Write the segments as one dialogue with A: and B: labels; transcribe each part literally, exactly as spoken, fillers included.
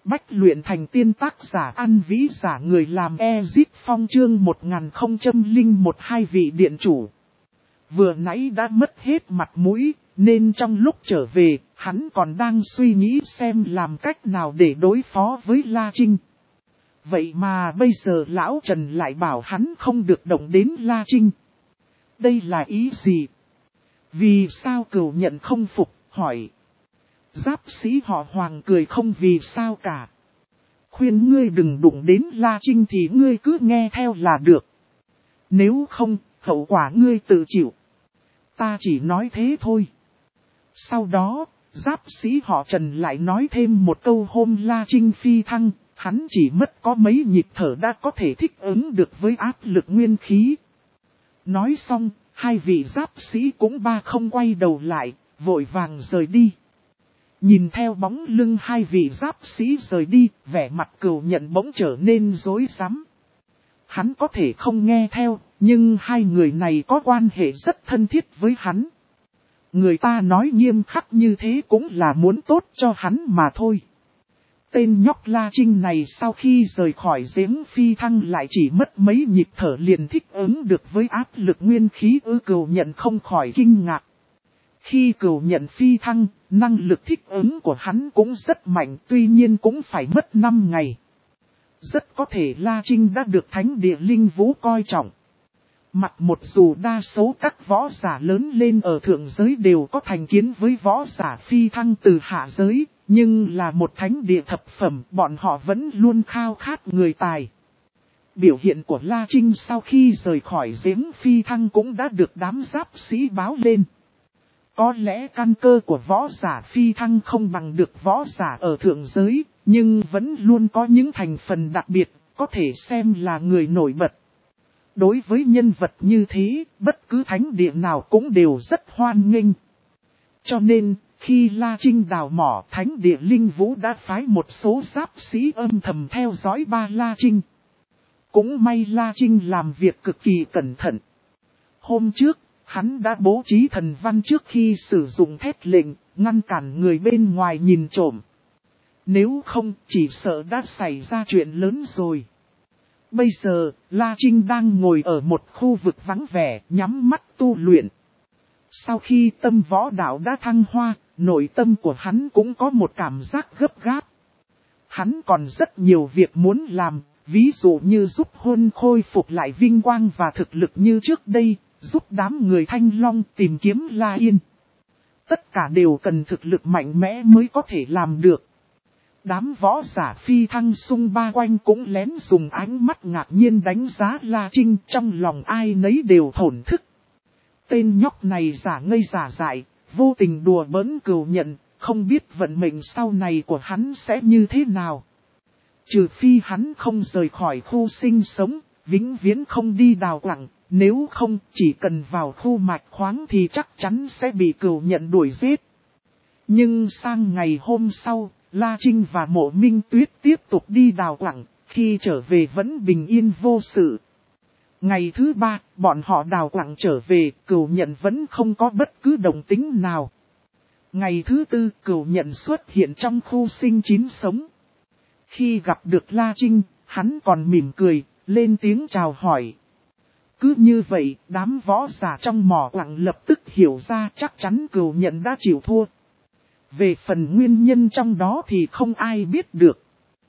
A: Bách luyện thành tiên tác giả An Vĩ giả người làm Ezip Phong chương một nghìn không trăm lẻ một hai vị điện chủ. Vừa nãy đã mất hết mặt mũi, nên trong lúc trở về, hắn còn đang suy nghĩ xem làm cách nào để đối phó với La Trinh. Vậy mà bây giờ Lão Trần lại bảo hắn không được động đến La Trinh. Đây là ý gì? Vì sao Cửu Nhận không phục, hỏi. Giáp sĩ họ Hoàng cười không vì sao cả. Khuyên ngươi đừng đụng đến La Trinh thì ngươi cứ nghe theo là được. Nếu không, hậu quả ngươi tự chịu. Ta chỉ nói thế thôi. Sau đó, giáp sĩ họ Trần lại nói thêm một câu hôm La Trinh phi thăng, hắn chỉ mất có mấy nhịp thở đã có thể thích ứng được với áp lực nguyên khí. Nói xong, hai vị giáp sĩ cũng ba không quay đầu lại, vội vàng rời đi. Nhìn theo bóng lưng hai vị giáp sĩ rời đi, vẻ mặt Cửu Nhận bỗng trở nên rối rắm. Hắn có thể không nghe theo, nhưng hai người này có quan hệ rất thân thiết với hắn. Người ta nói nghiêm khắc như thế cũng là muốn tốt cho hắn mà thôi. Tên nhóc La Trinh này sau khi rời khỏi giếng phi thăng lại chỉ mất mấy nhịp thở liền thích ứng được với áp lực nguyên khí ư. Cửu Nhận không khỏi kinh ngạc. Khi Cửu Nhận phi thăng, năng lực thích ứng của hắn cũng rất mạnh, tuy nhiên cũng phải mất năm ngày. Rất có thể La Trinh đã được Thánh Địa Linh Vũ coi trọng. Mặt một dù đa số các võ giả lớn lên ở thượng giới đều có thành kiến với võ giả phi thăng từ hạ giới, nhưng là một thánh địa thập phẩm, bọn họ vẫn luôn khao khát người tài. Biểu hiện của La Trinh sau khi rời khỏi giếng phi thăng cũng đã được đám giáp sĩ báo lên. Có lẽ căn cơ của võ giả phi thăng không bằng được võ giả ở thượng giới, nhưng vẫn luôn có những thành phần đặc biệt, có thể xem là người nổi bật. Đối với nhân vật như thế, bất cứ thánh địa nào cũng đều rất hoan nghênh. Cho nên, khi La Trinh đào mỏ, Thánh Địa Linh Vũ đã phái một số giáp sĩ âm thầm theo dõi ba La Trinh. Cũng may La Trinh làm việc cực kỳ cẩn thận. Hôm trước, hắn đã bố trí thần văn trước khi sử dụng thét lệnh, ngăn cản người bên ngoài nhìn trộm. Nếu không, chỉ sợ đã xảy ra chuyện lớn rồi. Bây giờ, La Trinh đang ngồi ở một khu vực vắng vẻ, nhắm mắt tu luyện. Sau khi tâm võ đạo đã thăng hoa, nội tâm của hắn cũng có một cảm giác gấp gáp. Hắn còn rất nhiều việc muốn làm, ví dụ như giúp Hôn khôi phục lại vinh quang và thực lực như trước đây, giúp đám người Thanh Long tìm kiếm La Yên. Tất cả đều cần thực lực mạnh mẽ mới có thể làm được. Đám võ giả phi thăng xung ba quanh cũng lén dùng ánh mắt ngạc nhiên đánh giá La Trinh, trong lòng ai nấy đều thổn thức. Tên nhóc này giả ngây giả dại, vô tình đùa bỡn Cửu Nhận, không biết vận mệnh sau này của hắn sẽ như thế nào. Trừ phi hắn không rời khỏi khu sinh sống, vĩnh viễn không đi đào quặng, nếu không chỉ cần vào khu mạch khoáng thì chắc chắn sẽ bị Cửu Nhận đuổi giết. Nhưng sang ngày hôm sau, La Trinh và Mộ Minh Tuyết tiếp tục đi đào quặng, khi trở về vẫn bình yên vô sự. Ngày thứ ba, bọn họ đào quặng trở về, Cửu Nhận vẫn không có bất cứ động tĩnh nào. Ngày thứ tư, Cửu Nhận xuất hiện trong khu sinh chín sống. Khi gặp được La Trinh, hắn còn mỉm cười, lên tiếng chào hỏi. Cứ như vậy, đám võ giả trong mỏ quặng lập tức hiểu ra chắc chắn Cửu Nhận đã chịu thua. Về phần nguyên nhân trong đó thì không ai biết được.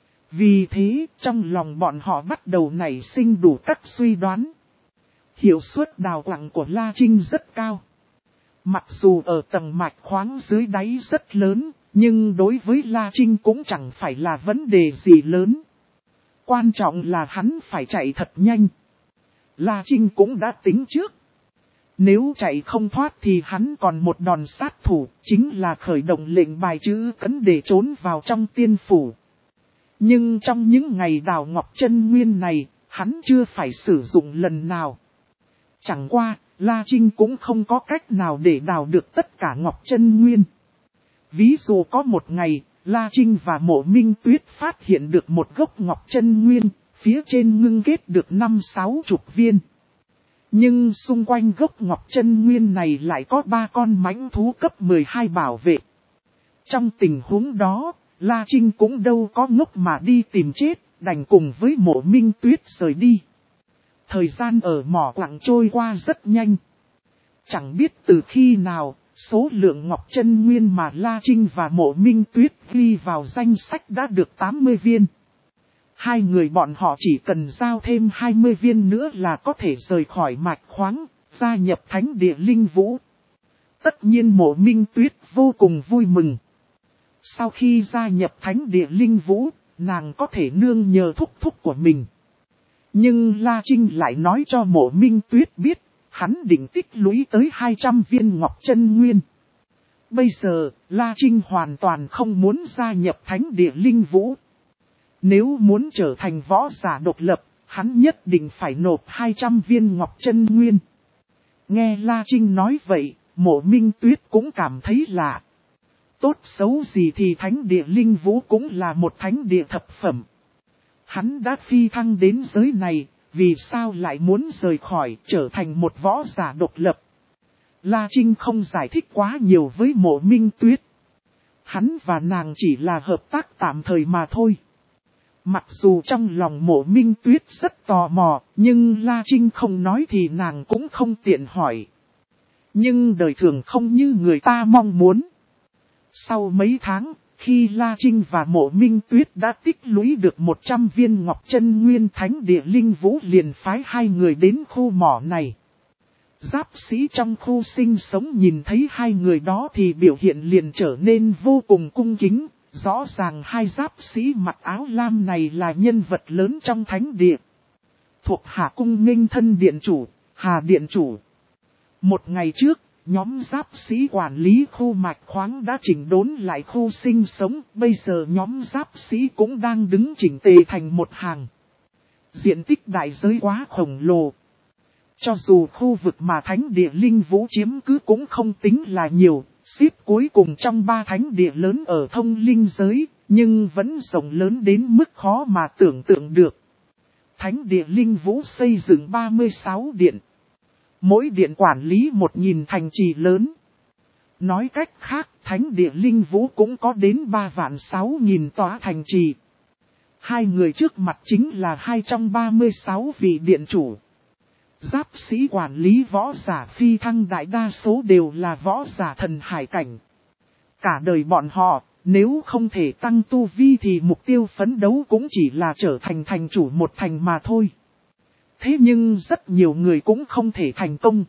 A: Vì thế, trong lòng bọn họ bắt đầu nảy sinh đủ các suy đoán. Hiệu suất đào quặng của La Trinh rất cao. Mặc dù ở tầng mạch khoáng dưới đáy rất lớn, nhưng đối với La Trinh cũng chẳng phải là vấn đề gì lớn. Quan trọng là hắn phải chạy thật nhanh. La Trinh cũng đã tính trước. Nếu chạy không thoát thì hắn còn một đòn sát thủ, chính là khởi động lệnh bài chữ cấn để trốn vào trong tiên phủ. Nhưng trong những ngày đào ngọc chân nguyên này, hắn chưa phải sử dụng lần nào. Chẳng qua, La Trinh cũng không có cách nào để đào được tất cả ngọc chân nguyên. Ví dụ có một ngày, La Trinh và Mộ Minh Tuyết phát hiện được một gốc ngọc chân nguyên, phía trên ngưng kết được năm sáu chục viên. Nhưng xung quanh gốc ngọc chân nguyên này lại có ba con mãnh thú cấp mười hai bảo vệ. Trong tình huống đó, La Trinh cũng đâu có ngốc mà đi tìm chết, đành cùng với Mộ Minh Tuyết rời đi. Thời gian ở mỏ quặng trôi qua rất nhanh. Chẳng biết từ khi nào, số lượng ngọc chân nguyên mà La Trinh và Mộ Minh Tuyết ghi vào danh sách đã được tám mươi viên. Hai người bọn họ chỉ cần giao thêm hai mươi viên nữa là có thể rời khỏi mạch khoáng, gia nhập thánh địa linh vũ. Tất nhiên Mộ Minh Tuyết vô cùng vui mừng. Sau khi gia nhập thánh địa linh vũ, nàng có thể nương nhờ thúc thúc của mình. Nhưng La Trinh lại nói cho Mộ Minh Tuyết biết, hắn định tích lũy tới hai trăm viên ngọc chân nguyên. Bây giờ, La Trinh hoàn toàn không muốn gia nhập thánh địa linh vũ. Nếu muốn trở thành võ giả độc lập, hắn nhất định phải nộp hai trăm viên ngọc chân nguyên. Nghe La Trinh nói vậy, Mộ Minh Tuyết cũng cảm thấy lạ. Tốt xấu gì thì thánh địa linh vũ cũng là một thánh địa thập phẩm. Hắn đã phi thăng đến giới này, vì sao lại muốn rời khỏi trở thành một võ giả độc lập. La Trinh không giải thích quá nhiều với Mộ Minh Tuyết. Hắn và nàng chỉ là hợp tác tạm thời mà thôi. Mặc dù trong lòng Mộ Minh Tuyết rất tò mò, nhưng La Trinh không nói thì nàng cũng không tiện hỏi. Nhưng đời thường không như người ta mong muốn. Sau mấy tháng, khi La Trinh và Mộ Minh Tuyết đã tích lũy được một trăm viên ngọc chân nguyên, thánh địa linh vũ liền phái hai người đến khu mỏ này. Giáp sĩ trong khu sinh sống nhìn thấy hai người đó thì biểu hiện liền trở nên vô cùng cung kính. Rõ ràng hai giáp sĩ mặc áo lam này là nhân vật lớn trong thánh địa. Thuộc hạ cung nghênh thân điện chủ, Hà điện chủ. Một ngày trước, nhóm giáp sĩ quản lý khu mạch khoáng đã chỉnh đốn lại khu sinh sống. Bây giờ nhóm giáp sĩ cũng đang đứng chỉnh tề thành một hàng. Diện tích đại giới quá khổng lồ. Cho dù khu vực mà thánh địa linh vũ chiếm cứ cũng không tính là nhiều, xếp cuối cùng trong ba thánh địa lớn ở thông linh giới, nhưng vẫn rộng lớn đến mức khó mà tưởng tượng được. Thánh địa linh vũ xây dựng ba mươi sáu điện. Mỗi điện quản lý một nghìn thành trì lớn. Nói cách khác, thánh địa linh vũ cũng có đến ba vạn sáu nghìn tòa thành trì. Hai người trước mặt chính là hai trong ba mươi sáu vị điện chủ. Giáp sĩ quản lý võ giả phi thăng đại đa số đều là võ giả thần hải cảnh. Cả đời bọn họ, nếu không thể tăng tu vi thì mục tiêu phấn đấu cũng chỉ là trở thành thành chủ một thành mà thôi. Thế nhưng rất nhiều người cũng không thể thành công.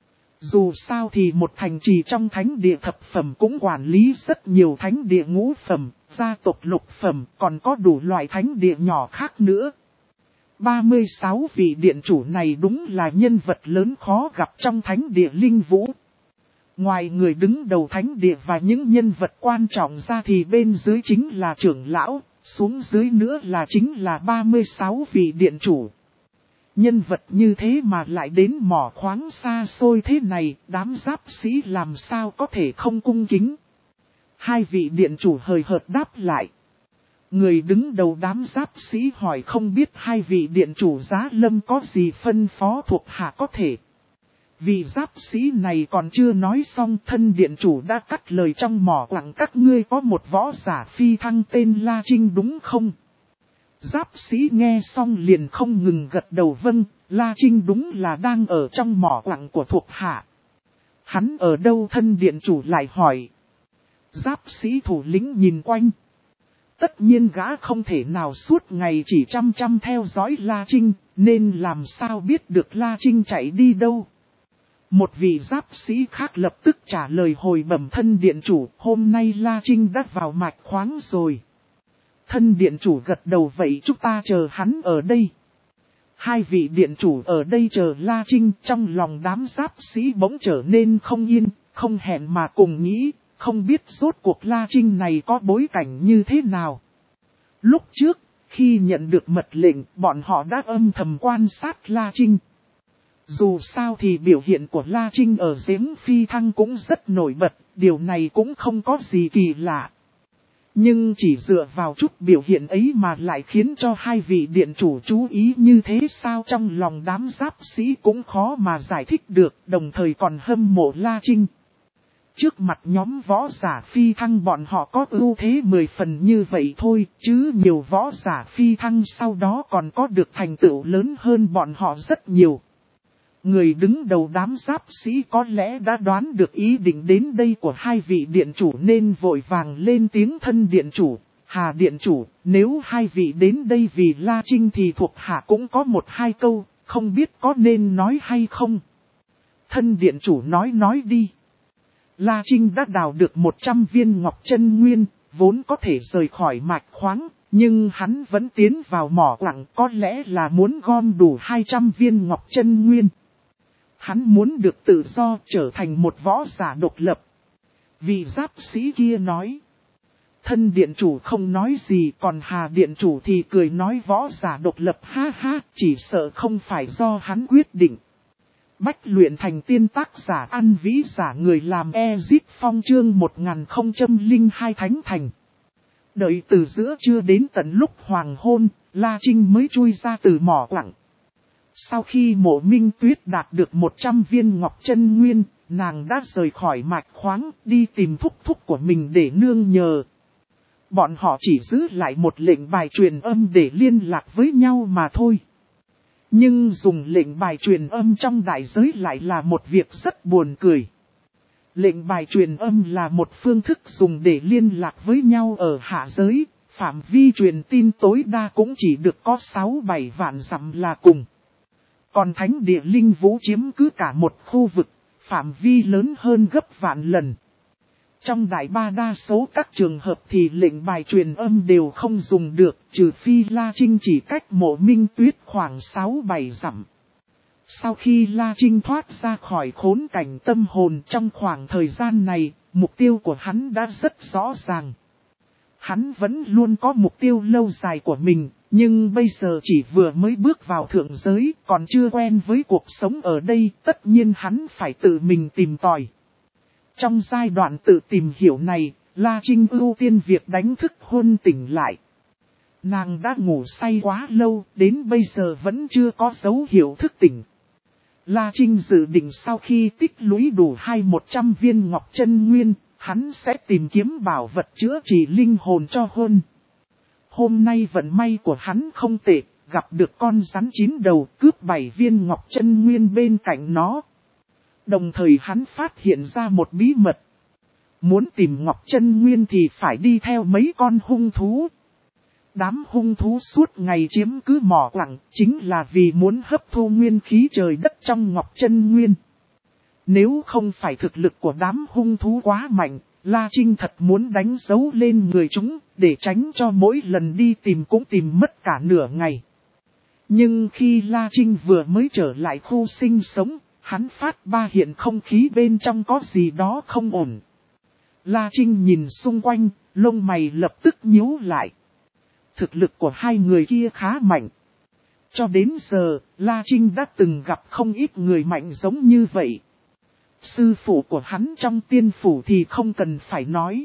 A: Dù sao thì một thành trì trong thánh địa thập phẩm cũng quản lý rất nhiều thánh địa ngũ phẩm, gia tộc lục phẩm, còn có đủ loại thánh địa nhỏ khác nữa. ba mươi sáu vị điện chủ này đúng là nhân vật lớn khó gặp trong thánh địa linh vũ. Ngoài người đứng đầu thánh địa và những nhân vật quan trọng ra thì bên dưới chính là trưởng lão, xuống dưới nữa là chính là ba mươi sáu vị điện chủ. Nhân vật như thế mà lại đến mỏ khoáng xa xôi thế này, đám giáp sĩ làm sao có thể không cung kính. Hai vị điện chủ hời hợt đáp lại. Người đứng đầu đám giáp sĩ hỏi không biết hai vị điện chủ giá lâm có gì phân phó thuộc hạ có thể. Vị giáp sĩ này còn chưa nói xong, thân điện chủ đã cắt lời trong mỏ quặng: các ngươi có một võ giả phi thăng tên La Trinh đúng không? Giáp sĩ nghe xong liền không ngừng gật đầu: vâng, La Trinh đúng là đang ở trong mỏ quặng của thuộc hạ. Hắn ở đâu? Thân điện chủ lại hỏi. Giáp sĩ thủ lĩnh nhìn quanh. Tất nhiên gã không thể nào suốt ngày chỉ chăm chăm theo dõi La Trinh, nên làm sao biết được La Trinh chạy đi đâu. Một vị giáp sĩ khác lập tức trả lời hồi bẩm thân điện chủ: hôm nay La Trinh đã vào mạch khoáng rồi. Thân điện chủ gật đầu: vậy chúng ta chờ hắn ở đây. Hai vị điện chủ ở đây chờ La Trinh, trong lòng đám giáp sĩ bỗng trở nên không yên, không hẹn mà cùng nghĩ, không biết rốt cuộc La Trinh này có bối cảnh như thế nào. Lúc trước, khi nhận được mật lệnh, bọn họ đã âm thầm quan sát La Trinh. Dù sao thì biểu hiện của La Trinh ở giếng phi thăng cũng rất nổi bật, điều này cũng không có gì kỳ lạ. Nhưng chỉ dựa vào chút biểu hiện ấy mà lại khiến cho hai vị điện chủ chú ý như thế sao, trong lòng đám giáp sĩ cũng khó mà giải thích được, đồng thời còn hâm mộ La Trinh. Trước mặt nhóm võ giả phi thăng bọn họ có ưu thế mười phần như vậy thôi, chứ nhiều võ giả phi thăng sau đó còn có được thành tựu lớn hơn bọn họ rất nhiều. Người đứng đầu đám giáp sĩ có lẽ đã đoán được ý định đến đây của hai vị điện chủ nên vội vàng lên tiếng: thân điện chủ, Hà điện chủ, nếu hai vị đến đây vì La Trinh thì thuộc hạ cũng có một hai câu, không biết có nên nói hay không. Thân điện chủ nói nói đi. La Trinh đã đào được một trăm viên ngọc chân nguyên, vốn có thể rời khỏi mạch khoáng, nhưng hắn vẫn tiến vào mỏ quặng, có lẽ là muốn gom đủ hai trăm viên ngọc chân nguyên. Hắn muốn được tự do trở thành một võ giả độc lập. Vị giáp sĩ kia nói. Thân điện chủ không nói gì, còn Hà điện chủ thì cười nói: võ giả độc lập ha ha, chỉ sợ không phải do hắn quyết định. Bách luyện thành tiên, tác giả An Vĩ, giả người làm Ezit Phong, chương một nghìn không trăm lẻ hai thánh thành. Đợi từ giữa trưa đến tận lúc hoàng hôn, La Trinh mới chui ra từ mỏ quặng. Sau khi Mộ Minh Tuyết đạt được một trăm viên ngọc chân nguyên, nàng đã rời khỏi mạch khoáng, đi tìm thúc thúc của mình để nương nhờ. Bọn họ chỉ giữ lại một lệnh bài truyền âm để liên lạc với nhau mà thôi. Nhưng dùng lệnh bài truyền âm trong đại giới lại là một việc rất buồn cười. Lệnh bài truyền âm là một phương thức dùng để liên lạc với nhau ở hạ giới, phạm vi truyền tin tối đa cũng chỉ được có sáu bảy vạn dặm là cùng. Còn thánh địa linh vũ chiếm cứ cả một khu vực, phạm vi lớn hơn gấp vạn lần. Trong đại ba đa số các trường hợp thì lệnh bài truyền âm đều không dùng được, trừ phi La Trinh chỉ cách Mộ Minh Tuyết khoảng sáu bảy dặm. Sau khi La Trinh thoát ra khỏi khốn cảnh tâm hồn trong khoảng thời gian này, mục tiêu của hắn đã rất rõ ràng. Hắn vẫn luôn có mục tiêu lâu dài của mình, nhưng bây giờ chỉ vừa mới bước vào thượng giới, còn chưa quen với cuộc sống ở đây, tất nhiên hắn phải tự mình tìm tòi. Trong giai đoạn tự tìm hiểu này, La Trinh ưu tiên việc đánh thức Huân tỉnh lại. Nàng đã ngủ say quá lâu, đến bây giờ vẫn chưa có dấu hiệu thức tỉnh. La Trinh dự định sau khi tích lũy đủ hai một trăm viên ngọc chân nguyên, hắn sẽ tìm kiếm bảo vật chữa trị linh hồn cho Huân. Hôm nay vận may của hắn không tệ, gặp được con rắn chín đầu, cướp bảy viên ngọc chân nguyên bên cạnh nó. Đồng thời hắn phát hiện ra một bí mật. Muốn tìm ngọc chân nguyên thì phải đi theo mấy con hung thú. Đám hung thú suốt ngày chiếm cứ mỏ quặng chính là vì muốn hấp thu nguyên khí trời đất trong ngọc chân nguyên. Nếu không phải thực lực của đám hung thú quá mạnh, La Trinh thật muốn đánh dấu lên người chúng, để tránh cho mỗi lần đi tìm cũng tìm mất cả nửa ngày. Nhưng khi La Trinh vừa mới trở lại khu sinh sống, hắn phát ba hiện không khí bên trong có gì đó không ổn. La Trinh nhìn xung quanh, lông mày lập tức nhíu lại. Thực lực của hai người kia khá mạnh. Cho đến giờ, La Trinh đã từng gặp không ít người mạnh giống như vậy. Sư phụ của hắn trong tiên phủ thì không cần phải nói.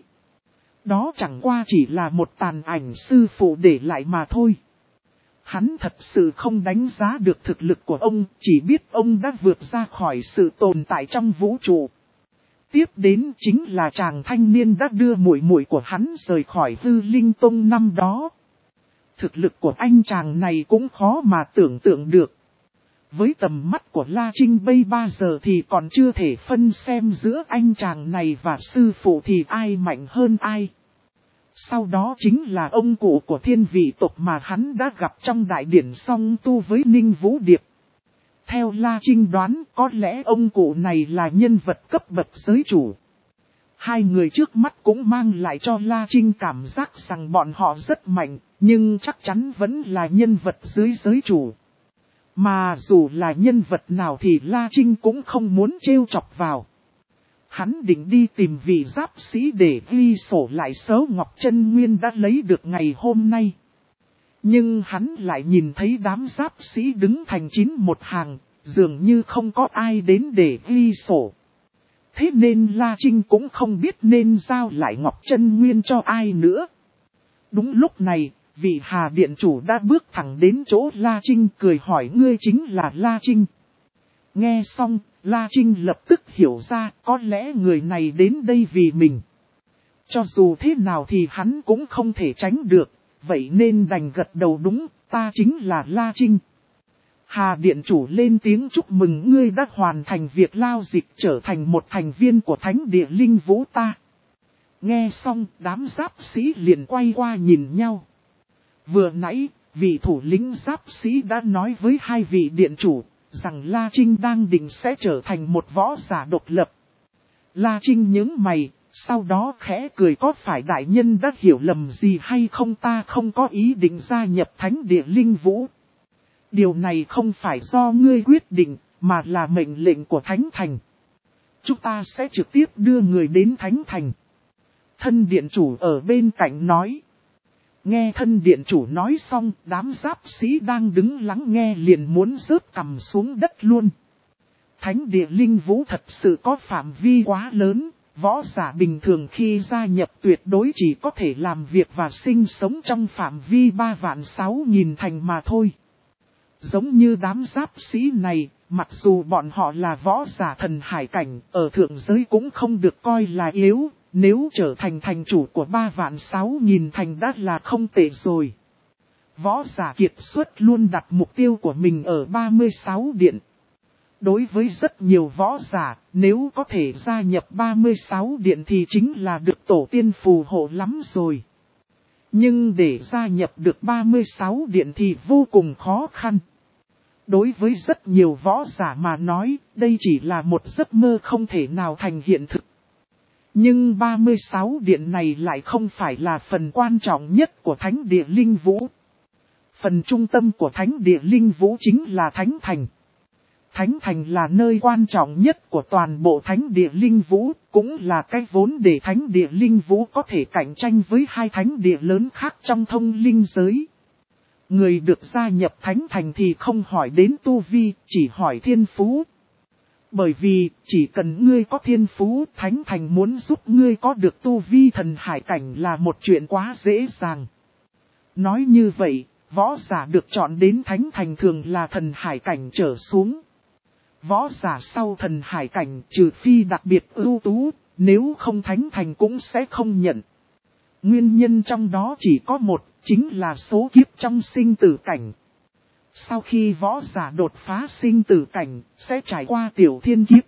A: Đó chẳng qua chỉ là một tàn ảnh sư phụ để lại mà thôi. Hắn thật sự không đánh giá được thực lực của ông, chỉ biết ông đã vượt ra khỏi sự tồn tại trong vũ trụ. Tiếp đến chính là chàng thanh niên đã đưa muội muội của hắn rời khỏi Hư Linh Tông năm đó. Thực lực của anh chàng này cũng khó mà tưởng tượng được. Với tầm mắt của La Trinh bây ba giờ thì còn chưa thể phân xem giữa anh chàng này và sư phụ thì ai mạnh hơn ai. Sau đó chính là ông cụ của thiên vị tộc mà hắn đã gặp trong đại điển song tu với Ninh Vũ Điệp. Theo La Trinh đoán có lẽ ông cụ này là nhân vật cấp bậc giới chủ. Hai người trước mắt cũng mang lại cho La Trinh cảm giác rằng bọn họ rất mạnh, nhưng chắc chắn vẫn là nhân vật dưới giới chủ. Mà dù là nhân vật nào thì La Trinh cũng không muốn trêu chọc vào. Hắn định đi tìm vị giáp sĩ để ghi sổ lại số ngọc chân nguyên đã lấy được ngày hôm nay. Nhưng hắn lại nhìn thấy đám giáp sĩ đứng thành chín một hàng, dường như không có ai đến để ghi sổ. Thế nên La Trinh cũng không biết nên giao lại ngọc chân nguyên cho ai nữa. Đúng lúc này, vị Hà điện chủ đã bước thẳng đến chỗ La Trinh cười hỏi: ngươi chính là La Trinh. Nghe xong, La Trinh lập tức hiểu ra có lẽ người này đến đây vì mình. Cho dù thế nào thì hắn cũng không thể tránh được, vậy nên đành gật đầu đúng, ta chính là La Trinh. Hà Điện Chủ lên tiếng chúc mừng ngươi đã hoàn thành việc lao dịch trở thành một thành viên của Thánh Địa Linh Vũ ta. Nghe xong, đám giáp sĩ liền quay qua nhìn nhau. Vừa nãy, vị thủ lĩnh giáp sĩ đã nói với hai vị điện chủ, rằng La Trinh đang định sẽ trở thành một võ giả độc lập. La Trinh nhướng mày, sau đó khẽ cười, có phải đại nhân đã hiểu lầm gì hay không, ta không có ý định gia nhập Thánh Địa Linh Vũ. Điều này không phải do ngươi quyết định, mà là mệnh lệnh của Thánh Thành. Chúng ta sẽ trực tiếp đưa người đến Thánh Thành. Thân điện chủ ở bên cạnh nói. Nghe thân điện chủ nói xong, đám giáp sĩ đang đứng lắng nghe liền muốn rớt cằm xuống đất luôn. Thánh Địa Linh Vũ thật sự có phạm vi quá lớn, võ giả bình thường khi gia nhập tuyệt đối chỉ có thể làm việc và sinh sống trong phạm vi ba vạn sáu nghìn thành mà thôi. Giống như đám giáp sĩ này, mặc dù bọn họ là võ giả thần hải cảnh, ở thượng giới cũng không được coi là yếu, nếu trở thành thành chủ của ba vạn sáu nghìn thành đã là không tệ rồi. Võ giả kiệt xuất luôn đặt mục tiêu của mình ở ba mươi sáu điện. Đối với rất nhiều võ giả, nếu có thể gia nhập ba mươi sáu điện thì chính là được tổ tiên phù hộ lắm rồi. Nhưng để gia nhập được ba mươi sáu điện thì vô cùng khó khăn. Đối với rất nhiều võ giả mà nói, đây chỉ là một giấc mơ không thể nào thành hiện thực. Nhưng ba mươi sáu điện này lại không phải là phần quan trọng nhất của Thánh Địa Linh Vũ. Phần trung tâm của Thánh Địa Linh Vũ chính là Thánh Thành. Thánh Thành là nơi quan trọng nhất của toàn bộ Thánh Địa Linh Vũ, cũng là cái vốn để Thánh Địa Linh Vũ có thể cạnh tranh với hai thánh địa lớn khác trong thông linh giới. Người được gia nhập Thánh Thành thì không hỏi đến tu vi, chỉ hỏi thiên phú. Bởi vì, chỉ cần ngươi có thiên phú, Thánh Thành muốn giúp ngươi có được tu vi thần hải cảnh là một chuyện quá dễ dàng. Nói như vậy, võ giả được chọn đến Thánh Thành thường là thần hải cảnh trở xuống. Võ giả sau thần hải cảnh trừ phi đặc biệt ưu tú, nếu không Thánh Thành cũng sẽ không nhận. Nguyên nhân trong đó chỉ có một, chính là số kiếp trong sinh tử cảnh. Sau khi võ giả đột phá sinh tử cảnh, sẽ trải qua tiểu thiên kiếp.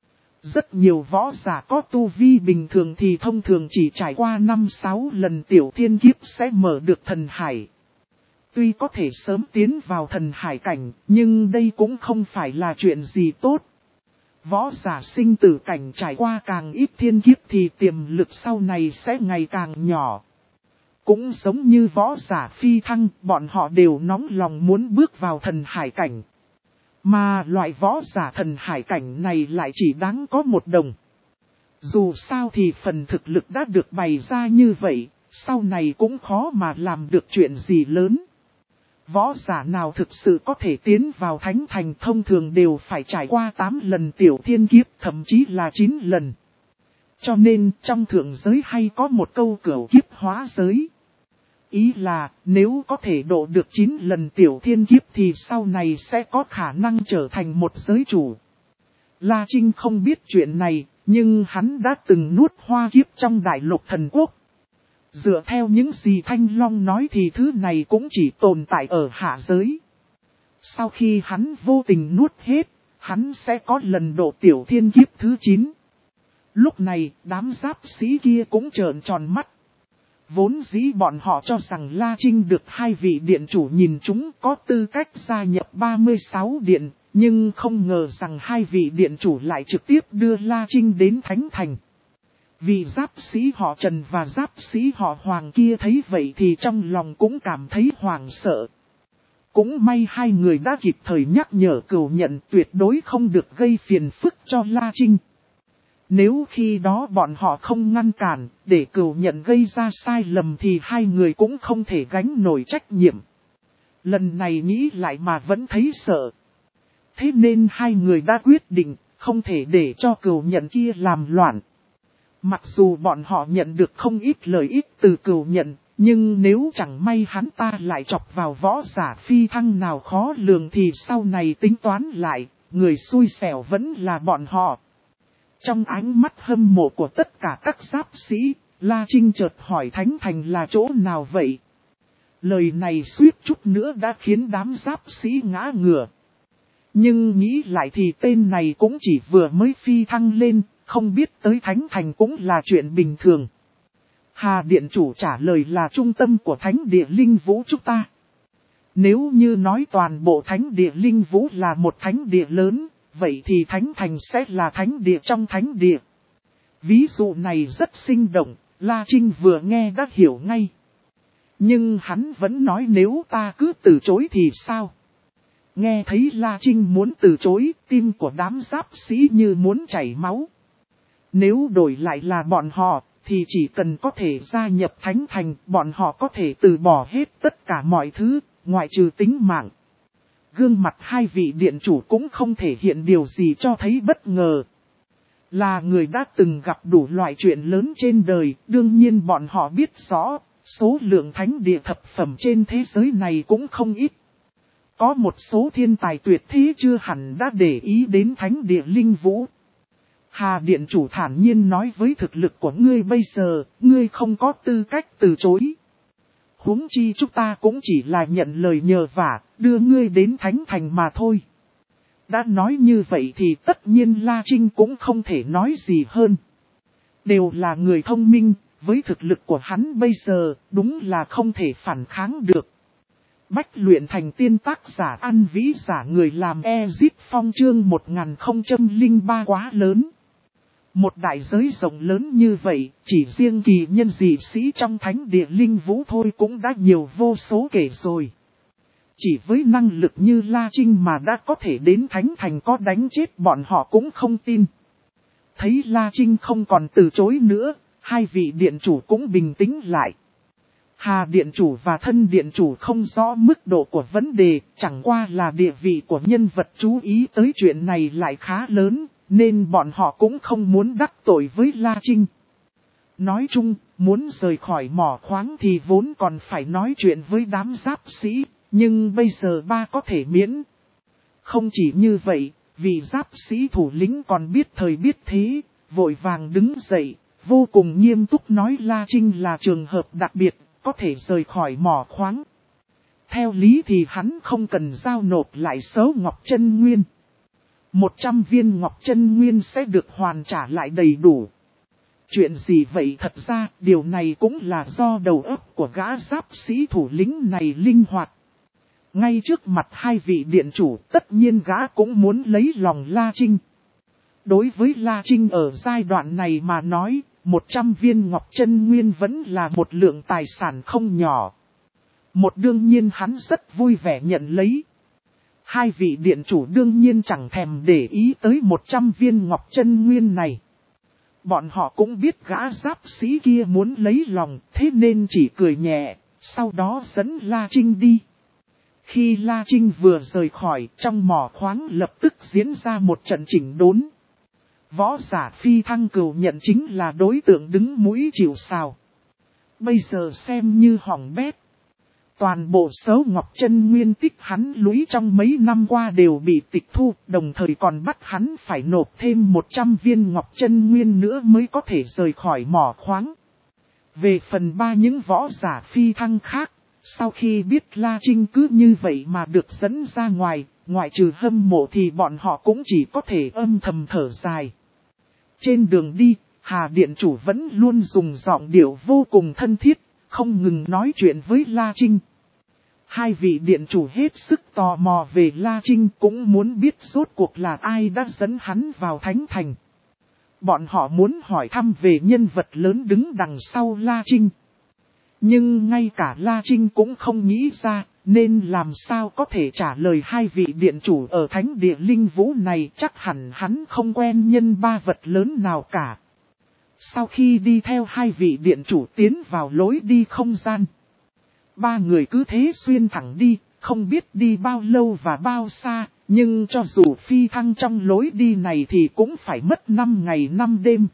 A: Rất nhiều võ giả có tu vi bình thường thì thông thường chỉ trải qua năm sáu lần tiểu thiên kiếp sẽ mở được thần hải. Tuy có thể sớm tiến vào thần hải cảnh, nhưng đây cũng không phải là chuyện gì tốt. Võ giả sinh tử cảnh trải qua càng ít thiên kiếp thì tiềm lực sau này sẽ ngày càng nhỏ. Cũng giống như võ giả phi thăng, bọn họ đều nóng lòng muốn bước vào thần hải cảnh. Mà loại võ giả thần hải cảnh này lại chỉ đáng có một đồng. Dù sao thì phần thực lực đã được bày ra như vậy, sau này cũng khó mà làm được chuyện gì lớn. Võ giả nào thực sự có thể tiến vào Thánh Thành thông thường đều phải trải qua tám lần tiểu thiên kiếp, thậm chí là chín lần. Cho nên trong thượng giới hay có một câu cửu kiếp hóa giới. Ý là nếu có thể độ được chín lần tiểu thiên kiếp thì sau này sẽ có khả năng trở thành một giới chủ. La Trinh không biết chuyện này, nhưng hắn đã từng nuốt hoa kiếp trong đại lục thần quốc. Dựa theo những gì Thanh Long nói thì thứ này cũng chỉ tồn tại ở hạ giới. Sau khi hắn vô tình nuốt hết, hắn sẽ có lần độ tiểu thiên kiếp thứ chín. Lúc này, đám giáp sĩ kia cũng trợn tròn mắt. Vốn dĩ bọn họ cho rằng La Trinh được hai vị điện chủ nhìn chúng có tư cách gia nhập ba mươi sáu điện, nhưng không ngờ rằng hai vị điện chủ lại trực tiếp đưa La Trinh đến Thánh Thành. Vì giáp sĩ họ Trần và giáp sĩ họ Hoàng kia thấy vậy thì trong lòng cũng cảm thấy hoảng sợ. Cũng may hai người đã kịp thời nhắc nhở Cửu Nhận tuyệt đối không được gây phiền phức cho La Trinh. Nếu khi đó bọn họ không ngăn cản, để Cửu Nhận gây ra sai lầm thì hai người cũng không thể gánh nổi trách nhiệm. Lần này nghĩ lại mà vẫn thấy sợ. Thế nên hai người đã quyết định, không thể để cho Cửu Nhận kia làm loạn. Mặc dù bọn họ nhận được không ít lợi ích từ Cửu Nhận, nhưng nếu chẳng may hắn ta lại chọc vào võ giả phi thăng nào khó lường thì sau này tính toán lại, người xui xẻo vẫn là bọn họ. Trong ánh mắt hâm mộ của tất cả các giáp sĩ, La Trinh chợt hỏi Thánh Thành là chỗ nào vậy? Lời này suýt chút nữa đã khiến đám giáp sĩ ngã ngửa. Nhưng nghĩ lại thì tên này cũng chỉ vừa mới phi thăng lên, không biết tới Thánh Thành cũng là chuyện bình thường. Hà Điện Chủ trả lời là trung tâm của Thánh Địa Linh Vũ chúng ta. Nếu như nói toàn bộ Thánh Địa Linh Vũ là một thánh địa lớn, vậy thì Thánh Thành sẽ là thánh địa trong thánh địa. Ví dụ này rất sinh động, La Trinh vừa nghe đã hiểu ngay. Nhưng hắn vẫn nói nếu ta cứ từ chối thì sao? Nghe thấy La Trinh muốn từ chối, tim của đám giáp sĩ như muốn chảy máu. Nếu đổi lại là bọn họ, thì chỉ cần có thể gia nhập Thánh Thành, bọn họ có thể từ bỏ hết tất cả mọi thứ, ngoại trừ tính mạng. Gương mặt hai vị điện chủ cũng không thể hiện điều gì cho thấy bất ngờ. Là người đã từng gặp đủ loại chuyện lớn trên đời, đương nhiên bọn họ biết rõ, số lượng thánh địa thập phẩm trên thế giới này cũng không ít. Có một số thiên tài tuyệt thế chưa hẳn đã để ý đến Thánh Địa Linh Vũ. Hà Điện Chủ thản nhiên nói với thực lực của ngươi bây giờ, ngươi không có tư cách từ chối. Huống chi chúng ta cũng chỉ là nhận lời nhờ vả, đưa ngươi đến Thánh Thành mà thôi. Đã nói như vậy thì tất nhiên La Trinh cũng không thể nói gì hơn. Đều là người thông minh, với thực lực của hắn bây giờ, đúng là không thể phản kháng được. Bách luyện thành tiên tác giả ăn vĩ giả người làm Ezit Phong chương một nghìn không trăm lẻ ba quá lớn. Một đại giới rộng lớn như vậy, chỉ riêng kỳ nhân dị sĩ trong Thánh Địa Linh Vũ thôi cũng đã nhiều vô số kể rồi. Chỉ với năng lực như La Trinh mà đã có thể đến Thánh Thành có đánh chết bọn họ cũng không tin. Thấy La Trinh không còn từ chối nữa, hai vị điện chủ cũng bình tĩnh lại. Hà Điện Chủ và Thân Điện Chủ không rõ mức độ của vấn đề, chẳng qua là địa vị của nhân vật chú ý tới chuyện này lại khá lớn, nên bọn họ cũng không muốn đắc tội với La Trinh. Nói chung, muốn rời khỏi mỏ khoáng thì vốn còn phải nói chuyện với đám giáp sĩ, nhưng bây giờ ba có thể miễn. Không chỉ như vậy, vì giáp sĩ thủ lĩnh còn biết thời biết thế, vội vàng đứng dậy, vô cùng nghiêm túc nói La Trinh là trường hợp đặc biệt, có thể rời khỏi mỏ khoáng. Theo lý thì hắn không cần giao nộp lại số ngọc chân nguyên. Một trăm viên ngọc chân nguyên sẽ được hoàn trả lại đầy đủ. Chuyện gì vậy? Thật ra điều này cũng là do đầu óc của gã giáp sĩ thủ lĩnh này linh hoạt. Ngay trước mặt hai vị điện chủ tất nhiên gã cũng muốn lấy lòng La Trinh. Đối với La Trinh ở giai đoạn này mà nói, một trăm viên ngọc chân nguyên vẫn là một lượng tài sản không nhỏ. Một đương nhiên hắn rất vui vẻ nhận lấy. Hai vị điện chủ đương nhiên chẳng thèm để ý tới một trăm viên ngọc chân nguyên này. Bọn họ cũng biết gã giáp sĩ kia muốn lấy lòng, thế nên chỉ cười nhẹ, sau đó dẫn La Trinh đi. Khi La Trinh vừa rời khỏi, trong mỏ khoáng lập tức diễn ra một trận chỉnh đốn. Võ giả phi thăng cửu nhận chính là đối tượng đứng mũi chịu sào. Bây giờ xem như hỏng bét. Toàn bộ số ngọc chân nguyên tích hắn lũy trong mấy năm qua đều bị tịch thu, đồng thời còn bắt hắn phải nộp thêm một trăm viên ngọc chân nguyên nữa mới có thể rời khỏi mỏ khoáng. Về phần ba những võ giả phi thăng khác, sau khi biết La Trinh cứ như vậy mà được dẫn ra ngoài, ngoại trừ hâm mộ thì bọn họ cũng chỉ có thể âm thầm thở dài. Trên đường đi, Hà Điện Chủ vẫn luôn dùng giọng điệu vô cùng thân thiết, không ngừng nói chuyện với La Trinh. Hai vị điện chủ hết sức tò mò về La Trinh cũng muốn biết rốt cuộc là ai đã dẫn hắn vào Thánh Thành. Bọn họ muốn hỏi thăm về nhân vật lớn đứng đằng sau La Trinh. Nhưng ngay cả La Trinh cũng không nghĩ ra, nên làm sao có thể trả lời hai vị điện chủ ở Thánh Địa Linh Vũ này, chắc hẳn hắn không quen nhân ba vật lớn nào cả. Sau khi đi theo hai vị điện chủ tiến vào lối đi không gian, ba người cứ thế xuyên thẳng đi, không biết đi bao lâu và bao xa, nhưng cho dù phi thăng trong lối đi này thì cũng phải mất năm ngày năm đêm.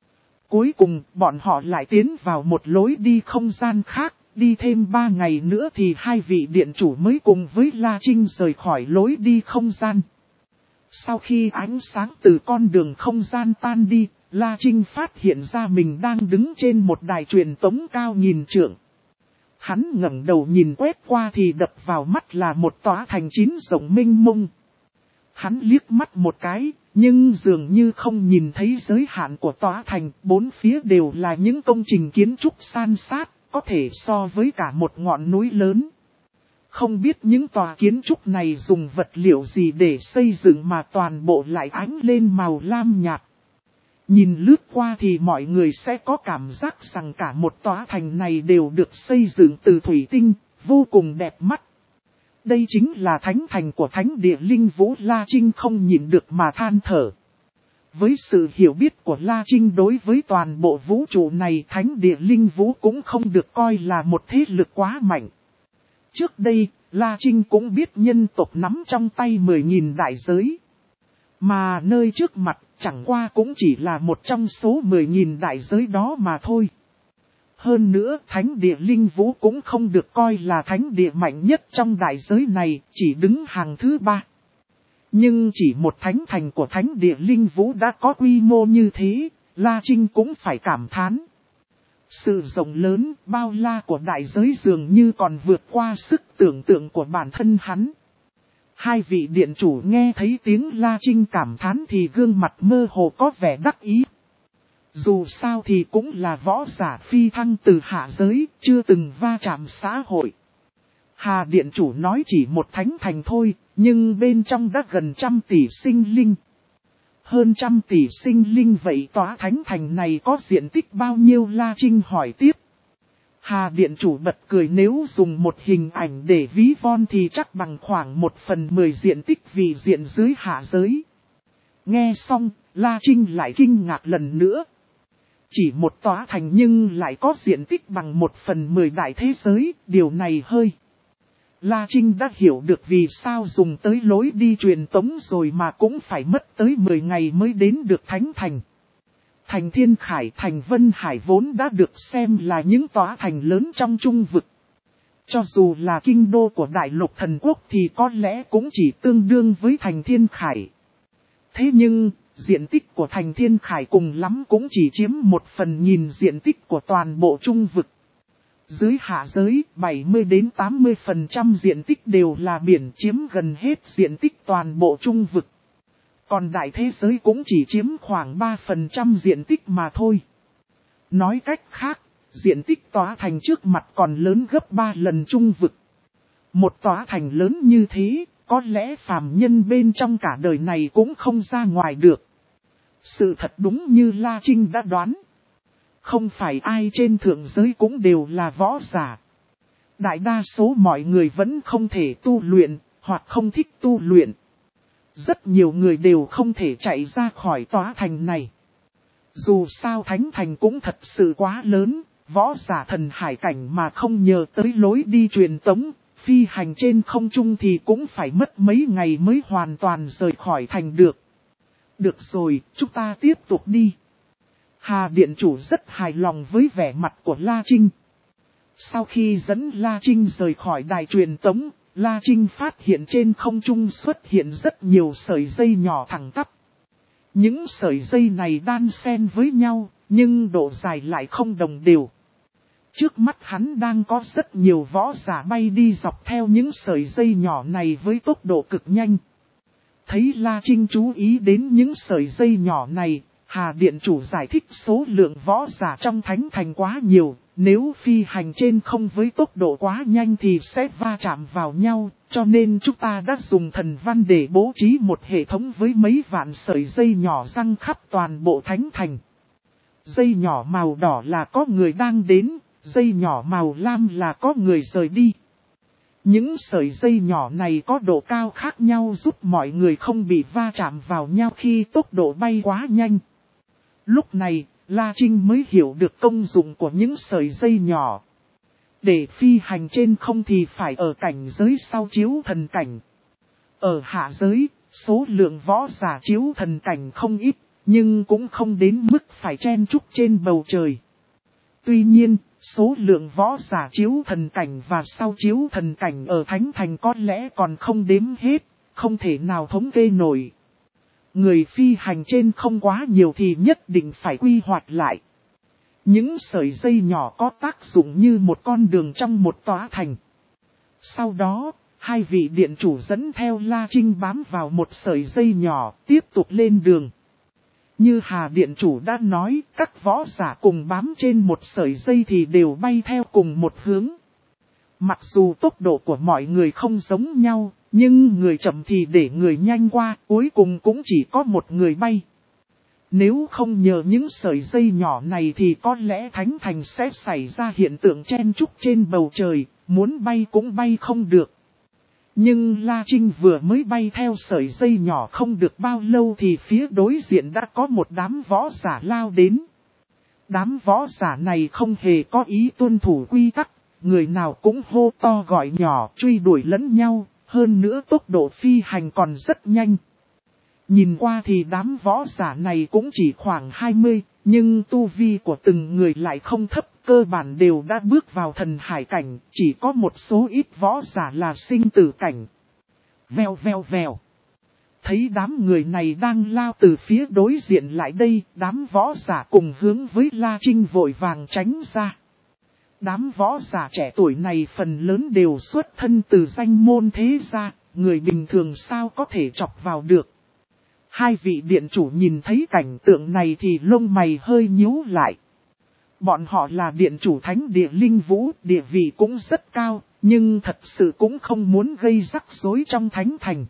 A: Cuối cùng, bọn họ lại tiến vào một lối đi không gian khác, đi thêm ba ngày nữa thì hai vị điện chủ mới cùng với La Trinh rời khỏi lối đi không gian. Sau khi ánh sáng từ con đường không gian tan đi, La Trinh phát hiện ra mình đang đứng trên một đài truyền tống cao nghìn trượng. Hắn ngẩng đầu nhìn quét qua thì đập vào mắt là một tòa thành chín rộng mênh mông. Hắn liếc mắt một cái, nhưng dường như không nhìn thấy giới hạn của tòa thành, bốn phía đều là những công trình kiến trúc san sát, có thể so với cả một ngọn núi lớn. Không biết những tòa kiến trúc này dùng vật liệu gì để xây dựng mà toàn bộ lại ánh lên màu lam nhạt. Nhìn lướt qua thì mọi người sẽ có cảm giác rằng cả một tòa thành này đều được xây dựng từ thủy tinh, vô cùng đẹp mắt. Đây chính là thánh thành của thánh địa linh vũ. La Trinh không nhịn được mà than thở. Với sự hiểu biết của La Trinh đối với toàn bộ vũ trụ này, thánh địa linh vũ cũng không được coi là một thế lực quá mạnh. Trước đây, La Trinh cũng biết nhân tộc nắm trong tay mười nghìn đại giới. Mà nơi trước mặt chẳng qua cũng chỉ là một trong số mười nghìn đại giới đó mà thôi. Hơn nữa, thánh địa linh vũ cũng không được coi là thánh địa mạnh nhất trong đại giới này, chỉ đứng hàng thứ ba. Nhưng chỉ một thánh thành của thánh địa linh vũ đã có quy mô như thế, La Trinh cũng phải cảm thán. Sự rộng lớn, bao la của đại giới dường như còn vượt qua sức tưởng tượng của bản thân hắn. Hai vị điện chủ nghe thấy tiếng La Trinh cảm thán thì gương mặt mơ hồ có vẻ đắc ý. Dù sao thì cũng là võ giả phi thăng từ hạ giới, chưa từng va chạm xã hội. Hà điện chủ nói chỉ một thánh thành thôi, nhưng bên trong đã gần trăm tỷ sinh linh. Hơn trăm tỷ sinh linh vậy tòa thánh thành này có diện tích bao nhiêu? La Trinh hỏi tiếp. Hà điện chủ bật cười, nếu dùng một hình ảnh để ví von thì chắc bằng khoảng một phần mười diện tích vị diện dưới hạ giới. Nghe xong, La Trinh lại kinh ngạc lần nữa. Chỉ một tòa thành nhưng lại có diện tích bằng một phần mười đại thế giới, điều này hơi. La Trinh đã hiểu được vì sao dùng tới lối đi truyền tống rồi mà cũng phải mất tới mười ngày mới đến được thánh thành. Thành Thiên Khải, thành Vân Hải vốn đã được xem là những tòa thành lớn trong trung vực. Cho dù là kinh đô của Đại Lục Thần Quốc thì có lẽ cũng chỉ tương đương với thành Thiên Khải. Thế nhưng, diện tích của thành Thiên Khải cùng lắm cũng chỉ chiếm một phần nghìn diện tích của toàn bộ trung vực. Dưới hạ giới, bảy mươi đến tám mươi phần trăm diện tích đều là biển, chiếm gần hết diện tích toàn bộ trung vực. Còn đại thế giới cũng chỉ chiếm khoảng ba phần trăm diện tích mà thôi. Nói cách khác, diện tích tòa thành trước mặt còn lớn gấp ba lần trung vực. Một tòa thành lớn như thế, có lẽ phàm nhân bên trong cả đời này cũng không ra ngoài được. Sự thật đúng như La Trinh đã đoán. Không phải ai trên thượng giới cũng đều là võ giả. Đại đa số mọi người vẫn không thể tu luyện, hoặc không thích tu luyện. Rất nhiều người đều không thể chạy ra khỏi tòa thành này. Dù sao thánh thành cũng thật sự quá lớn, võ giả thần hải cảnh mà không nhờ tới lối đi truyền tống, phi hành trên không trung thì cũng phải mất mấy ngày mới hoàn toàn rời khỏi thành được. Được rồi, chúng ta tiếp tục đi. Hà điện chủ rất hài lòng với vẻ mặt của La Trinh. Sau khi dẫn La Trinh rời khỏi đài truyền tống, La Trinh phát hiện trên không trung xuất hiện rất nhiều sợi dây nhỏ thẳng tắp. Những sợi dây này đan xen với nhau, nhưng độ dài lại không đồng đều. Trước mắt hắn đang có rất nhiều võ giả bay đi dọc theo những sợi dây nhỏ này với tốc độ cực nhanh. Thấy La Trinh chú ý đến những sợi dây nhỏ này, Hà điện chủ giải thích số lượng võ giả trong thánh thành quá nhiều, nếu phi hành trên không với tốc độ quá nhanh thì sẽ va chạm vào nhau, cho nên chúng ta đã dùng thần văn để bố trí một hệ thống với mấy vạn sợi dây nhỏ răng khắp toàn bộ thánh thành. Dây nhỏ màu đỏ là có người đang đến, dây nhỏ màu lam là có người rời đi. Những sợi dây nhỏ này có độ cao khác nhau giúp mọi người không bị va chạm vào nhau khi tốc độ bay quá nhanh. Lúc này, La Trinh mới hiểu được công dụng của những sợi dây nhỏ. Để phi hành trên không thì phải ở cảnh giới sau chiếu thần cảnh. Ở hạ giới, số lượng võ giả chiếu thần cảnh không ít, nhưng cũng không đến mức phải chen chúc trên bầu trời. Tuy nhiên, số lượng võ giả chiếu thần cảnh và sau chiếu thần cảnh ở Thánh Thành có lẽ còn không đếm hết, không thể nào thống kê nổi. người phi hành trên không quá nhiều thì nhất định phải quy hoạch lại. Những sợi dây nhỏ có tác dụng như một con đường trong một tòa thành. Sau đó, hai vị điện chủ dẫn theo La Trinh bám vào một sợi dây nhỏ, tiếp tục lên đường. Như Hà điện chủ đã nói, các võ giả cùng bám trên một sợi dây thì đều bay theo cùng một hướng. Mặc dù tốc độ của mọi người không giống nhau, nhưng người chậm thì để người nhanh qua, cuối cùng cũng chỉ có một người bay. Nếu không nhờ những sợi dây nhỏ này thì có lẽ Thánh Thành sẽ xảy ra hiện tượng chen chúc trên bầu trời, muốn bay cũng bay không được. Nhưng La Trinh vừa mới bay theo sợi dây nhỏ không được bao lâu thì phía đối diện đã có một đám võ giả lao đến. Đám võ giả này không hề có ý tuân thủ quy tắc, người nào cũng hô to gọi nhỏ truy đuổi lẫn nhau, hơn nữa tốc độ phi hành còn rất nhanh. Nhìn qua thì đám võ giả này cũng chỉ khoảng hai mươi, nhưng tu vi của từng người lại không thấp, cơ bản đều đã bước vào thần hải cảnh, chỉ có một số ít võ giả là sinh tử cảnh. Vèo vèo vèo. Thấy đám người này đang lao từ phía đối diện lại đây, đám võ giả cùng hướng với La Trinh vội vàng tránh ra. Đám võ giả trẻ tuổi này phần lớn đều xuất thân từ danh môn thế gia, người bình thường sao có thể chọc vào được. Hai vị điện chủ nhìn thấy cảnh tượng này thì lông mày hơi nhíu lại. Bọn họ là điện chủ thánh địa linh vũ, địa vị cũng rất cao, nhưng thật sự cũng không muốn gây rắc rối trong thánh thành.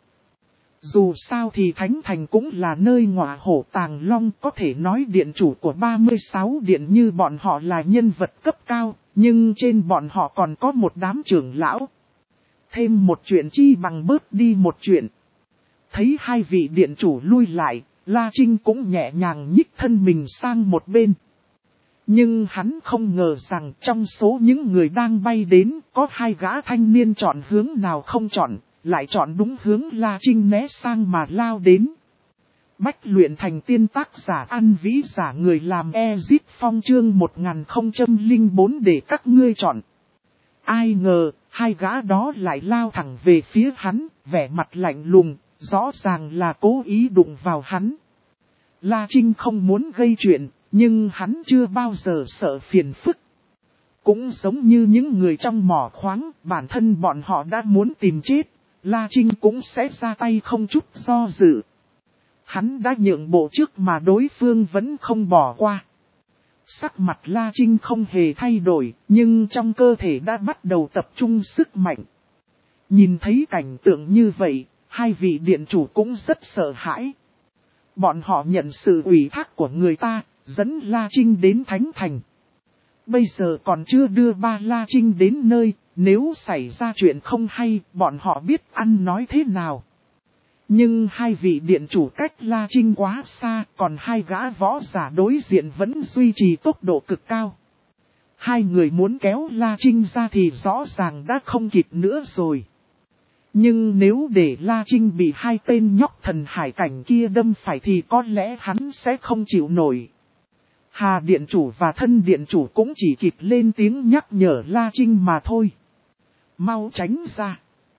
A: Dù sao thì thánh thành cũng là nơi ngọa hổ tàng long, có thể nói điện chủ của ba mươi sáu điện như bọn họ là nhân vật cấp cao, nhưng trên bọn họ còn có một đám trưởng lão. Thêm một chuyện chi bằng bớt đi một chuyện. Thấy hai vị điện chủ lui lại, La Trinh cũng nhẹ nhàng nhích thân mình sang một bên. Nhưng hắn không ngờ rằng trong số những người đang bay đến, có hai gã thanh niên chọn hướng nào không chọn, lại chọn đúng hướng La Trinh né sang mà lao đến. Bách luyện thành tiên tác giả ăn vĩ giả người làm Ezit Phong chương một nghìn không trăm lẻ bốn để các ngươi chọn. Ai ngờ, hai gã đó lại lao thẳng về phía hắn, vẻ mặt lạnh lùng, rõ ràng là cố ý đụng vào hắn. La Trinh không muốn gây chuyện, nhưng hắn chưa bao giờ sợ phiền phức. Cũng giống như những người trong mỏ khoáng, bản thân bọn họ đã muốn tìm chết, La Trinh cũng sẽ ra tay không chút do dự. Hắn đã nhượng bộ trước mà đối phương vẫn không bỏ qua. Sắc mặt La Trinh không hề thay đổi, nhưng trong cơ thể đã bắt đầu tập trung sức mạnh. Nhìn thấy cảnh tượng như vậy, hai vị điện chủ cũng rất sợ hãi. Bọn họ nhận sự ủy thác của người ta, dẫn La Trinh đến Thánh Thành. Bây giờ còn chưa đưa ba La Trinh đến nơi, nếu xảy ra chuyện không hay, bọn họ biết ăn nói thế nào. Nhưng hai vị điện chủ cách La Trinh quá xa, còn hai gã võ giả đối diện vẫn duy trì tốc độ cực cao. Hai người muốn kéo La Trinh ra thì rõ ràng đã không kịp nữa rồi. Nhưng nếu để La Trinh bị hai tên nhóc thần hải cảnh kia đâm phải thì có lẽ hắn sẽ không chịu nổi. Hà điện chủ và thân điện chủ cũng chỉ kịp lên tiếng nhắc nhở La Trinh mà thôi. Mau tránh ra.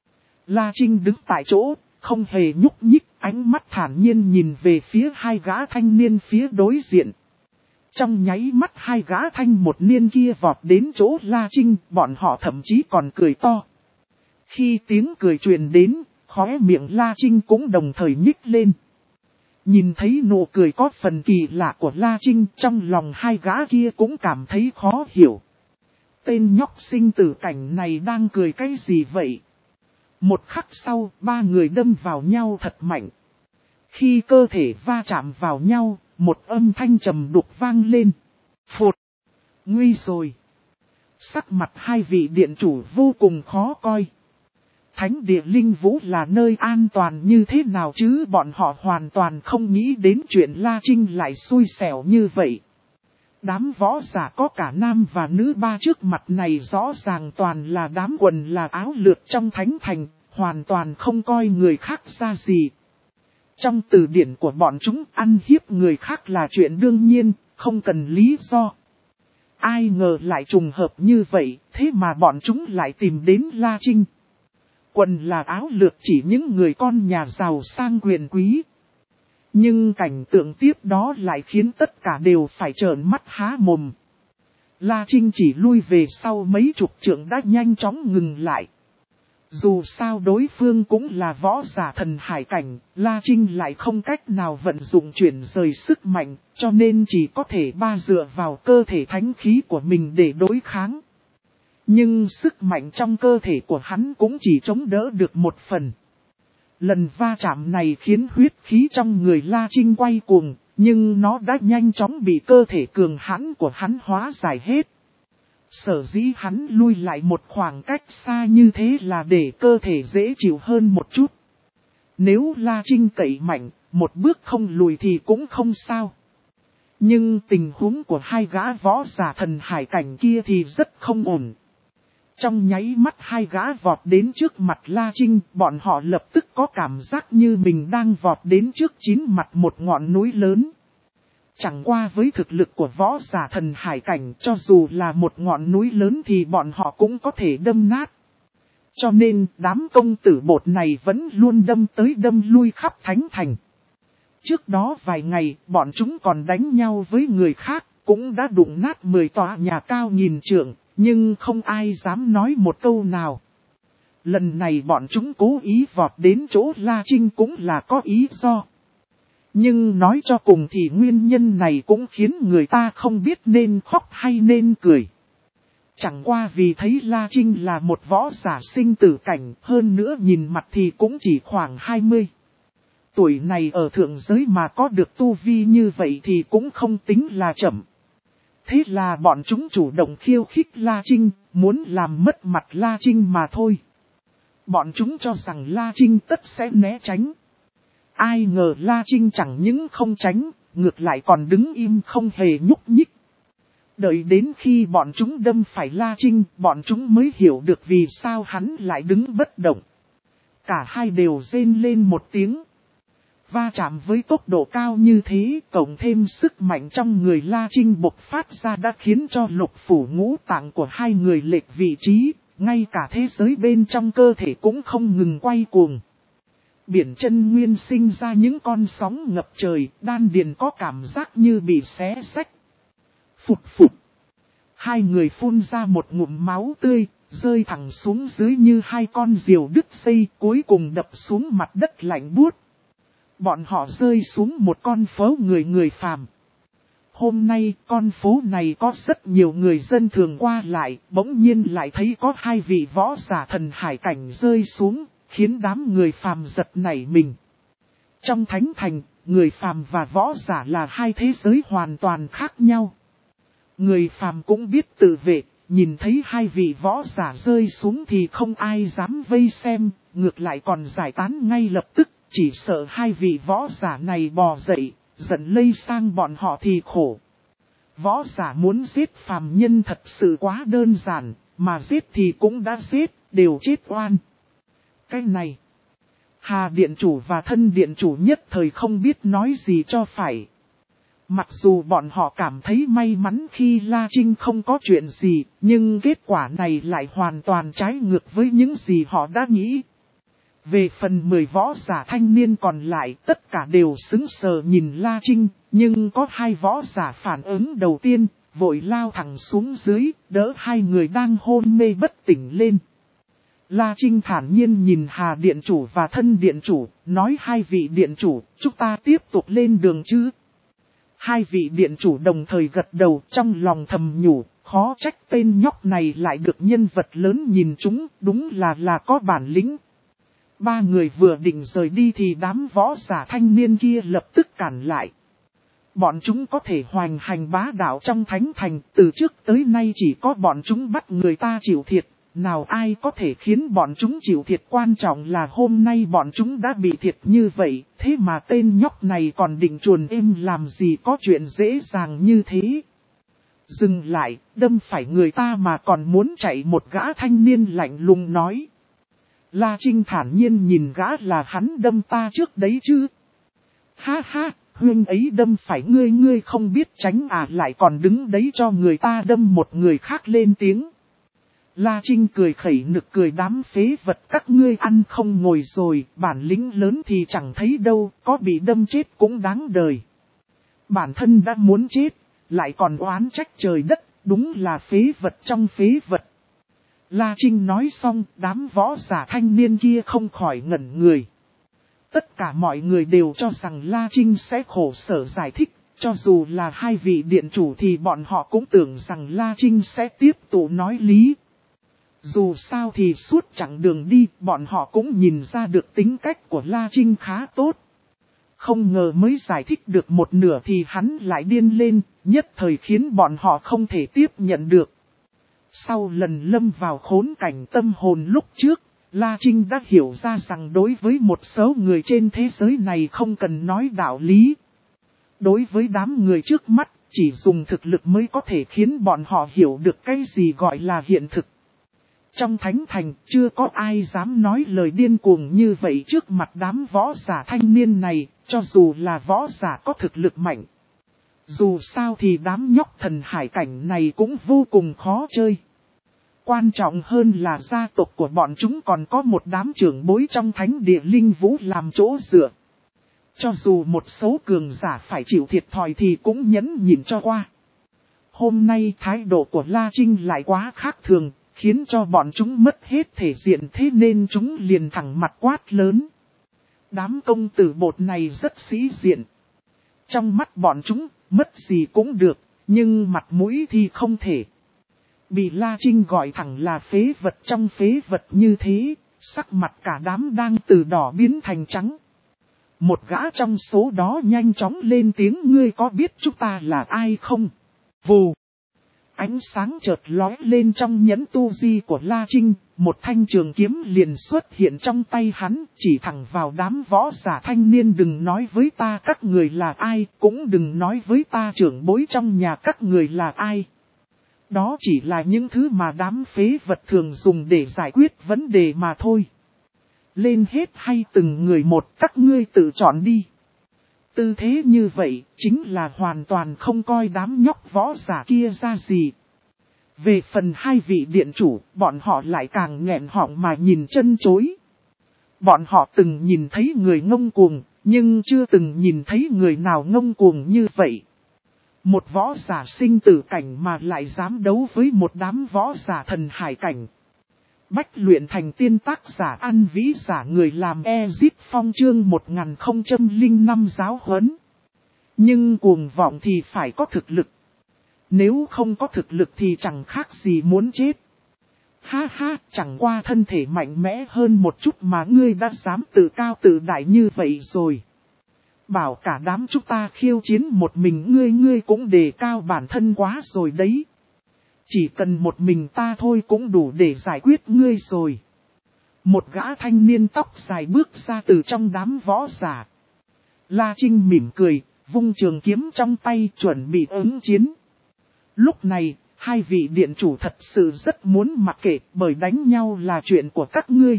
A: La Trinh đứng tại chỗ, không hề nhúc nhích, ánh mắt thản nhiên nhìn về phía hai gã thanh niên phía đối diện. Trong nháy mắt hai gã thanh một niên kia vọt đến chỗ La Trinh, bọn họ thậm chí còn cười to. Khi tiếng cười truyền đến, khóe miệng La Trinh cũng đồng thời nhích lên. Nhìn thấy nụ cười có phần kỳ lạ của La Trinh, trong lòng hai gã kia cũng cảm thấy khó hiểu. Tên nhóc sinh tử cảnh này đang cười cái gì vậy? Một khắc sau, ba người đâm vào nhau thật mạnh. Khi cơ thể va chạm vào nhau, một âm thanh trầm đục vang lên. Phụt! Nguy rồi! Sắc mặt hai vị điện chủ vô cùng khó coi. Thánh địa linh vũ là nơi an toàn như thế nào chứ bọn họ hoàn toàn không nghĩ đến chuyện La Trinh lại xui xẻo như vậy. Đám võ giả có cả nam và nữ ba trước mặt này rõ ràng toàn là đám quần là áo lượt trong thánh thành, hoàn toàn không coi người khác ra gì. Trong từ điển của bọn chúng ăn hiếp người khác là chuyện đương nhiên, không cần lý do. Ai ngờ lại trùng hợp như vậy, thế mà bọn chúng lại tìm đến La Trinh. Quần là áo lượt chỉ những người con nhà giàu sang quyền quý. Nhưng cảnh tượng tiếp đó lại khiến tất cả đều phải trợn mắt há mồm. La Trinh chỉ lui về sau mấy chục trượng đã nhanh chóng ngừng lại. Dù sao đối phương cũng là võ giả thần hải cảnh, La Trinh lại không cách nào vận dụng chuyển rời sức mạnh, cho nên chỉ có thể ba dựa vào cơ thể thánh khí của mình để đối kháng. Nhưng sức mạnh trong cơ thể của hắn cũng chỉ chống đỡ được một phần. Lần va chạm này khiến huyết khí trong người La Trinh quay cuồng, nhưng nó đã nhanh chóng bị cơ thể cường hãn của hắn hóa giải hết. Sở dĩ hắn lui lại một khoảng cách xa như thế là để cơ thể dễ chịu hơn một chút. Nếu La Trinh cậy mạnh, một bước không lùi thì cũng không sao. Nhưng tình huống của hai gã võ giả thần hải cảnh kia thì rất không ổn. Trong nháy mắt hai gã vọt đến trước mặt La Trinh, bọn họ lập tức có cảm giác như mình đang vọt đến trước chín mặt một ngọn núi lớn. Chẳng qua với thực lực của võ giả thần hải cảnh, cho dù là một ngọn núi lớn thì bọn họ cũng có thể đâm nát. Cho nên đám công tử bột này vẫn luôn đâm tới đâm lui khắp thánh thành. Trước đó vài ngày, bọn chúng còn đánh nhau với người khác, cũng đã đụng nát mười tòa nhà cao nghìn trượng, nhưng không ai dám nói một câu nào. Lần này bọn chúng cố ý vọt đến chỗ La Trinh cũng là có ý do. Nhưng nói cho cùng thì nguyên nhân này cũng khiến người ta không biết nên khóc hay nên cười. Chẳng qua vì thấy La Trinh là một võ giả sinh tử cảnh, hơn nữa nhìn mặt thì cũng chỉ khoảng hai mươi. Tuổi này ở thượng giới mà có được tu vi như vậy thì cũng không tính là chậm. Thế là bọn chúng chủ động khiêu khích La Trinh, muốn làm mất mặt La Trinh mà thôi. Bọn chúng cho rằng La Trinh tất sẽ né tránh. Ai ngờ La Trinh chẳng những không tránh, ngược lại còn đứng im không hề nhúc nhích. Đợi đến khi bọn chúng đâm phải La Trinh, bọn chúng mới hiểu được vì sao hắn lại đứng bất động. Cả hai đều rên lên một tiếng. Va chạm với tốc độ cao như thế, cộng thêm sức mạnh trong người La Trinh bộc phát ra đã khiến cho lục phủ ngũ tạng của hai người lệch vị trí, ngay cả thế giới bên trong cơ thể cũng không ngừng quay cuồng. Biển chân nguyên sinh ra những con sóng ngập trời, đan điền có cảm giác như bị xé xách. Phụt phụt. Hai người phun ra một ngụm máu tươi, rơi thẳng xuống dưới như hai con diều đứt dây, cuối cùng đập xuống mặt đất lạnh buốt. Bọn họ rơi xuống một con phố người người phàm. Hôm nay con phố này có rất nhiều người dân thường qua lại, bỗng nhiên lại thấy có hai vị võ giả thần hải cảnh rơi xuống, khiến đám người phàm giật nảy mình. Trong thánh thành, người phàm và võ giả là hai thế giới hoàn toàn khác nhau. Người phàm cũng biết tự vệ, nhìn thấy hai vị võ giả rơi xuống thì không ai dám vây xem, ngược lại còn giải tán ngay lập tức, chỉ sợ hai vị võ giả này bò dậy, giận lây sang bọn họ thì khổ. Võ giả muốn giết phàm nhân thật sự quá đơn giản, mà giết thì cũng đã giết, đều chết oan. Cái này, Hà Điện Chủ và Thân Điện Chủ nhất thời không biết nói gì cho phải. Mặc dù bọn họ cảm thấy may mắn khi La Trinh không có chuyện gì, nhưng kết quả này lại hoàn toàn trái ngược với những gì họ đã nghĩ. Về phần mười võ giả thanh niên còn lại, tất cả đều sững sờ nhìn La Trinh, nhưng có hai võ giả phản ứng đầu tiên, vội lao thẳng xuống dưới, đỡ hai người đang hôn mê bất tỉnh lên. La Trinh thản nhiên nhìn Hà Điện Chủ và Thân Điện Chủ, nói hai vị Điện Chủ, chúng ta tiếp tục lên đường chứ. Hai vị Điện Chủ đồng thời gật đầu, trong lòng thầm nhủ, khó trách tên nhóc này lại được nhân vật lớn nhìn chúng, đúng là là có bản lĩnh. Ba người vừa định rời đi thì đám võ giả thanh niên kia lập tức cản lại. Bọn chúng có thể hoành hành bá đạo trong thánh thành, từ trước tới nay chỉ có bọn chúng bắt người ta chịu thiệt, nào ai có thể khiến bọn chúng chịu thiệt, quan trọng là hôm nay bọn chúng đã bị thiệt như vậy, thế mà tên nhóc này còn định chuồn êm làm gì có chuyện dễ dàng như thế. Dừng lại, đâm phải người ta mà còn muốn chạy, một gã thanh niên lạnh lùng nói. La Trinh thản nhiên nhìn gã, là hắn đâm ta trước đấy chứ. Ha ha, huynh ấy đâm phải ngươi, ngươi không biết tránh à, lại còn đứng đấy cho người ta đâm một người khác lên tiếng. La Trinh cười khẩy nực cười đám phế vật các ngươi ăn không ngồi rồi, bản lĩnh lớn thì chẳng thấy đâu, có bị đâm chết cũng đáng đời. Bản thân đã muốn chết, lại còn oán trách trời đất, đúng là phế vật trong phế vật. La Trinh nói xong, đám võ giả thanh niên kia không khỏi ngẩn người. Tất cả mọi người đều cho rằng La Trinh sẽ khổ sở giải thích, cho dù là hai vị điện chủ thì bọn họ cũng tưởng rằng La Trinh sẽ tiếp tục nói lý. Dù sao thì suốt chặng đường đi, bọn họ cũng nhìn ra được tính cách của La Trinh khá tốt. Không ngờ mới giải thích được một nửa thì hắn lại điên lên, nhất thời khiến bọn họ không thể tiếp nhận được. Sau lần lâm vào khốn cảnh tâm hồn lúc trước, La Trinh đã hiểu ra rằng đối với một số người trên thế giới này không cần nói đạo lý. Đối với đám người trước mắt, chỉ dùng thực lực mới có thể khiến bọn họ hiểu được cái gì gọi là hiện thực. Trong thánh thành, chưa có ai dám nói lời điên cuồng như vậy trước mặt đám võ giả thanh niên này, cho dù là võ giả có thực lực mạnh. Dù sao thì đám nhóc thần hải cảnh này cũng vô cùng khó chơi. Quan trọng hơn là gia tộc của bọn chúng còn có một đám trưởng bối trong thánh địa linh vũ làm chỗ dựa. Cho dù một số cường giả phải chịu thiệt thòi thì cũng nhẫn nhịn cho qua. Hôm nay thái độ của La Trinh lại quá khác thường, khiến cho bọn chúng mất hết thể diện, thế nên chúng liền thẳng mặt quát lớn. Đám công tử bột này rất sĩ diện. Trong mắt bọn chúng, mất gì cũng được, nhưng mặt mũi thì không thể. Bị La Trinh gọi thẳng là phế vật trong phế vật như thế, sắc mặt cả đám đang từ đỏ biến thành trắng. Một gã trong số đó nhanh chóng lên tiếng, ngươi có biết chúng ta là ai không? Vù! Ánh sáng chợt lóe lên trong nhẫn tu di của La Trinh, một thanh trường kiếm liền xuất hiện trong tay hắn, chỉ thẳng vào đám võ giả thanh niên. Đừng nói với ta các người là ai, cũng đừng nói với ta trưởng bối trong nhà các người là ai. Đó chỉ là những thứ mà đám phế vật thường dùng để giải quyết vấn đề mà thôi. Lên hết hay từng người một, các ngươi tự chọn đi. Tư thế như vậy, chính là hoàn toàn không coi đám nhóc võ giả kia ra gì. Về phần hai vị điện chủ, bọn họ lại càng nghẹn họng mà nhìn chân chối. Bọn họ từng nhìn thấy người ngông cuồng, nhưng chưa từng nhìn thấy người nào ngông cuồng như vậy. Một võ giả sinh tử cảnh mà lại dám đấu với một đám võ giả thần hải cảnh. Bách luyện thành tiên tác giả ăn vĩ giả người làm Ezip Phong chương một nghìn không trăm lẻ năm giáo huấn. Nhưng cuồng vọng thì phải có thực lực. Nếu không có thực lực thì chẳng khác gì muốn chết. Ha ha, chẳng qua thân thể mạnh mẽ hơn một chút mà ngươi đã dám tự cao tự đại như vậy rồi. Bảo cả đám chúng ta khiêu chiến một mình ngươi ngươi cũng đề cao bản thân quá rồi đấy. Chỉ cần một mình ta thôi cũng đủ để giải quyết ngươi rồi. Một gã thanh niên tóc dài bước ra từ trong đám võ giả. La Trinh mỉm cười, vung trường kiếm trong tay chuẩn bị ứng chiến. Lúc này, hai vị điện chủ thật sự rất muốn mặc kệ bởi đánh nhau là chuyện của các ngươi.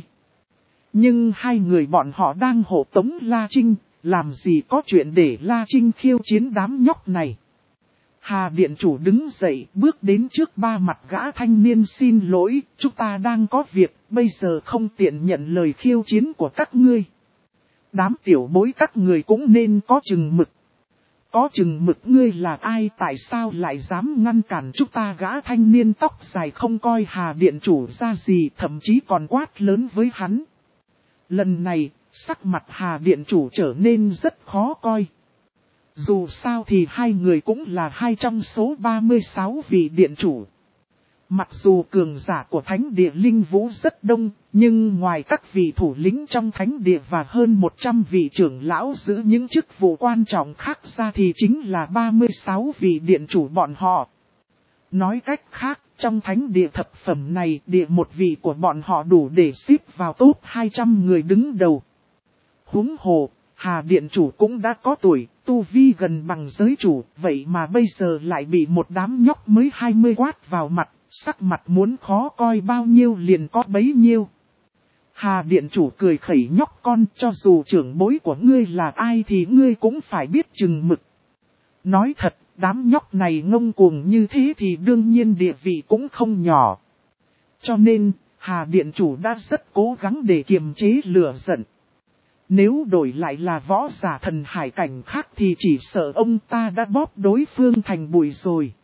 A: Nhưng hai người bọn họ đang hộ tống La Trinh, làm gì có chuyện để La Trinh khiêu chiến đám nhóc này. Hà điện chủ đứng dậy bước đến trước ba mặt gã thanh niên, xin lỗi, chúng ta đang có việc, bây giờ không tiện nhận lời khiêu chiến của các ngươi. Đám tiểu bối các người cũng nên có chừng mực. Có chừng mực ngươi là ai, tại sao lại dám ngăn cản chúng ta? Gã thanh niên tóc dài không coi Hà điện chủ ra gì, thậm chí còn quát lớn với hắn. Lần này, sắc mặt Hà điện chủ trở nên rất khó coi. Dù sao thì hai người cũng là hai trong số ba mươi sáu vị điện chủ. Mặc dù cường giả của thánh địa linh vũ rất đông, nhưng ngoài các vị thủ lĩnh trong thánh địa và hơn một trăm vị trưởng lão giữ những chức vụ quan trọng khác ra thì chính là ba mươi sáu vị điện chủ bọn họ. Nói cách khác, trong thánh địa thập phẩm này, địa một vị của bọn họ đủ để xếp vào top hai trăm người đứng đầu. Huống hồ, Hà điện chủ cũng đã có tuổi, tu vi gần bằng giới chủ, vậy mà bây giờ lại bị một đám nhóc mới hai mươi quát vào mặt, sắc mặt muốn khó coi bao nhiêu liền có bấy nhiêu. Hà điện chủ cười khẩy, nhóc con, cho dù trưởng bối của ngươi là ai thì ngươi cũng phải biết chừng mực. Nói thật, đám nhóc này ngông cuồng như thế thì đương nhiên địa vị cũng không nhỏ. Cho nên, Hà Điện Chủ đã rất cố gắng để kiềm chế lửa giận. Nếu đổi lại là võ giả thần hải cảnh khác thì chỉ sợ ông ta đã bóp đối phương thành bụi rồi.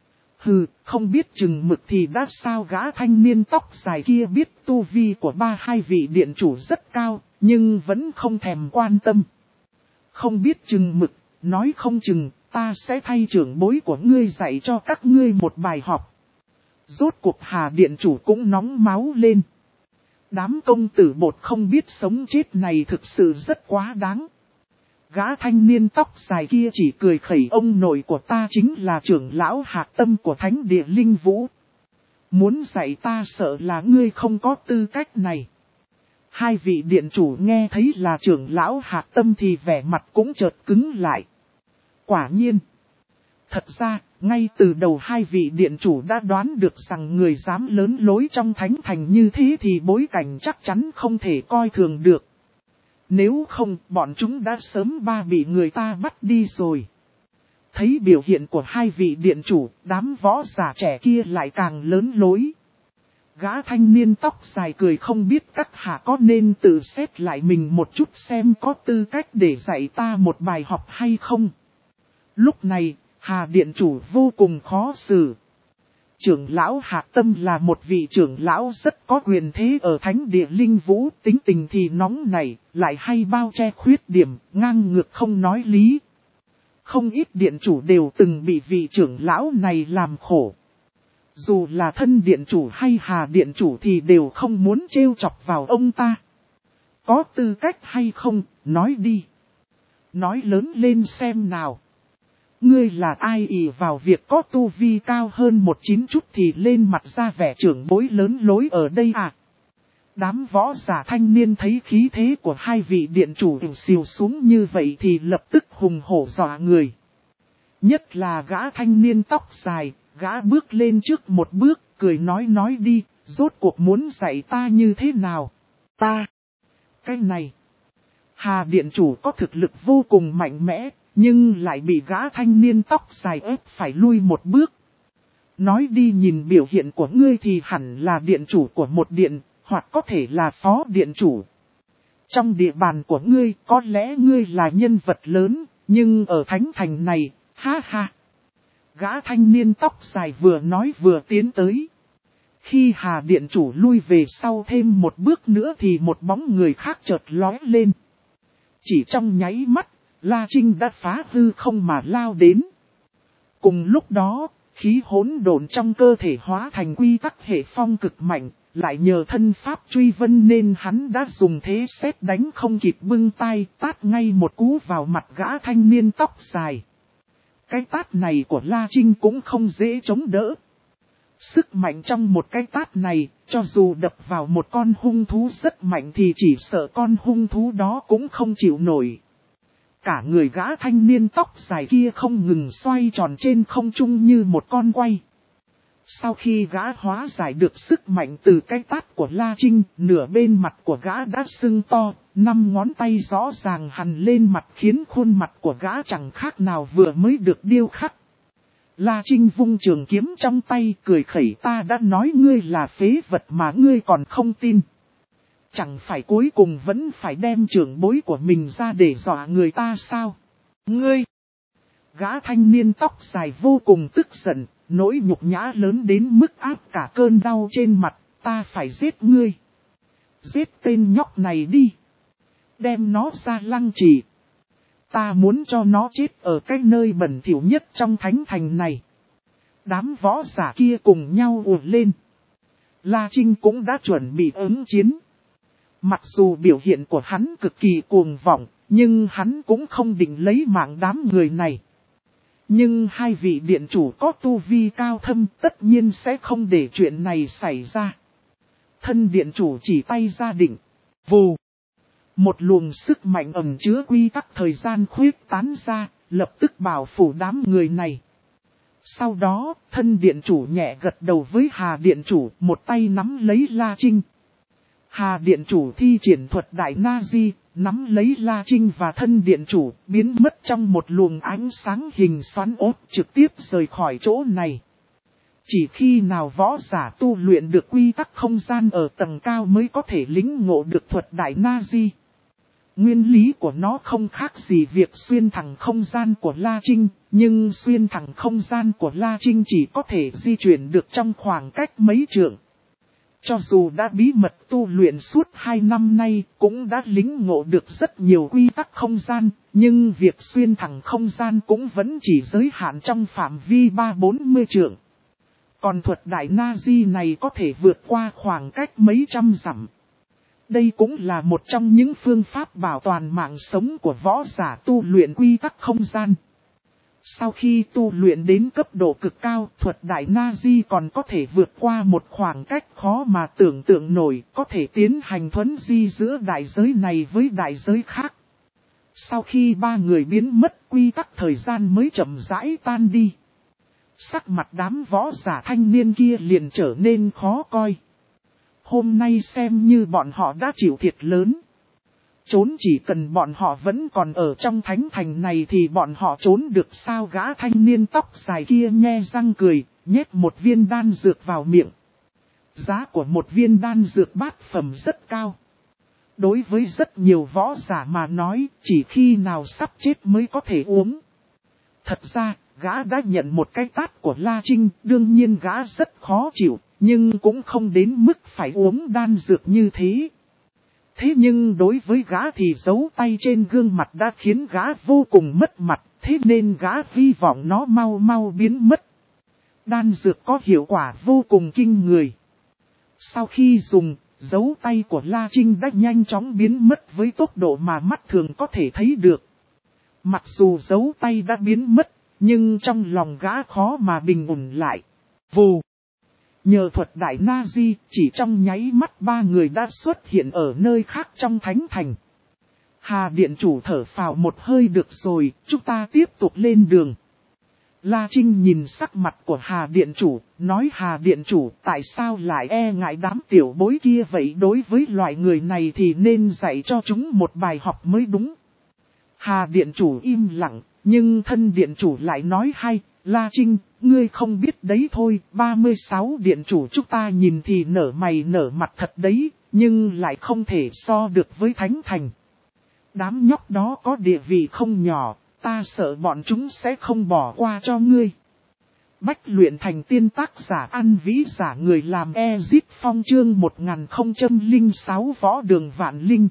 A: Hừ, không biết chừng mực thì đã sao. Gã thanh niên tóc dài kia biết tu vi của ba hai vị điện chủ rất cao, nhưng vẫn không thèm quan tâm. Không biết chừng mực, nói không chừng, ta sẽ thay trưởng bối của ngươi dạy cho các ngươi một bài học. Rốt cuộc Hà Điện Chủ cũng nóng máu lên. Đám công tử bột không biết sống chết này thực sự rất quá đáng. Gã thanh niên tóc dài kia chỉ cười khẩy, ông nội của ta chính là trưởng lão hạc tâm của Thánh Địa Linh Vũ. Muốn dạy ta sợ là ngươi không có tư cách này. Hai vị điện chủ nghe thấy là trưởng lão hạc tâm thì vẻ mặt cũng chợt cứng lại. Quả nhiên. Thật ra, ngay từ đầu hai vị điện chủ đã đoán được rằng người dám lớn lối trong thánh thành như thế thì bối cảnh chắc chắn không thể coi thường được. Nếu không, bọn chúng đã sớm ba bị người ta bắt đi rồi. Thấy biểu hiện của hai vị điện chủ, đám võ giả trẻ kia lại càng lớn lối. Gã thanh niên tóc dài cười, không biết các hạ có nên tự xét lại mình một chút xem có tư cách để dạy ta một bài học hay không. Lúc này, Hà Điện Chủ vô cùng khó xử. Trưởng lão Hạc Tâm là một vị trưởng lão rất có quyền thế ở Thánh Địa Linh Vũ, tính tình thì nóng nảy, lại hay bao che khuyết điểm, ngang ngược không nói lý. Không ít điện chủ đều từng bị vị trưởng lão này làm khổ. Dù là thân điện chủ hay Hà Điện Chủ thì đều không muốn trêu chọc vào ông ta. Có tư cách hay không, nói đi. Nói lớn lên xem nào. Ngươi là ai ỷ vào việc có tu vi cao hơn một chín chút thì lên mặt ra vẻ trưởng bối lớn lối ở đây à? Đám võ giả thanh niên thấy khí thế của hai vị điện chủ ỉu xìu xuống như vậy thì lập tức hùng hổ dọa người. Nhất là gã thanh niên tóc dài, gã bước lên trước một bước, cười nói nói đi, rốt cuộc muốn dạy ta như thế nào? Ta! Cái này! Hà Điện Chủ có thực lực vô cùng mạnh mẽ, nhưng lại bị gã thanh niên tóc dài ép phải lui một bước. Nói đi, nhìn biểu hiện của ngươi thì hẳn là điện chủ của một điện, hoặc có thể là phó điện chủ. Trong địa bàn của ngươi có lẽ ngươi là nhân vật lớn, nhưng ở thánh thành này, ha ha. Gã thanh niên tóc dài vừa nói vừa tiến tới. Khi Hà Điện Chủ lui về sau thêm một bước nữa thì một bóng người khác chợt lóe lên. Chỉ trong nháy mắt, La Trinh đã phá hư không mà lao đến. Cùng lúc đó, khí hỗn độn trong cơ thể hóa thành quy tắc hệ phong cực mạnh, lại nhờ thân pháp truy vân nên hắn đã dùng thế xét đánh không kịp bưng tay, tát ngay một cú vào mặt gã thanh niên tóc dài. Cái tát này của La Trinh cũng không dễ chống đỡ. Sức mạnh trong một cái tát này, cho dù đập vào một con hung thú rất mạnh thì chỉ sợ con hung thú đó cũng không chịu nổi. Cả người gã thanh niên tóc dài kia không ngừng xoay tròn trên không trung như một con quay. Sau khi gã hóa giải được sức mạnh từ cái tát của La Trinh, nửa bên mặt của gã đã sưng to, năm ngón tay rõ ràng hằn lên mặt khiến khuôn mặt của gã chẳng khác nào vừa mới được điêu khắc. La Trinh vung trường kiếm trong tay cười khẩy, ta đã nói ngươi là phế vật mà ngươi còn không tin. Chẳng phải cuối cùng vẫn phải đem trưởng bối của mình ra để dọa người ta sao? Ngươi! Gã thanh niên tóc dài vô cùng tức giận, nỗi nhục nhã lớn đến mức áp cả cơn đau trên mặt, ta phải giết ngươi. Giết tên nhóc này đi. Đem nó ra lăng trì. Ta muốn cho nó chết ở cái nơi bẩn thỉu nhất trong thánh thành này. Đám võ giả kia cùng nhau ùa lên. La Trinh cũng đã chuẩn bị ứng chiến. Mặc dù biểu hiện của hắn cực kỳ cuồng vọng, nhưng hắn cũng không định lấy mạng đám người này. Nhưng hai vị điện chủ có tu vi cao thâm tất nhiên sẽ không để chuyện này xảy ra. Thân điện chủ chỉ tay ra định. Vù. Một luồng sức mạnh ẩn chứa quy tắc thời gian khuyết tán ra, lập tức bảo phủ đám người này. Sau đó, thân điện chủ nhẹ gật đầu với Hà Điện Chủ, một tay nắm lấy La Trinh. Hà Điện Chủ thi triển thuật Đại Na Di, nắm lấy La Trinh và thân điện chủ, biến mất trong một luồng ánh sáng hình xoắn ốt trực tiếp rời khỏi chỗ này. Chỉ khi nào võ giả tu luyện được quy tắc không gian ở tầng cao mới có thể lĩnh ngộ được thuật đại Na-di. Nguyên lý của nó không khác gì việc xuyên thẳng không gian của La Trinh, nhưng xuyên thẳng không gian của La Trinh chỉ có thể di chuyển được trong khoảng cách mấy trượng. Cho dù đã bí mật tu luyện suốt hai năm nay, cũng đã lĩnh ngộ được rất nhiều quy tắc không gian, nhưng việc xuyên thẳng không gian cũng vẫn chỉ giới hạn trong phạm vi ba bốn mươi trượng. Còn thuật đại Na-di này có thể vượt qua khoảng cách mấy trăm dặm. Đây cũng là một trong những phương pháp bảo toàn mạng sống của võ giả tu luyện quy tắc không gian. Sau khi tu luyện đến cấp độ cực cao, thuật đại Na-di còn có thể vượt qua một khoảng cách khó mà tưởng tượng nổi, có thể tiến hành thuấn di giữa đại giới này với đại giới khác. Sau khi ba người biến mất, quy tắc thời gian mới chậm rãi tan đi. Sắc mặt đám võ giả thanh niên kia liền trở nên khó coi. Hôm nay xem như bọn họ đã chịu thiệt lớn. Trốn chỉ cần bọn họ vẫn còn ở trong thánh thành này thì bọn họ trốn được sao? Gã thanh niên tóc dài kia nhe răng cười, nhét một viên đan dược vào miệng. Giá của một viên đan dược bát phẩm rất cao. Đối với rất nhiều võ giả mà nói, chỉ khi nào sắp chết mới có thể uống. Thật ra, gã đã nhận một cái tát của La Trinh, đương nhiên gã rất khó chịu, nhưng cũng không đến mức phải uống đan dược như thế. Thế nhưng đối với gã thì dấu tay trên gương mặt đã khiến gã vô cùng mất mặt, thế nên gã hy vọng nó mau mau biến mất. Đan dược có hiệu quả vô cùng kinh người. Sau khi dùng, dấu tay của La Trinh đã nhanh chóng biến mất với tốc độ mà mắt thường có thể thấy được. Mặc dù dấu tay đã biến mất, nhưng trong lòng gã khó mà bình ổn lại. Vù! Nhờ thuật đại Na-di, chỉ trong nháy mắt ba người đã xuất hiện ở nơi khác trong thánh thành. Hà Điện Chủ thở phào một hơi, được rồi, chúng ta tiếp tục lên đường. La Trinh nhìn sắc mặt của Hà Điện Chủ, nói Hà Điện Chủ tại sao lại e ngại đám tiểu bối kia vậy? Đối với loại người này thì nên dạy cho chúng một bài học mới đúng. Hà Điện Chủ im lặng, nhưng thân Điện Chủ lại nói hay. La Trinh, ngươi không biết đấy thôi, ba mươi sáu Điện Chủ chúng ta nhìn thì nở mày nở mặt thật đấy, nhưng lại không thể so được với Thánh Thành. Đám nhóc đó có địa vị không nhỏ, ta sợ bọn chúng sẽ không bỏ qua cho ngươi. Bách luyện thành tiên, tác giả An Vĩ, giả người làm Ezit, phong chương một nghìn không trăm lẻ sáu võ đường vạn linh.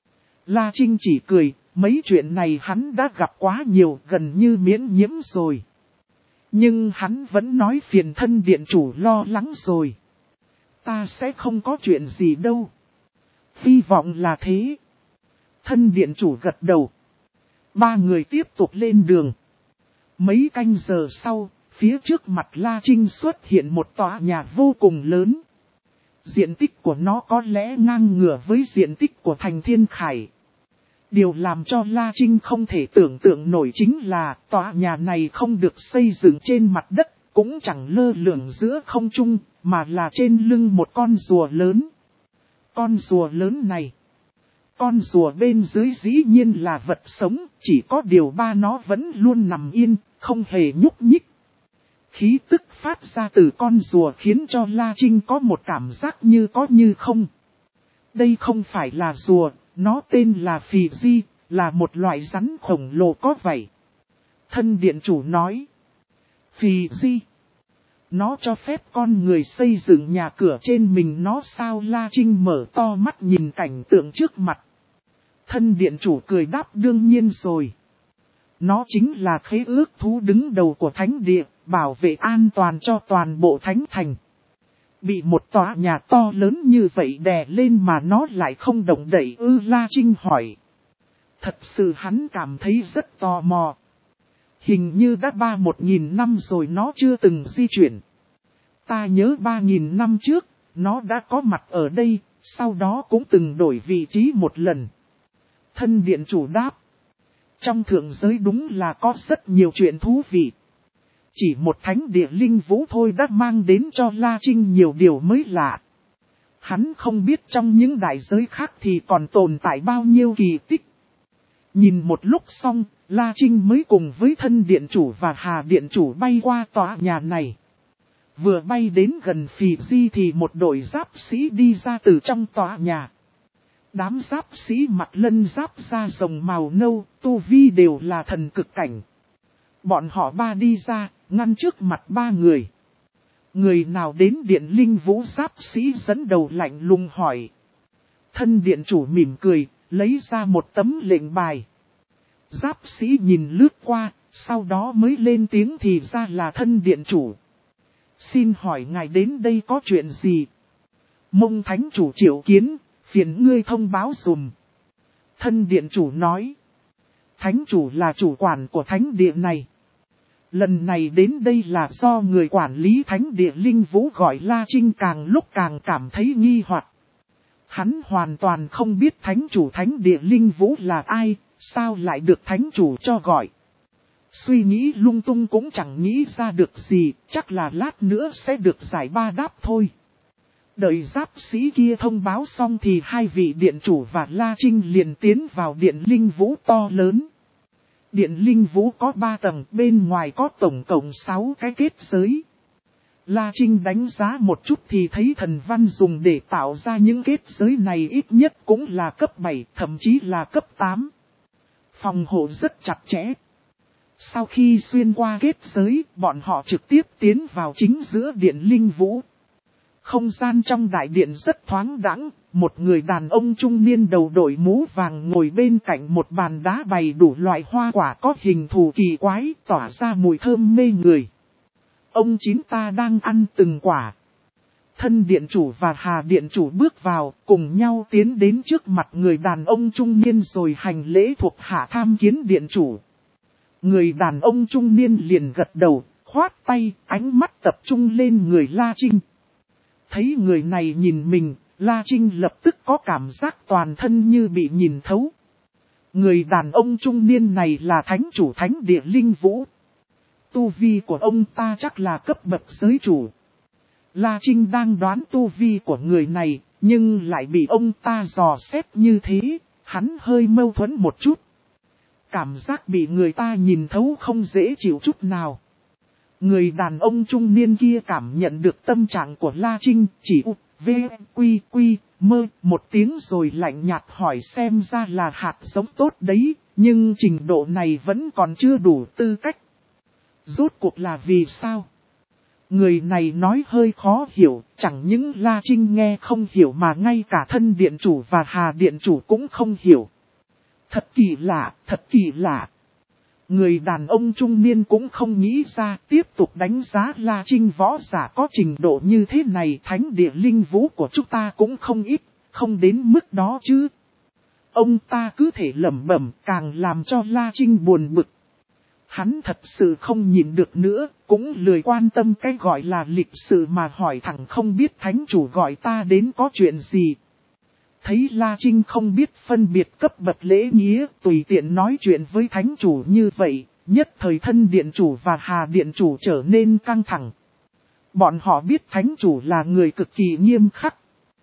A: La Trinh chỉ cười, mấy chuyện này hắn đã gặp quá nhiều, gần như miễn nhiễm rồi. Nhưng hắn vẫn nói phiền thân Điện Chủ lo lắng rồi. Ta sẽ không có chuyện gì đâu. Hy vọng là thế. Thân Điện Chủ gật đầu. Ba người tiếp tục lên đường. Mấy canh giờ sau, phía trước mặt La Trinh xuất hiện một tòa nhà vô cùng lớn. Diện tích của nó có lẽ ngang ngửa với diện tích của thành Thiên Khải. Điều làm cho La Trinh không thể tưởng tượng nổi chính là tòa nhà này không được xây dựng trên mặt đất, cũng chẳng lơ lửng giữa không trung, mà là trên lưng một con rùa lớn. Con rùa lớn này, con rùa bên dưới dĩ nhiên là vật sống, chỉ có điều ba nó vẫn luôn nằm yên, không hề nhúc nhích. Khí tức phát ra từ con rùa khiến cho La Trinh có một cảm giác như có như không. Đây không phải là rùa. Nó tên là phì di, là một loại rắn khổng lồ có vảy. Thân Điện Chủ nói. Phì di. Nó cho phép con người xây dựng nhà cửa trên mình nó sao? La Trinh mở to mắt nhìn cảnh tượng trước mặt. Thân Điện Chủ cười đáp, đương nhiên rồi. Nó chính là khế ước thú đứng đầu của thánh địa, bảo vệ an toàn cho toàn bộ thánh thành. Bị một tòa nhà to lớn như vậy đè lên mà nó lại không động đậy ư? La Trinh hỏi. Thật sự hắn cảm thấy rất tò mò. Hình như đã ba một nghìn năm rồi nó chưa từng di chuyển. Ta nhớ ba nghìn năm trước, nó đã có mặt ở đây, sau đó cũng từng đổi vị trí một lần. Thân Điện Chủ đáp. Trong thượng giới đúng là có rất nhiều chuyện thú vị. Chỉ một thánh địa linh vũ thôi đã mang đến cho La Trinh nhiều điều mới lạ. Hắn không biết trong những đại giới khác thì còn tồn tại bao nhiêu kỳ tích. Nhìn một lúc xong, La Trinh mới cùng với thân Điện Chủ và Hà Điện Chủ bay qua tòa nhà này. Vừa bay đến gần Phì Di thì một đội giáp sĩ đi ra từ trong tòa nhà. Đám giáp sĩ mặc lân giáp da rồng màu nâu, tu vi đều là thần cực cảnh. Bọn họ ba đi ra, ngăn trước mặt ba người. Người nào đến điện linh vũ giáp sĩ dẫn đầu lạnh lùng hỏi. Thân điện chủ mỉm cười, lấy ra một tấm lệnh bài. Giáp sĩ nhìn lướt qua, sau đó mới lên tiếng thì ra là thân điện chủ. Xin hỏi ngài đến đây có chuyện gì? Mông thánh chủ triệu kiến, phiền ngươi thông báo dùm. Thân điện chủ nói. Thánh chủ là chủ quản của thánh địa này. Lần này đến đây là do người quản lý thánh địa linh vũ gọi La Trinh càng lúc càng cảm thấy nghi hoặc. Hắn hoàn toàn không biết thánh chủ thánh địa linh vũ là ai, sao lại được thánh chủ cho gọi. Suy nghĩ lung tung cũng chẳng nghĩ ra được gì, chắc là lát nữa sẽ được giải ba đáp thôi. Đợi giáp sĩ kia thông báo xong thì hai vị điện chủ và La Trinh liền tiến vào điện linh vũ to lớn. Điện linh vũ có ba tầng, bên ngoài có tổng cộng sáu cái kết giới. La Trinh đánh giá một chút thì thấy thần văn dùng để tạo ra những kết giới này ít nhất cũng là cấp bảy, thậm chí là cấp tám. Phòng hộ rất chặt chẽ. Sau khi xuyên qua kết giới, bọn họ trực tiếp tiến vào chính giữa điện linh vũ. Không gian trong đại điện rất thoáng đãng, một người đàn ông trung niên đầu đội mũ vàng ngồi bên cạnh một bàn đá bày đủ loại hoa quả có hình thù kỳ quái, tỏa ra mùi thơm mê người. Ông chín ta đang ăn từng quả. Thân điện chủ và Hà điện chủ bước vào, cùng nhau tiến đến trước mặt người đàn ông trung niên rồi hành lễ thuộc hạ tham kiến điện chủ. Người đàn ông trung niên liền gật đầu, khoát tay, ánh mắt tập trung lên người La Trinh. Thấy người này nhìn mình, La Trinh lập tức có cảm giác toàn thân như bị nhìn thấu. Người đàn ông trung niên này là thánh chủ thánh địa linh vũ. Tu vi của ông ta chắc là cấp bậc giới chủ. La Trinh đang đoán tu vi của người này, nhưng lại bị ông ta dò xét như thế, hắn hơi mâu thuẫn một chút. Cảm giác bị người ta nhìn thấu không dễ chịu chút nào. Người đàn ông trung niên kia cảm nhận được tâm trạng của La Trinh, chỉ u, v, quy, quy, mơ, một tiếng rồi lạnh nhạt hỏi xem ra là hạt giống tốt đấy, nhưng trình độ này vẫn còn chưa đủ tư cách. Rốt cuộc là vì sao? Người này nói hơi khó hiểu, chẳng những La Trinh nghe không hiểu mà ngay cả thân điện chủ và Hà điện chủ cũng không hiểu. Thật kỳ lạ, thật kỳ lạ. Người đàn ông trung niên cũng không nghĩ ra, tiếp tục đánh giá La Trinh võ giả có trình độ như thế này, thánh địa linh vũ của chúng ta cũng không ít, không đến mức đó chứ. Ông ta cứ thể lẩm bẩm, càng làm cho La Trinh buồn bực. Hắn thật sự không nhìn được nữa, cũng lười quan tâm cái gọi là lịch sự mà hỏi thẳng không biết thánh chủ gọi ta đến có chuyện gì. Thấy La Trinh không biết phân biệt cấp bậc lễ nghĩa, tùy tiện nói chuyện với thánh chủ như vậy, nhất thời thân điện chủ và Hà điện chủ trở nên căng thẳng. Bọn họ biết thánh chủ là người cực kỳ nghiêm khắc.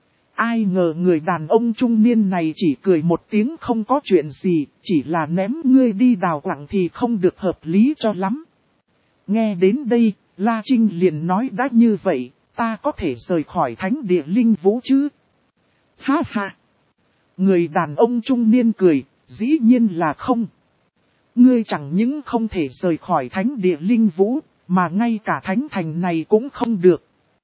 A: Ai ngờ người đàn ông trung niên này chỉ cười một tiếng không có chuyện gì, chỉ là ném ngươi đi đào quặng thì không được hợp lý cho lắm. Nghe đến đây, La Trinh liền nói đã như vậy, ta có thể rời khỏi thánh địa linh vũ chứ? Ha ha! Người đàn ông trung niên cười, dĩ nhiên là không. Ngươi chẳng những không thể rời khỏi thánh địa linh vũ, mà ngay cả thánh thành này cũng không được.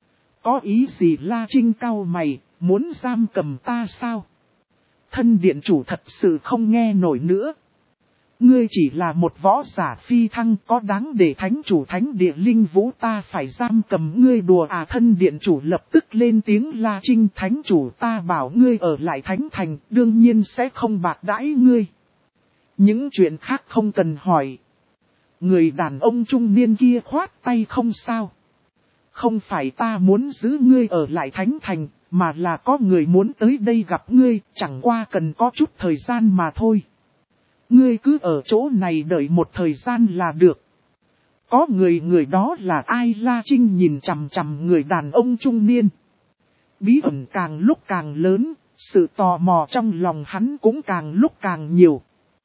A: Có ý gì La Trinh cau mày, muốn giam cầm ta sao? Thân điện chủ thật sự không nghe nổi nữa. Ngươi chỉ là một võ giả phi thăng, có đáng để thánh chủ thánh địa linh vũ ta phải giam cầm ngươi đùa à? Thân điện chủ lập tức lên tiếng, La Trinh, thánh chủ ta bảo ngươi ở lại thánh thành, đương nhiên sẽ không bạc đãi ngươi. Những chuyện khác không cần hỏi. Người đàn ông trung niên kia khoát tay, không sao. Không phải ta muốn giữ ngươi ở lại thánh thành, mà là có người muốn tới đây gặp ngươi, chẳng qua cần có chút thời gian mà thôi. Ngươi cứ ở chỗ này đợi một thời gian là được. Có người người đó là ai? La Trinh nhìn chằm chằm người đàn ông trung niên. Bí ẩn càng lúc càng lớn, sự tò mò trong lòng hắn cũng càng lúc càng nhiều.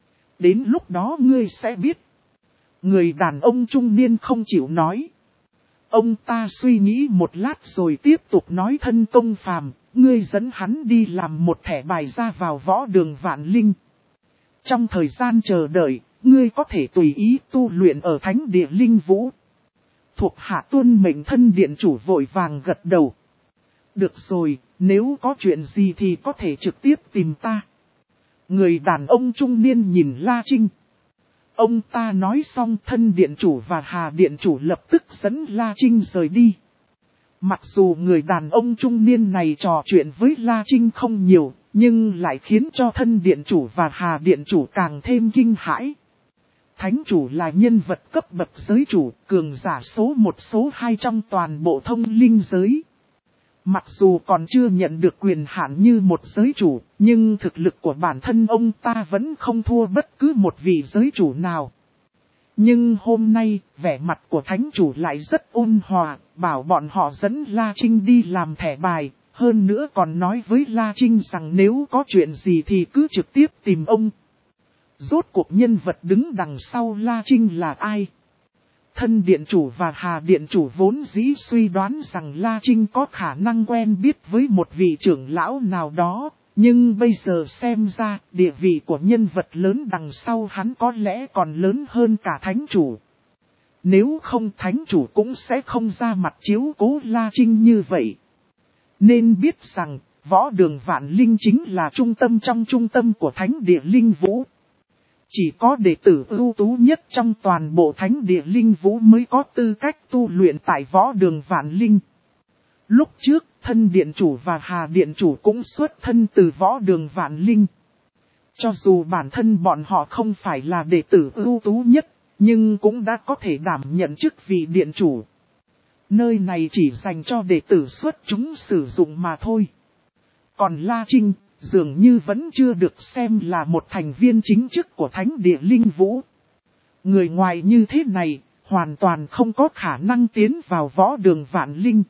A: Đến lúc đó ngươi sẽ biết. Người đàn ông trung niên không chịu nói. Ông ta suy nghĩ một lát rồi tiếp tục nói thân công phàm, ngươi dẫn hắn đi làm một thẻ bài ra vào võ đường Vạn Linh. Trong thời gian chờ đợi, ngươi có thể tùy ý tu luyện ở thánh địa Linh Vũ. Thuộc hạ tuân mệnh, thân điện chủ vội vàng gật đầu. Được rồi, nếu có chuyện gì thì có thể trực tiếp tìm ta. Người đàn ông trung niên nhìn La Trinh. Ông ta nói xong, thân điện chủ và Hà điện chủ lập tức dẫn La Trinh rời đi. Mặc dù người đàn ông trung niên này trò chuyện với La Trinh không nhiều, nhưng lại khiến cho thân điện chủ và Hà điện chủ càng thêm kinh hãi. Thánh chủ là nhân vật cấp bậc giới chủ, cường giả số một số hai trong toàn bộ thông linh giới. Mặc dù còn chưa nhận được quyền hạn như một giới chủ, nhưng thực lực của bản thân ông ta vẫn không thua bất cứ một vị giới chủ nào. Nhưng hôm nay, vẻ mặt của thánh chủ lại rất ôn hòa, bảo bọn họ dẫn La Trinh đi làm thẻ bài, hơn nữa còn nói với La Trinh rằng nếu có chuyện gì thì cứ trực tiếp tìm ông. Rốt cuộc nhân vật đứng đằng sau La Trinh là ai? Thân điện chủ và Hà điện chủ vốn dĩ suy đoán rằng La Trinh có khả năng quen biết với một vị trưởng lão nào đó, nhưng bây giờ xem ra địa vị của nhân vật lớn đằng sau hắn có lẽ còn lớn hơn cả thánh chủ. Nếu không, thánh chủ cũng sẽ không ra mặt chiếu cố La Trinh như vậy. Nên biết rằng, võ đường Vạn Linh chính là trung tâm trong trung tâm của thánh địa Linh Vũ. Chỉ có đệ tử ưu tú nhất trong toàn bộ thánh địa Linh Vũ mới có tư cách tu luyện tại võ đường Vạn Linh. Lúc trước, thân điện chủ và Hà điện chủ cũng xuất thân từ võ đường Vạn Linh. Cho dù bản thân bọn họ không phải là đệ tử ưu tú nhất, nhưng cũng đã có thể đảm nhận chức vị điện chủ. Nơi này chỉ dành cho đệ tử xuất chúng sử dụng mà thôi. Còn La Trinh, dường như vẫn chưa được xem là một thành viên chính thức của thánh địa Linh Vũ. Người ngoài như thế này, hoàn toàn không có khả năng tiến vào võ đường Vạn Linh.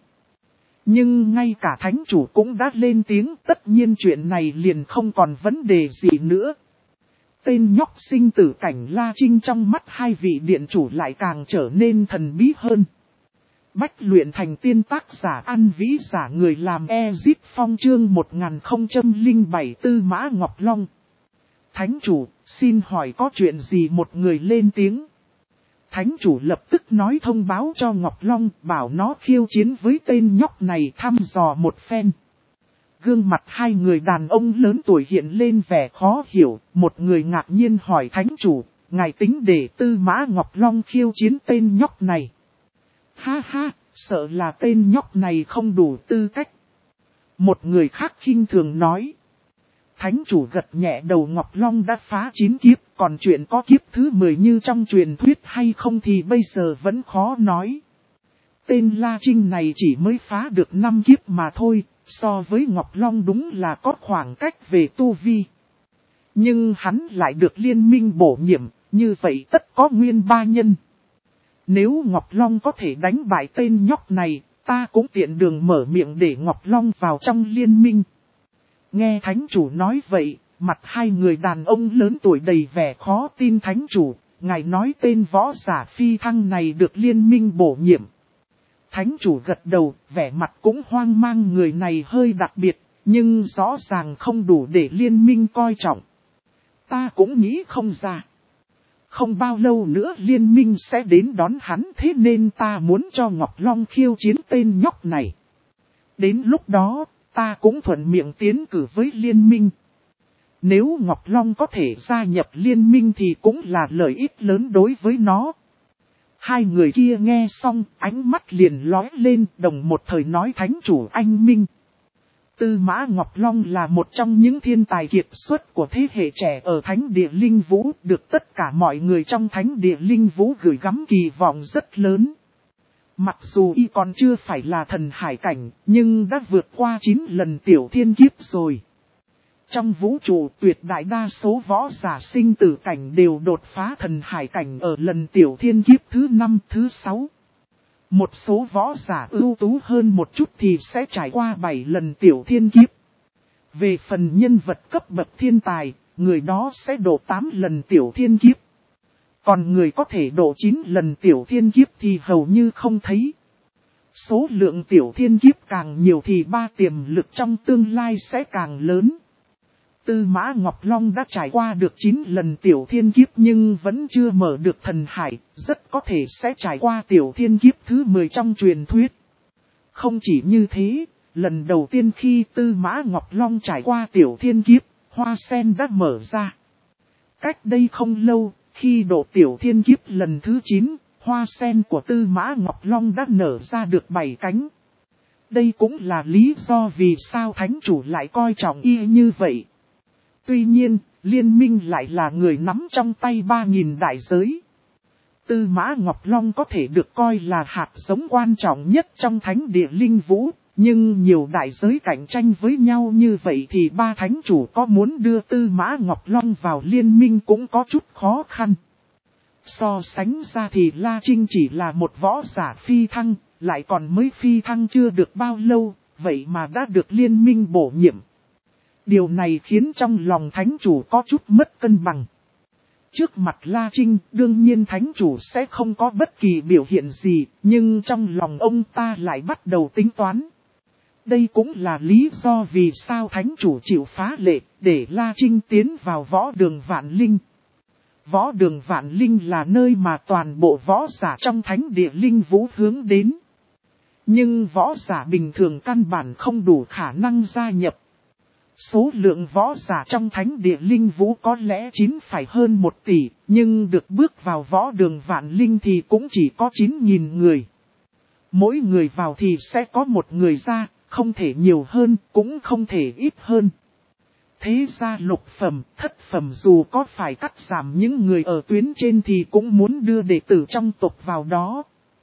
A: Nhưng ngay cả thánh chủ cũng đã lên tiếng, tất nhiên chuyện này liền không còn vấn đề gì nữa. Tên nhóc sinh tử cảnh La Trinh trong mắt hai vị điện chủ lại càng trở nên thần bí hơn. Bách luyện thành tiên, tác giả An Vĩ, giả người làm Ezip Phong, chương một nghìn không trăm lẻ bảy Tư Mã Ngọc Long. Thánh chủ, xin hỏi có chuyện gì? Một người lên tiếng. Thánh chủ lập tức nói thông báo cho Ngọc Long, bảo nó khiêu chiến với tên nhóc này thăm dò một phen. Gương mặt hai người đàn ông lớn tuổi hiện lên vẻ khó hiểu, một người ngạc nhiên hỏi thánh chủ, ngài tính để Tư Mã Ngọc Long khiêu chiến tên nhóc này? Ha ha, sợ là tên nhóc này không đủ tư cách. Một người khác khinh thường nói. Thánh chủ gật nhẹ đầu, Ngọc Long đã phá chín kiếp, còn chuyện có kiếp thứ mười như trong truyền thuyết hay không thì bây giờ vẫn khó nói. Tên La Trinh này chỉ mới phá được năm kiếp mà thôi, so với Ngọc Long đúng là có khoảng cách về tu vi. Nhưng hắn lại được liên minh bổ nhiệm, như vậy tất có nguyên ba nhân. Nếu Ngọc Long có thể đánh bại tên nhóc này, ta cũng tiện đường mở miệng để Ngọc Long vào trong liên minh. Nghe thánh chủ nói vậy, mặt hai người đàn ông lớn tuổi đầy vẻ khó tin. Thánh chủ, ngài nói tên võ giả phi thăng này được liên minh bổ nhiệm. Thánh chủ gật đầu, vẻ mặt cũng hoang mang, người này hơi đặc biệt, nhưng rõ ràng không đủ để liên minh coi trọng. Ta cũng nghĩ không ra. Không bao lâu nữa liên minh sẽ đến đón hắn, thế nên ta muốn cho Ngọc Long khiêu chiến tên nhóc này. Đến lúc đó, ta cũng thuận miệng tiến cử với liên minh. Nếu Ngọc Long có thể gia nhập liên minh thì cũng là lợi ích lớn đối với nó. Hai người kia nghe xong, ánh mắt liền lóe lên, đồng một thời nói thánh chủ anh minh. Tư Mã Ngọc Long là một trong những thiên tài kiệt xuất của thế hệ trẻ ở thánh địa Linh Vũ, được tất cả mọi người trong thánh địa Linh Vũ gửi gắm kỳ vọng rất lớn. Mặc dù y còn chưa phải là thần hải cảnh, nhưng đã vượt qua chín lần tiểu thiên kiếp rồi. Trong vũ trụ, tuyệt đại đa số võ giả sinh tử cảnh đều đột phá thần hải cảnh ở lần tiểu thiên kiếp thứ năm, thứ sáu. Một số võ giả ưu tú hơn một chút thì sẽ trải qua bảy lần tiểu thiên kiếp. Về phần nhân vật cấp bậc thiên tài, người đó sẽ độ tám lần tiểu thiên kiếp. Còn người có thể độ chín lần tiểu thiên kiếp thì hầu như không thấy. Số lượng tiểu thiên kiếp càng nhiều thì ba tiềm lực trong tương lai sẽ càng lớn. Tư Mã Ngọc Long đã trải qua được chín lần tiểu thiên kiếp nhưng vẫn chưa mở được thần hải, rất có thể sẽ trải qua tiểu thiên kiếp thứ mười trong truyền thuyết. Không chỉ như thế, lần đầu tiên khi Tư Mã Ngọc Long trải qua tiểu thiên kiếp, hoa sen đã mở ra. Cách đây không lâu, khi độ tiểu thiên kiếp lần thứ chín, hoa sen của Tư Mã Ngọc Long đã nở ra được bảy cánh. Đây cũng là lý do vì sao thánh chủ lại coi trọng y như vậy. Tuy nhiên, liên minh lại là người nắm trong tay ba nghìn đại giới. Tư Mã Ngọc Long có thể được coi là hạt giống quan trọng nhất trong thánh địa linh vũ, nhưng nhiều đại giới cạnh tranh với nhau như vậy thì ba thánh chủ có muốn đưa Tư Mã Ngọc Long vào liên minh cũng có chút khó khăn. So sánh ra thì La Trinh chỉ là một võ giả phi thăng, lại còn mới phi thăng chưa được bao lâu, vậy mà đã được liên minh bổ nhiệm. Điều này khiến trong lòng thánh chủ có chút mất cân bằng. Trước mặt La Trinh, đương nhiên thánh chủ sẽ không có bất kỳ biểu hiện gì, nhưng trong lòng ông ta lại bắt đầu tính toán. Đây cũng là lý do vì sao thánh chủ chịu phá lệ, để La Trinh tiến vào võ đường Vạn Linh. Võ đường Vạn Linh là nơi mà toàn bộ võ giả trong thánh địa linh vũ hướng đến. Nhưng võ giả bình thường căn bản không đủ khả năng gia nhập. Số lượng võ giả trong thánh địa linh vũ có lẽ chín phải hơn một tỷ, nhưng được bước vào võ đường Vạn Linh thì cũng chỉ có chín nghìn người. Mỗi người vào thì sẽ có một người ra, không thể nhiều hơn, cũng không thể ít hơn. Thế ra lục phẩm, thất phẩm dù có phải cắt giảm những người ở tuyến trên thì cũng muốn đưa đệ tử trong tộc vào đó.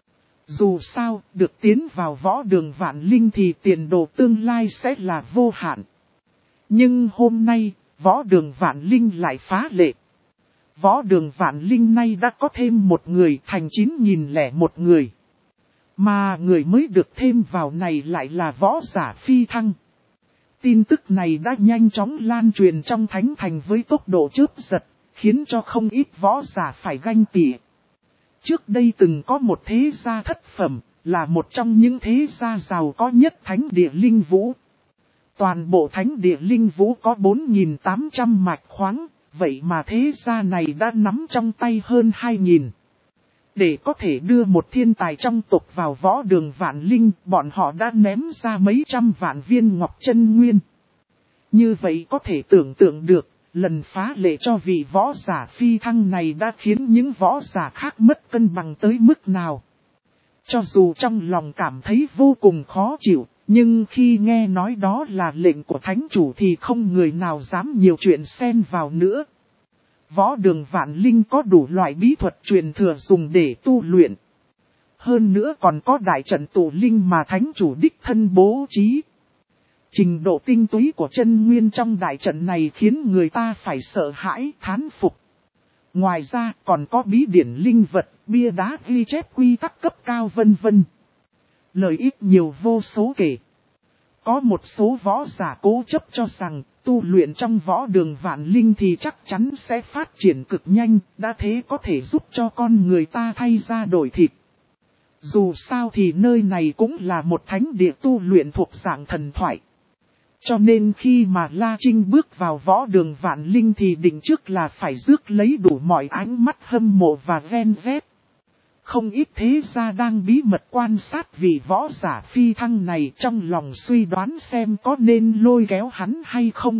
A: Dù sao, được tiến vào võ đường Vạn Linh thì tiền đồ tương lai sẽ là vô hạn. Nhưng hôm nay, võ đường Vạn Linh lại phá lệ. Võ đường Vạn Linh nay đã có thêm một người thành chín nghìn lẻ một người. Mà người mới được thêm vào này lại là võ giả phi thăng. Tin tức này đã nhanh chóng lan truyền trong thánh thành với tốc độ chớp giật, khiến cho không ít võ giả phải ganh tị. Trước đây từng có một thế gia thất phẩm, là một trong những thế gia giàu có nhất thánh địa linh vũ. Toàn bộ thánh địa linh vũ có bốn nghìn tám trăm mạch khoáng, vậy mà thế gia này đã nắm trong tay hơn hai nghìn. Để có thể đưa một thiên tài trong tộc vào võ đường Vạn Linh, bọn họ đã ném ra mấy trăm vạn viên ngọc chân nguyên. Như vậy có thể tưởng tượng được, lần phá lệ cho vị võ giả phi thăng này đã khiến những võ giả khác mất cân bằng tới mức nào. Cho dù trong lòng cảm thấy vô cùng khó chịu, nhưng khi nghe nói đó là lệnh của thánh chủ thì không người nào dám nhiều chuyện xen vào nữa. Võ đường Vạn Linh có đủ loại bí thuật truyền thừa dùng để tu luyện. Hơn nữa còn có đại trận tụ linh mà thánh chủ đích thân bố trí. Trình độ tinh túy của chân nguyên trong đại trận này khiến người ta phải sợ hãi, thán phục. Ngoài ra còn có bí điển linh vật, bia đá ghi chép quy tắc cấp cao vân vân. Lợi ích nhiều vô số kể. Có một số võ giả cố chấp cho rằng tu luyện trong võ đường Vạn Linh thì chắc chắn sẽ phát triển cực nhanh, đã thế có thể giúp cho con người ta thay da đổi thịt. Dù sao thì nơi này cũng là một thánh địa tu luyện thuộc dạng thần thoại. Cho nên khi mà La Trinh bước vào võ đường Vạn Linh thì định trước là phải rước lấy đủ mọi ánh mắt hâm mộ và ghen ghét. Không ít thế gia đang bí mật quan sát vị võ giả phi thăng này, trong lòng suy đoán xem có nên lôi kéo hắn hay không.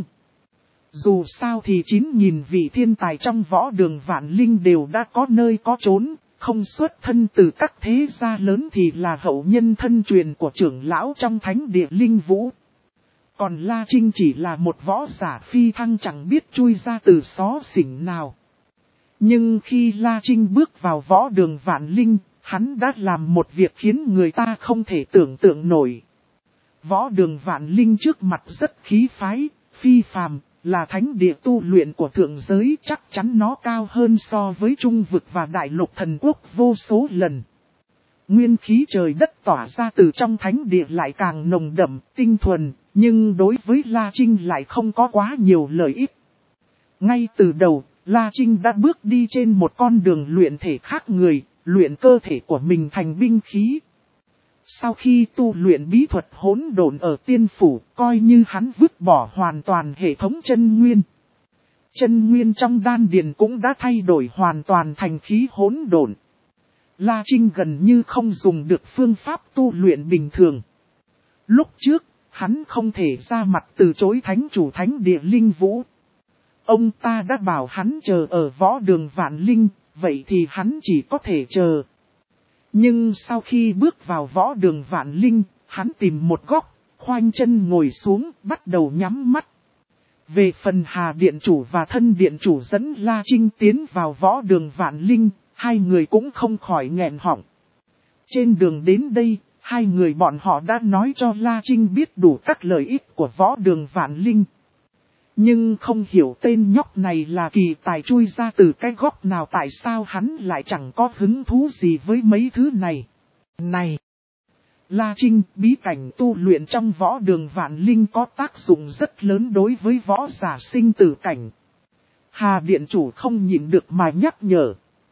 A: Dù sao thì chín nghìn vị thiên tài trong võ đường Vạn Linh đều đã có nơi có trốn, không xuất thân từ các thế gia lớn thì là hậu nhân thân truyền của trưởng lão trong thánh địa linh vũ. Còn La Trinh chỉ là một võ giả phi thăng chẳng biết chui ra từ xó xỉnh nào. Nhưng khi La Trinh bước vào võ đường Vạn Linh, hắn đã làm một việc khiến người ta không thể tưởng tượng nổi. Võ đường Vạn Linh trước mặt rất khí phái, phi phàm, là thánh địa tu luyện của thượng giới, chắc chắn nó cao hơn so với trung vực và đại lục thần quốc vô số lần. Nguyên khí trời đất tỏa ra từ trong thánh địa lại càng nồng đậm, tinh thuần, nhưng đối với La Trinh lại không có quá nhiều lợi ích. Ngay từ đầu, La Trinh đã bước đi trên một con đường luyện thể khác người, luyện cơ thể của mình thành binh khí. Sau khi tu luyện bí thuật hỗn độn ở tiên phủ, coi như hắn vứt bỏ hoàn toàn hệ thống chân nguyên. Chân nguyên trong đan điền cũng đã thay đổi hoàn toàn thành khí hỗn độn. La Trinh gần như không dùng được phương pháp tu luyện bình thường. Lúc trước, hắn không thể ra mặt từ chối thánh chủ thánh địa linh vũ. Ông ta đã bảo hắn chờ ở võ đường vạn linh, vậy thì hắn chỉ có thể chờ. Nhưng sau khi bước vào võ đường vạn linh, hắn tìm một góc, khoanh chân ngồi xuống, bắt đầu nhắm mắt. Về phần Hà Điện Chủ và Thân Điện Chủ dẫn La Trinh tiến vào võ đường vạn linh, hai người cũng không khỏi nghẹn họng. Trên đường đến đây, hai người bọn họ đã nói cho La Trinh biết đủ các lợi ích của võ đường vạn linh. Nhưng không hiểu tên nhóc này là kỳ tài chui ra từ cái góc nào, tại sao hắn lại chẳng có hứng thú gì với mấy thứ này. Này! La Trinh, bí cảnh tu luyện trong võ đường vạn linh có tác dụng rất lớn đối với võ giả sinh tử cảnh. Hà Điện Chủ không nhịn được mà nhắc nhở.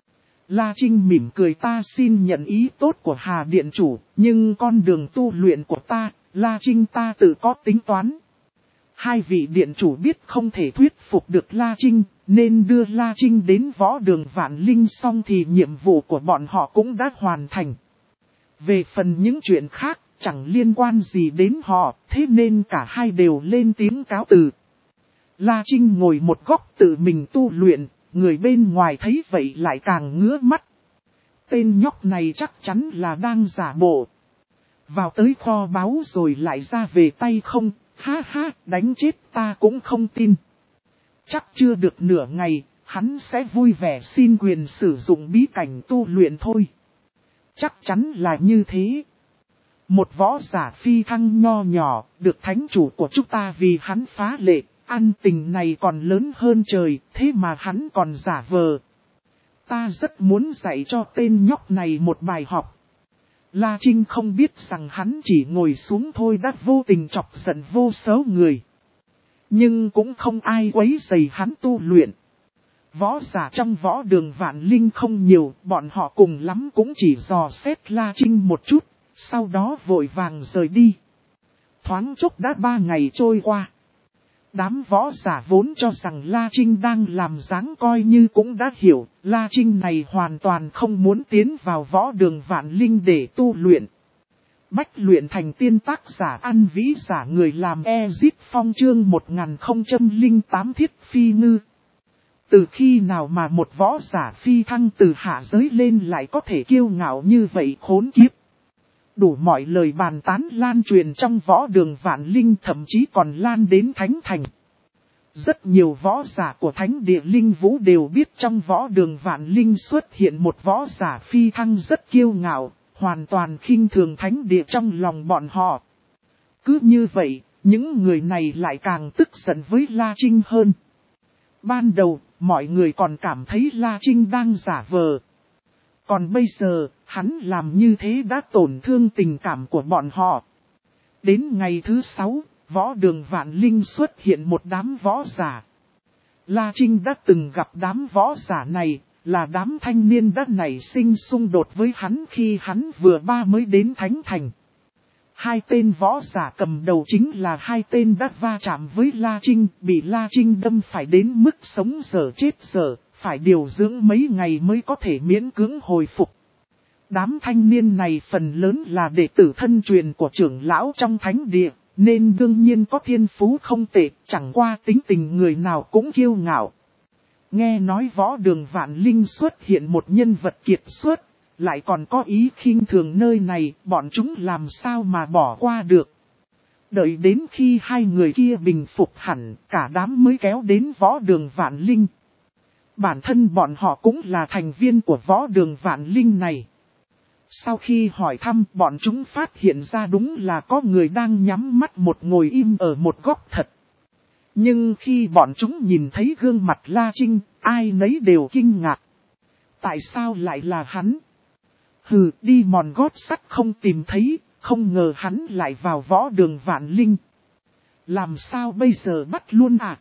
A: La Trinh mỉm cười, ta xin nhận ý tốt của Hà Điện Chủ, nhưng con đường tu luyện của ta, La Trinh ta tự có tính toán. Hai vị Điện Chủ biết không thể thuyết phục được La Trinh, nên đưa La Trinh đến võ đường vạn linh, xong thì nhiệm vụ của bọn họ cũng đã hoàn thành. Về phần những chuyện khác, chẳng liên quan gì đến họ, thế nên cả hai đều lên tiếng cáo từ. La Trinh ngồi một góc tự mình tu luyện, người bên ngoài thấy vậy lại càng ngứa mắt. Tên nhóc này chắc chắn là đang giả bộ. Vào tới kho báu rồi lại ra về tay không, ha ha, đánh chết ta cũng không tin. Chắc chưa được nửa ngày, hắn sẽ vui vẻ xin quyền sử dụng bí cảnh tu luyện thôi. Chắc chắn là như thế. Một võ giả phi thăng nho nhỏ, được thánh chủ của chúng ta vì hắn phá lệ, ăn tình này còn lớn hơn trời, thế mà hắn còn giả vờ. Ta rất muốn dạy cho tên nhóc này một bài học. La Trinh không biết rằng hắn chỉ ngồi xuống thôi đã vô tình chọc giận vô số người. Nhưng cũng không ai quấy rầy hắn tu luyện. Võ giả trong võ đường vạn linh không nhiều, bọn họ cùng lắm cũng chỉ dò xét La Trinh một chút, sau đó vội vàng rời đi. Thoáng chốc đã ba ngày trôi qua. Đám võ giả vốn cho rằng La Trinh đang làm dáng coi như cũng đã hiểu, La Trinh này hoàn toàn không muốn tiến vào võ đường vạn linh để tu luyện. Bách luyện thành tiên, tác giả An Vĩ, giả người làm Ezit Phong, chương một nghìn không trăm lẻ tám Thiết Phi Ngư. Từ khi nào mà một võ giả phi thăng từ hạ giới lên lại có thể kiêu ngạo như vậy, khốn kiếp. Đủ mọi lời bàn tán lan truyền trong võ đường vạn linh, thậm chí còn lan đến thánh thành. Rất nhiều võ giả của thánh địa linh vũ đều biết trong võ đường vạn linh xuất hiện một võ giả phi thăng rất kiêu ngạo, hoàn toàn khinh thường thánh địa trong lòng bọn họ. Cứ như vậy, những người này lại càng tức giận với La Trinh hơn. Ban đầu, mọi người còn cảm thấy La Trinh đang giả vờ. Còn bây giờ, hắn làm như thế đã tổn thương tình cảm của bọn họ. Đến ngày thứ sáu, võ đường vạn linh xuất hiện một đám võ giả. La Trinh đã từng gặp đám võ giả này, là đám thanh niên đã nảy sinh xung đột với hắn khi hắn vừa ba mới đến Thánh Thành. Hai tên võ giả cầm đầu chính là hai tên đã va chạm với La Trinh, bị La Trinh đâm phải đến mức sống dở chết dở, phải điều dưỡng mấy ngày mới có thể miễn cưỡng hồi phục. Đám thanh niên này phần lớn là đệ tử thân truyền của trưởng lão trong thánh địa, nên đương nhiên có thiên phú không tệ, chẳng qua tính tình người nào cũng kiêu ngạo. Nghe nói võ đường vạn linh xuất hiện một nhân vật kiệt xuất, lại còn có ý khinh thường nơi này, bọn chúng làm sao mà bỏ qua được. Đợi đến khi hai người kia bình phục hẳn, cả đám mới kéo đến võ đường vạn linh. Bản thân bọn họ cũng là thành viên của võ đường vạn linh này. Sau khi hỏi thăm, bọn chúng phát hiện ra đúng là có người đang nhắm mắt một ngồi im ở một góc thật. Nhưng khi bọn chúng nhìn thấy gương mặt La Trinh, ai nấy đều kinh ngạc. Tại sao lại là hắn? Hừ, đi mòn gót sắt không tìm thấy, không ngờ hắn lại vào võ đường vạn linh. Làm sao bây giờ bắt luôn à?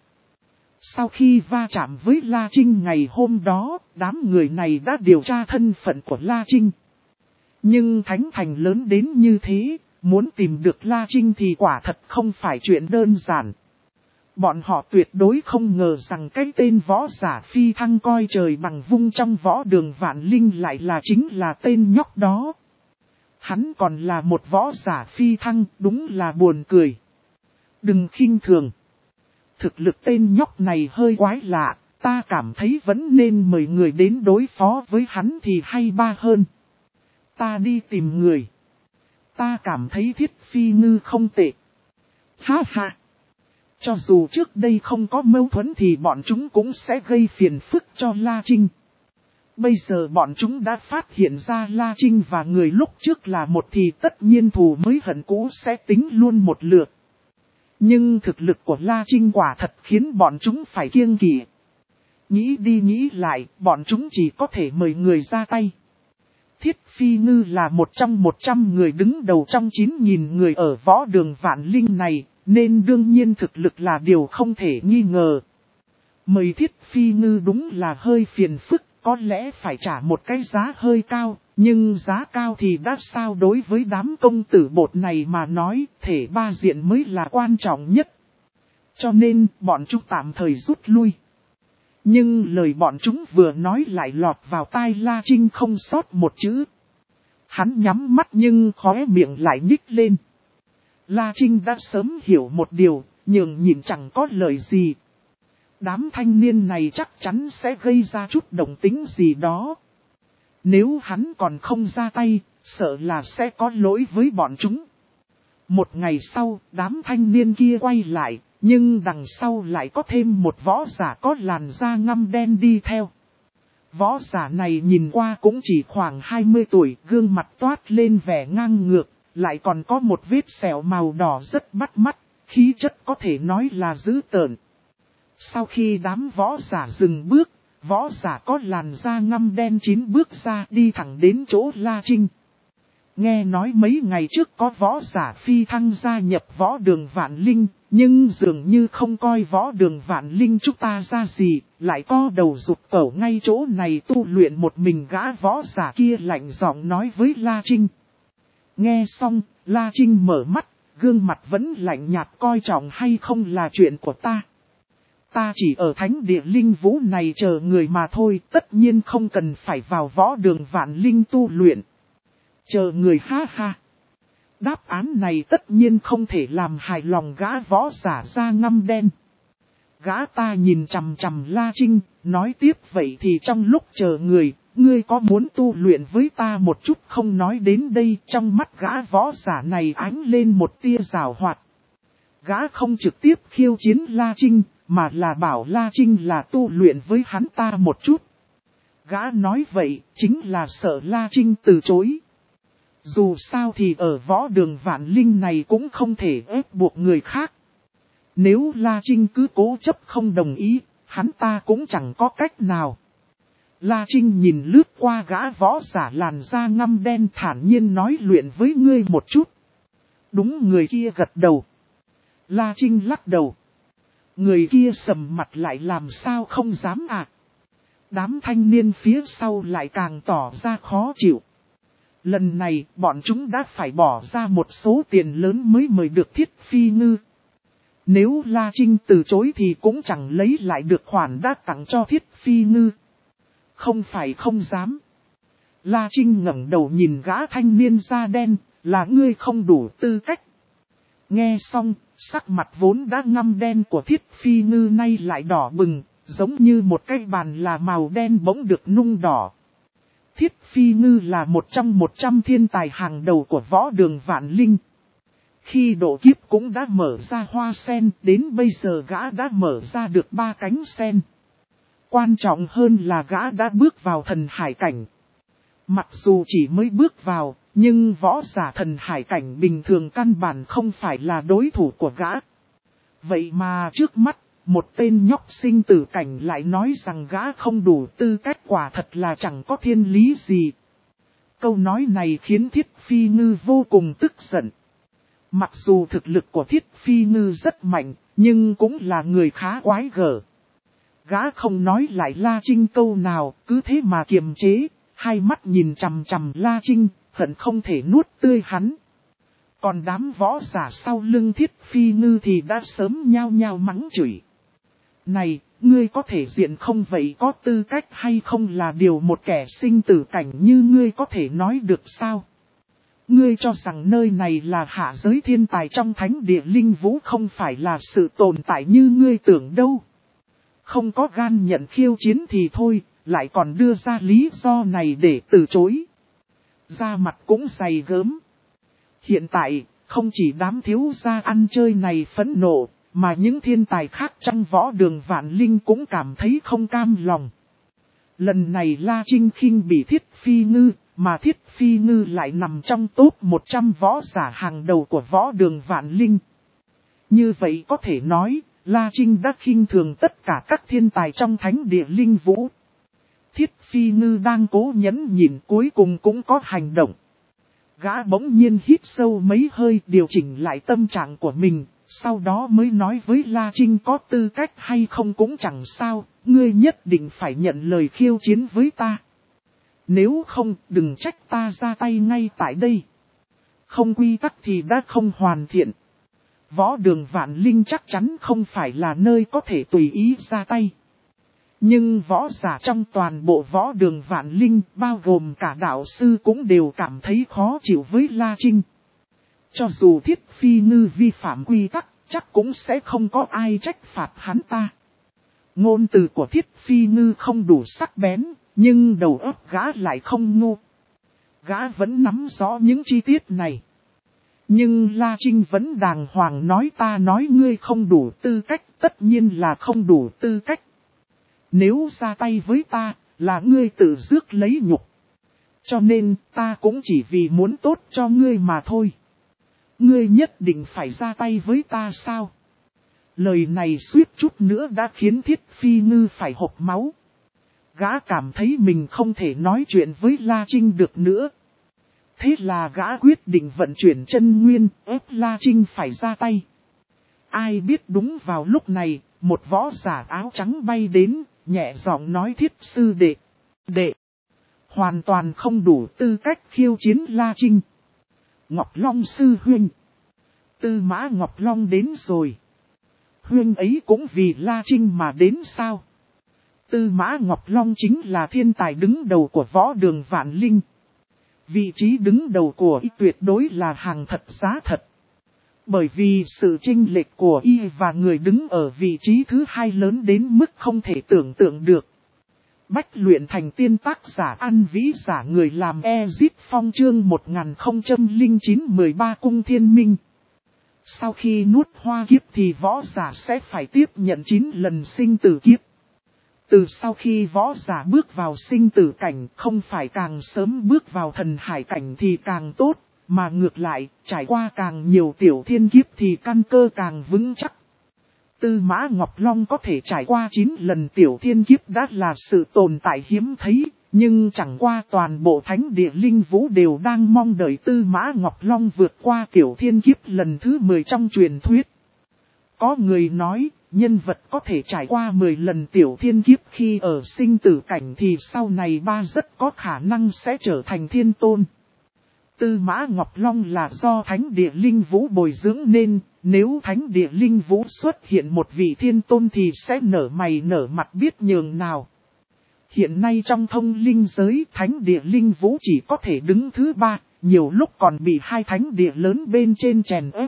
A: Sau khi va chạm với La Trinh ngày hôm đó, đám người này đã điều tra thân phận của La Trinh. Nhưng Thánh Thành lớn đến như thế, muốn tìm được La Trinh thì quả thật không phải chuyện đơn giản. Bọn họ tuyệt đối không ngờ rằng cái tên võ giả phi thăng coi trời bằng vung trong võ đường Vạn Linh lại là chính là tên nhóc đó. Hắn còn là một võ giả phi thăng, đúng là buồn cười. Đừng khinh thường. Thực lực tên nhóc này hơi quái lạ, ta cảm thấy vẫn nên mời người đến đối phó với hắn thì hay ba hơn. Ta đi tìm người. Ta cảm thấy Thiết Phi Ngư không tệ. Ha ha. Cho dù trước đây không có mâu thuẫn thì bọn chúng cũng sẽ gây phiền phức cho La Trinh. Bây giờ bọn chúng đã phát hiện ra La Trinh và người lúc trước là một thì tất nhiên thù mới hận cũ sẽ tính luôn một lượt. Nhưng thực lực của La Trinh quả thật khiến bọn chúng phải kiêng kỵ. Nghĩ đi nghĩ lại, bọn chúng chỉ có thể mời người ra tay. Thiết Phi Ngư là một trong một trăm người đứng đầu trong chín nghìn người ở võ đường Vạn Linh này, nên đương nhiên thực lực là điều không thể nghi ngờ. Mời Thiết Phi Ngư đúng là hơi phiền phức, có lẽ phải trả một cái giá hơi cao, nhưng giá cao thì đã sao đối với đám công tử bột này mà nói, thể ba diện mới là quan trọng nhất. Cho nên, bọn chúng tạm thời rút lui. Nhưng lời bọn chúng vừa nói lại lọt vào tai La Trinh không sót một chữ. Hắn nhắm mắt nhưng khóe miệng lại nhích lên. La Trinh đã sớm hiểu một điều, nhường nhịn chẳng có lời gì. Đám thanh niên này chắc chắn sẽ gây ra chút động tính gì đó. Nếu hắn còn không ra tay, sợ là sẽ có lỗi với bọn chúng. Một ngày sau, đám thanh niên kia quay lại, nhưng đằng sau lại có thêm một võ giả có làn da ngăm đen đi theo. Võ giả này nhìn qua cũng chỉ khoảng hai mươi tuổi, gương mặt toát lên vẻ ngang ngược, lại còn có một vết sẹo màu đỏ rất bắt mắt, khí chất có thể nói là dữ tợn. Sau khi đám võ giả dừng bước, võ giả có làn da ngăm đen chín bước ra đi thẳng đến chỗ La Trinh. Nghe nói mấy ngày trước có võ giả phi thăng gia nhập võ đường Vạn Linh, nhưng dường như không coi võ đường Vạn Linh chúng ta ra gì, lại co đầu rụt cổ ngay chỗ này tu luyện một mình. Gã võ giả kia lạnh giọng nói với La Trinh. Nghe xong, La Trinh mở mắt, gương mặt vẫn lạnh nhạt, coi trọng hay không là chuyện của ta. Ta chỉ ở thánh địa linh vũ này chờ người mà thôi, tất nhiên không cần phải vào võ đường Vạn Linh tu luyện. Chờ người, ha ha. Đáp án này tất nhiên không thể làm hài lòng gã võ giả da ngăm đen. Gã ta nhìn chằm chằm La Trinh, nói tiếp, vậy thì trong lúc chờ người, ngươi có muốn tu luyện với ta một chút không? Nói đến đây, trong mắt gã võ giả này ánh lên một tia giảo hoạt. Gã không trực tiếp khiêu chiến La Trinh, mà là bảo La Trinh là tu luyện với hắn ta một chút. Gã nói vậy, chính là sợ La Trinh từ chối. Dù sao thì ở võ đường Vạn Linh này cũng không thể ép buộc người khác. Nếu La Trinh cứ cố chấp không đồng ý, hắn ta cũng chẳng có cách nào. La Trinh nhìn lướt qua gã võ giả làn da ngăm đen, thản nhiên nói, luyện với ngươi một chút. Đúng, người kia gật đầu. La Trinh lắc đầu. Người kia sầm mặt lại, làm sao không dám à. Đám thanh niên phía sau lại càng tỏ ra khó chịu. Lần này, bọn chúng đã phải bỏ ra một số tiền lớn mới mời được Thiết Phi Ngư. Nếu La Trinh từ chối thì cũng chẳng lấy lại được khoản đã tặng cho Thiết Phi Ngư. Không phải không dám. La Trinh ngẩng đầu nhìn gã thanh niên da đen, là ngươi không đủ tư cách. Nghe xong, sắc mặt vốn đã ngăm đen của Thiết Phi Ngư nay lại đỏ bừng, giống như một cái bàn là màu đen bỗng được nung đỏ. Thiết Phi Ngư là một trong một trăm thiên tài hàng đầu của võ đường Vạn Linh. Khi độ kiếp cũng đã mở ra hoa sen, đến bây giờ gã đã mở ra được ba cánh sen. Quan trọng hơn là gã đã bước vào thần hải cảnh. Mặc dù chỉ mới bước vào, nhưng võ giả thần hải cảnh bình thường căn bản không phải là đối thủ của gã. Vậy mà trước mắt, một tên nhóc sinh tử cảnh lại nói rằng gã không đủ tư cách, quả thật là chẳng có thiên lý gì. Câu nói này khiến Thiết Phi Ngư vô cùng tức giận. Mặc dù thực lực của Thiết Phi Ngư rất mạnh, nhưng cũng là người khá quái gở. Gã không nói lại La Trinh câu nào, cứ thế mà kiềm chế, hai mắt nhìn chằm chằm La Trinh, hận không thể nuốt tươi hắn. Còn đám võ giả sau lưng Thiết Phi Ngư thì đã sớm nhao nhao mắng chửi. Này, ngươi có thể diện không vậy có tư cách hay không là điều một kẻ sinh tử cảnh như ngươi có thể nói được sao? Ngươi cho rằng nơi này là hạ giới thiên tài trong thánh địa linh vũ không phải là sự tồn tại như ngươi tưởng đâu. Không có gan nhận khiêu chiến thì thôi, lại còn đưa ra lý do này để từ chối. Da mặt cũng dày gớm. Hiện tại, không chỉ đám thiếu gia ăn chơi này phẫn nộ, mà những thiên tài khác trong võ đường vạn linh cũng cảm thấy không cam lòng. Lần này La Trinh khinh bị Thiết Phi Ngư, mà Thiết Phi Ngư lại nằm trong top một trăm võ giả hàng đầu của võ đường vạn linh. Như vậy có thể nói, La Trinh đã khinh thường tất cả các thiên tài trong thánh địa linh vũ. Thiết Phi Ngư đang cố nhẫn nhịn cuối cùng cũng có hành động. Gã bỗng nhiên hít sâu mấy hơi điều chỉnh lại tâm trạng của mình, sau đó mới nói với La Trinh có tư cách hay không cũng chẳng sao, ngươi nhất định phải nhận lời khiêu chiến với ta. Nếu không, đừng trách ta ra tay ngay tại đây. Không quy tắc thì đã không hoàn thiện. Võ đường vạn linh chắc chắn không phải là nơi có thể tùy ý ra tay. Nhưng võ giả trong toàn bộ võ đường vạn linh, bao gồm cả đạo sư cũng đều cảm thấy khó chịu với La Trinh. Cho dù Thiết Phi Ngư vi phạm quy tắc, chắc cũng sẽ không có ai trách phạt hắn ta. Ngôn từ của Thiết Phi Ngư không đủ sắc bén, nhưng đầu óc gã lại không ngu. Gã vẫn nắm rõ những chi tiết này. Nhưng La Trinh vẫn đàng hoàng nói ta nói ngươi không đủ tư cách, tất nhiên là không đủ tư cách. Nếu ra tay với ta, là ngươi tự rước lấy nhục. Cho nên, ta cũng chỉ vì muốn tốt cho ngươi mà thôi. Ngươi nhất định phải ra tay với ta sao? Lời này suýt chút nữa đã khiến Thiết Phi Ngư phải hộc máu. Gã cảm thấy mình không thể nói chuyện với La Trinh được nữa. Thế là gã quyết định vận chuyển chân nguyên, ép La Trinh phải ra tay. Ai biết đúng vào lúc này, một võ giả áo trắng bay đến, nhẹ giọng nói Thiết sư đệ. Đệ, hoàn toàn không đủ tư cách khiêu chiến La Trinh. Ngọc Long sư huynh. Tư Mã Ngọc Long đến rồi. Huynh ấy cũng vì La Trinh mà đến sao? Tư Mã Ngọc Long chính là thiên tài đứng đầu của võ đường vạn linh. Vị trí đứng đầu của y tuyệt đối là hàng thật giá thật. Bởi vì sự chênh lệch của y và người đứng ở vị trí thứ hai lớn đến mức không thể tưởng tượng được. Bách luyện thành tiên tác giả ăn vĩ giả người làm Ezit Phong chương một nghìn không trăm lẻ chín mười ba cung thiên minh. Sau khi nuốt hoa kiếp thì võ giả sẽ phải tiếp nhận chín lần sinh tử kiếp. Từ sau khi võ giả bước vào sinh tử cảnh không phải càng sớm bước vào thần hải cảnh thì càng tốt, mà ngược lại trải qua càng nhiều tiểu thiên kiếp thì căn cơ càng vững chắc. Tư Mã Ngọc Long có thể trải qua chín lần tiểu thiên kiếp đã là sự tồn tại hiếm thấy, nhưng chẳng qua toàn bộ thánh địa linh vũ đều đang mong đợi Tư Mã Ngọc Long vượt qua tiểu thiên kiếp lần thứ mười trong truyền thuyết. Có người nói, nhân vật có thể trải qua mười lần tiểu thiên kiếp khi ở sinh tử cảnh thì sau này ba rất có khả năng sẽ trở thành thiên tôn. Tư Mã Ngọc Long là do thánh địa linh vũ bồi dưỡng nên, nếu thánh địa linh vũ xuất hiện một vị thiên tôn thì sẽ nở mày nở mặt biết nhường nào. Hiện nay trong thông linh giới thánh địa linh vũ chỉ có thể đứng thứ ba, nhiều lúc còn bị hai thánh địa lớn bên trên chèn ép.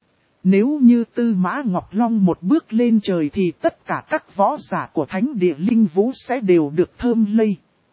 A: Nếu như Tư Mã Ngọc Long một bước lên trời thì tất cả các võ giả của thánh địa linh vũ sẽ đều được thơm lây.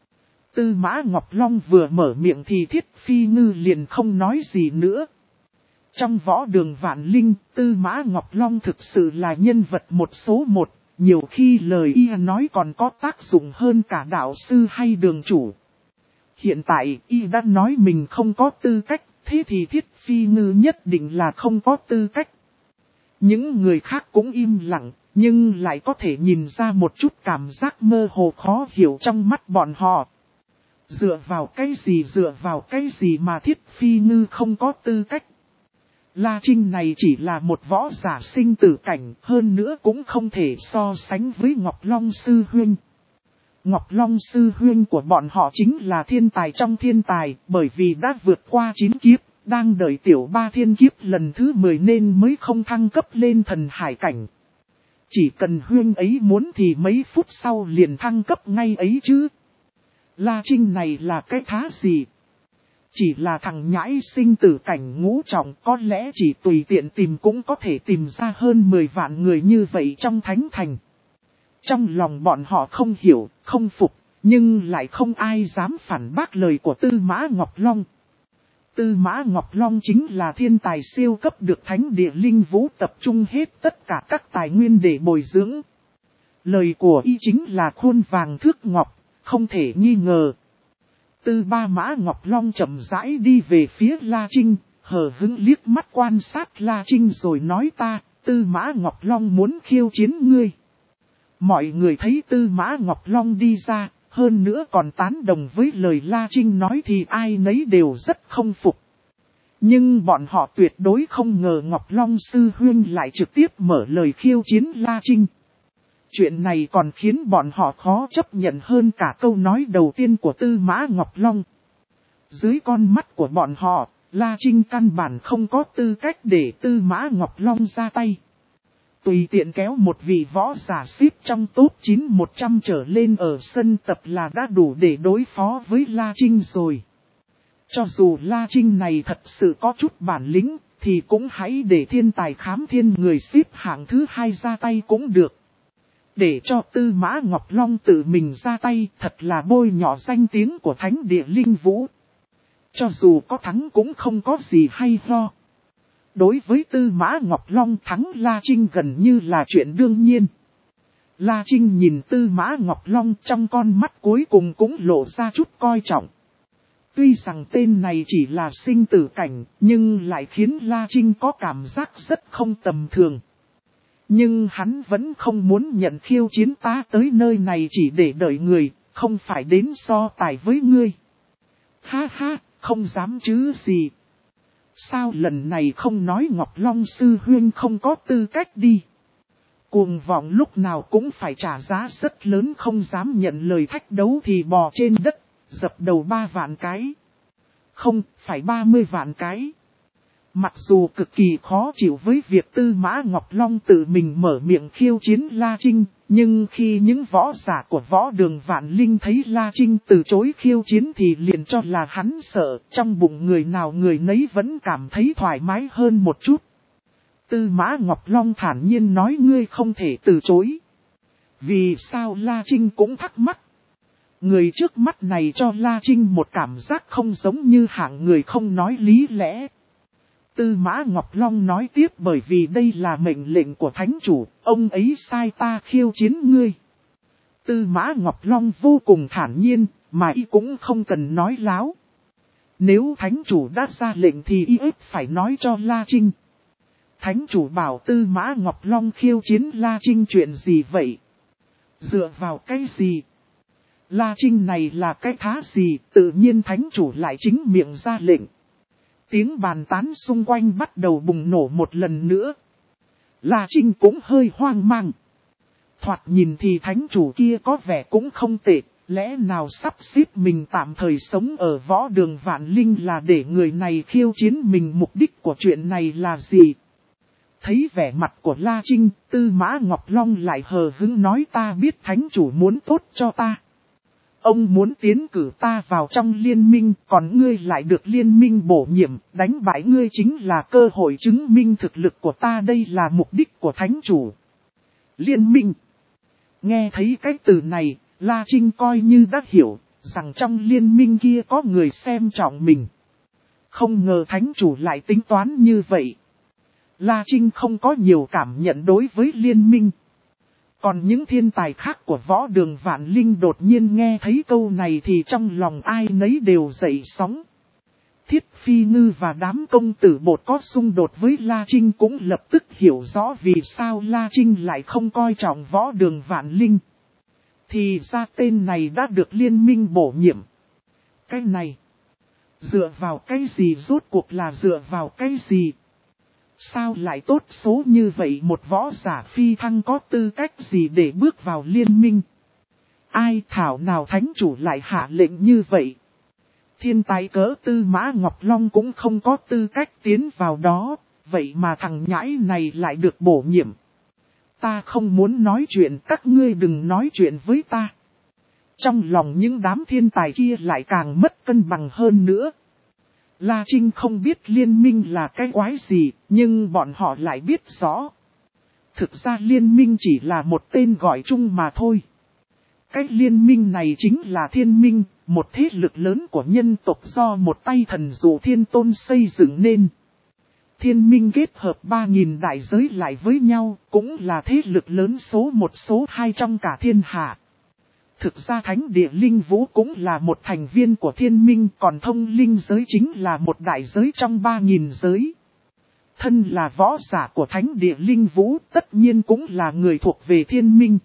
A: Tư Mã Ngọc Long vừa mở miệng thì Thiết Phi Ngư liền không nói gì nữa. Trong võ đường vạn linh, Tư Mã Ngọc Long thực sự là nhân vật một số một, nhiều khi lời y nói còn có tác dụng hơn cả đạo sư hay đường chủ. Hiện tại y đã nói mình không có tư cách, thế thì Thiết Phi Ngư nhất định là không có tư cách. Những người khác cũng im lặng, nhưng lại có thể nhìn ra một chút cảm giác mơ hồ khó hiểu trong mắt bọn họ. Dựa vào cái gì dựa vào cái gì mà Thiết Phi Ngư không có tư cách. La Trinh này chỉ là một võ giả sinh tử cảnh, hơn nữa cũng không thể so sánh với Ngọc Long sư huynh. Ngọc Long sư huynh của bọn họ chính là thiên tài trong thiên tài, bởi vì đã vượt qua chín kiếp, đang đợi tiểu ba thiên kiếp lần thứ mười nên mới không thăng cấp lên thần hải cảnh. Chỉ cần huynh ấy muốn thì mấy phút sau liền thăng cấp ngay ấy chứ. La Trinh này là cái thá gì? Chỉ là thằng nhãi sinh tử cảnh ngũ trọng, có lẽ chỉ tùy tiện tìm cũng có thể tìm ra hơn mười vạn người như vậy trong thánh thành. Trong lòng bọn họ không hiểu, không phục, nhưng lại không ai dám phản bác lời của Tư Mã Ngọc Long. Tư Mã Ngọc Long chính là thiên tài siêu cấp được thánh địa linh vũ tập trung hết tất cả các tài nguyên để bồi dưỡng. Lời của y chính là khuôn vàng thước ngọc, không thể nghi ngờ. Tư Ba Mã Ngọc Long chậm rãi đi về phía La Trinh, hờ hững liếc mắt quan sát La Trinh rồi nói ta, Tư Mã Ngọc Long muốn khiêu chiến ngươi. Mọi người thấy Tư Mã Ngọc Long đi ra, hơn nữa còn tán đồng với lời La Trinh nói thì ai nấy đều rất không phục. Nhưng bọn họ tuyệt đối không ngờ Ngọc Long sư huynh lại trực tiếp mở lời khiêu chiến La Trinh. Chuyện này còn khiến bọn họ khó chấp nhận hơn cả câu nói đầu tiên của Tư Mã Ngọc Long. Dưới con mắt của bọn họ, La Trinh căn bản không có tư cách để Tư Mã Ngọc Long ra tay. Tùy tiện kéo một vị võ giả xếp trong top chín một trăm trở lên ở sân tập là đã đủ để đối phó với La Trinh rồi. Cho dù La Trinh này thật sự có chút bản lĩnh, thì cũng hãy để thiên tài khám thiên người xếp hạng thứ hai ra tay cũng được. Để cho Tư Mã Ngọc Long tự mình ra tay thật là bôi nhọ danh tiếng của thánh địa linh vũ. Cho dù có thắng cũng không có gì hay ho. Đối với Tư Mã Ngọc Long thắng La Trinh gần như là chuyện đương nhiên. La Trinh nhìn Tư Mã Ngọc Long trong con mắt cuối cùng cũng lộ ra chút coi trọng. Tuy rằng tên này chỉ là sinh tử cảnh, nhưng lại khiến La Trinh có cảm giác rất không tầm thường. Nhưng hắn vẫn không muốn nhận khiêu chiến ta tới nơi này chỉ để đợi người, không phải đến so tài với ngươi. Ha ha, không dám chứ gì. Sao lần này không nói Ngọc Long sư huynh không có tư cách đi. Cuồng vọng lúc nào cũng phải trả giá rất lớn, không dám nhận lời thách đấu thì bò trên đất, dập đầu ba vạn cái. Không, phải ba mươi vạn cái. Mặc dù cực kỳ khó chịu với việc Tư Mã Ngọc Long tự mình mở miệng khiêu chiến La Trinh, nhưng khi những võ giả của võ đường Vạn Linh thấy La Trinh từ chối khiêu chiến thì liền cho là hắn sợ, trong bụng người nào người nấy vẫn cảm thấy thoải mái hơn một chút. Tư Mã Ngọc Long thản nhiên nói ngươi không thể từ chối. Vì sao La Trinh cũng thắc mắc. Người trước mắt này cho La Trinh một cảm giác không giống như hạng người không nói lý lẽ. Tư Mã Ngọc Long nói tiếp bởi vì đây là mệnh lệnh của thánh chủ, ông ấy sai ta khiêu chiến ngươi. Tư Mã Ngọc Long vô cùng thản nhiên, mà y cũng không cần nói láo. Nếu thánh chủ đã ra lệnh thì y ít phải nói cho La Trinh. Thánh chủ bảo Tư Mã Ngọc Long khiêu chiến La Trinh chuyện gì vậy? Dựa vào cái gì? La Trinh này là cái thá gì, tự nhiên thánh chủ lại chính miệng ra lệnh. Tiếng bàn tán xung quanh bắt đầu bùng nổ một lần nữa. La Trinh cũng hơi hoang mang. Thoạt nhìn thì thánh chủ kia có vẻ cũng không tệ, lẽ nào sắp xếp mình tạm thời sống ở võ đường Vạn Linh là để người này khiêu chiến mình, mục đích của chuyện này là gì? Thấy vẻ mặt của La Trinh, Tư Mã Ngọc Long lại hờ hững nói ta biết thánh chủ muốn tốt cho ta. Ông muốn tiến cử ta vào trong liên minh, còn ngươi lại được liên minh bổ nhiệm, đánh bại ngươi chính là cơ hội chứng minh thực lực của ta, đây là mục đích của thánh chủ. Liên minh. Nghe thấy cái từ này, La Trinh coi như đã hiểu, rằng trong liên minh kia có người xem trọng mình. Không ngờ thánh chủ lại tính toán như vậy. La Trinh không có nhiều cảm nhận đối với liên minh. Còn những thiên tài khác của võ đường Vạn Linh đột nhiên nghe thấy câu này thì trong lòng ai nấy đều dậy sóng. Thiết Phi Ngư và đám công tử bột có xung đột với La Trinh cũng lập tức hiểu rõ vì sao La Trinh lại không coi trọng võ đường Vạn Linh. Thì ra tên này đã được liên minh bổ nhiệm. Cái này, dựa vào cái gì, rốt cuộc là dựa vào cái gì? Sao lại tốt số như vậy, một võ giả phi thăng có tư cách gì để bước vào liên minh? Ai thảo nào thánh chủ lại hạ lệnh như vậy? Thiên tài cỡ Tư Mã Ngọc Long cũng không có tư cách tiến vào đó, vậy mà thằng nhãi này lại được bổ nhiệm. Ta không muốn nói chuyện, các ngươi đừng nói chuyện với ta. Trong lòng những đám thiên tài kia lại càng mất cân bằng hơn nữa. La Trinh không biết liên minh là cái quái gì, nhưng bọn họ lại biết rõ. Thực ra liên minh chỉ là một tên gọi chung mà thôi. Cái liên minh này chính là thiên minh, một thế lực lớn của nhân tộc do một tay thần dụ thiên tôn xây dựng nên. Thiên minh kết hợp ba nghìn đại giới lại với nhau, cũng là thế lực lớn số một số hai trong cả thiên hạ. Thực ra thánh địa linh vũ cũng là một thành viên của thiên minh, còn thông linh giới chính là một đại giới trong ba nghìn giới. Thân là võ giả của thánh địa linh vũ, tất nhiên cũng là người thuộc về thiên minh.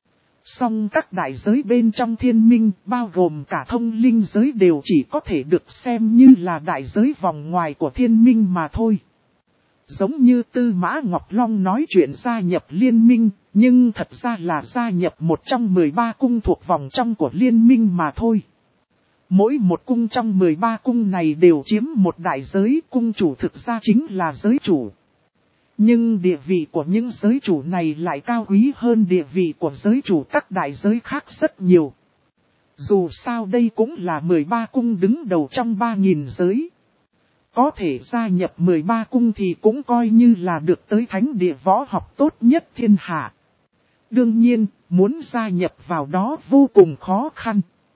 A: Song các đại giới bên trong thiên minh, bao gồm cả thông linh giới đều chỉ có thể được xem như là đại giới vòng ngoài của thiên minh mà thôi. Giống như Tư Mã Ngọc Long nói chuyện gia nhập liên minh, nhưng thật ra là gia nhập một trong mười ba cung thuộc vòng trong của liên minh mà thôi. Mỗi một cung trong mười ba cung này đều chiếm một đại giới, cung chủ thực ra chính là giới chủ. Nhưng địa vị của những giới chủ này lại cao quý hơn địa vị của giới chủ các đại giới khác rất nhiều. Dù sao đây cũng là mười ba cung đứng đầu trong ba nghìn giới. Có thể gia nhập mười ba cung thì cũng coi như là được tới thánh địa võ học tốt nhất thiên hạ. Đương nhiên, muốn gia nhập vào đó vô cùng khó khăn.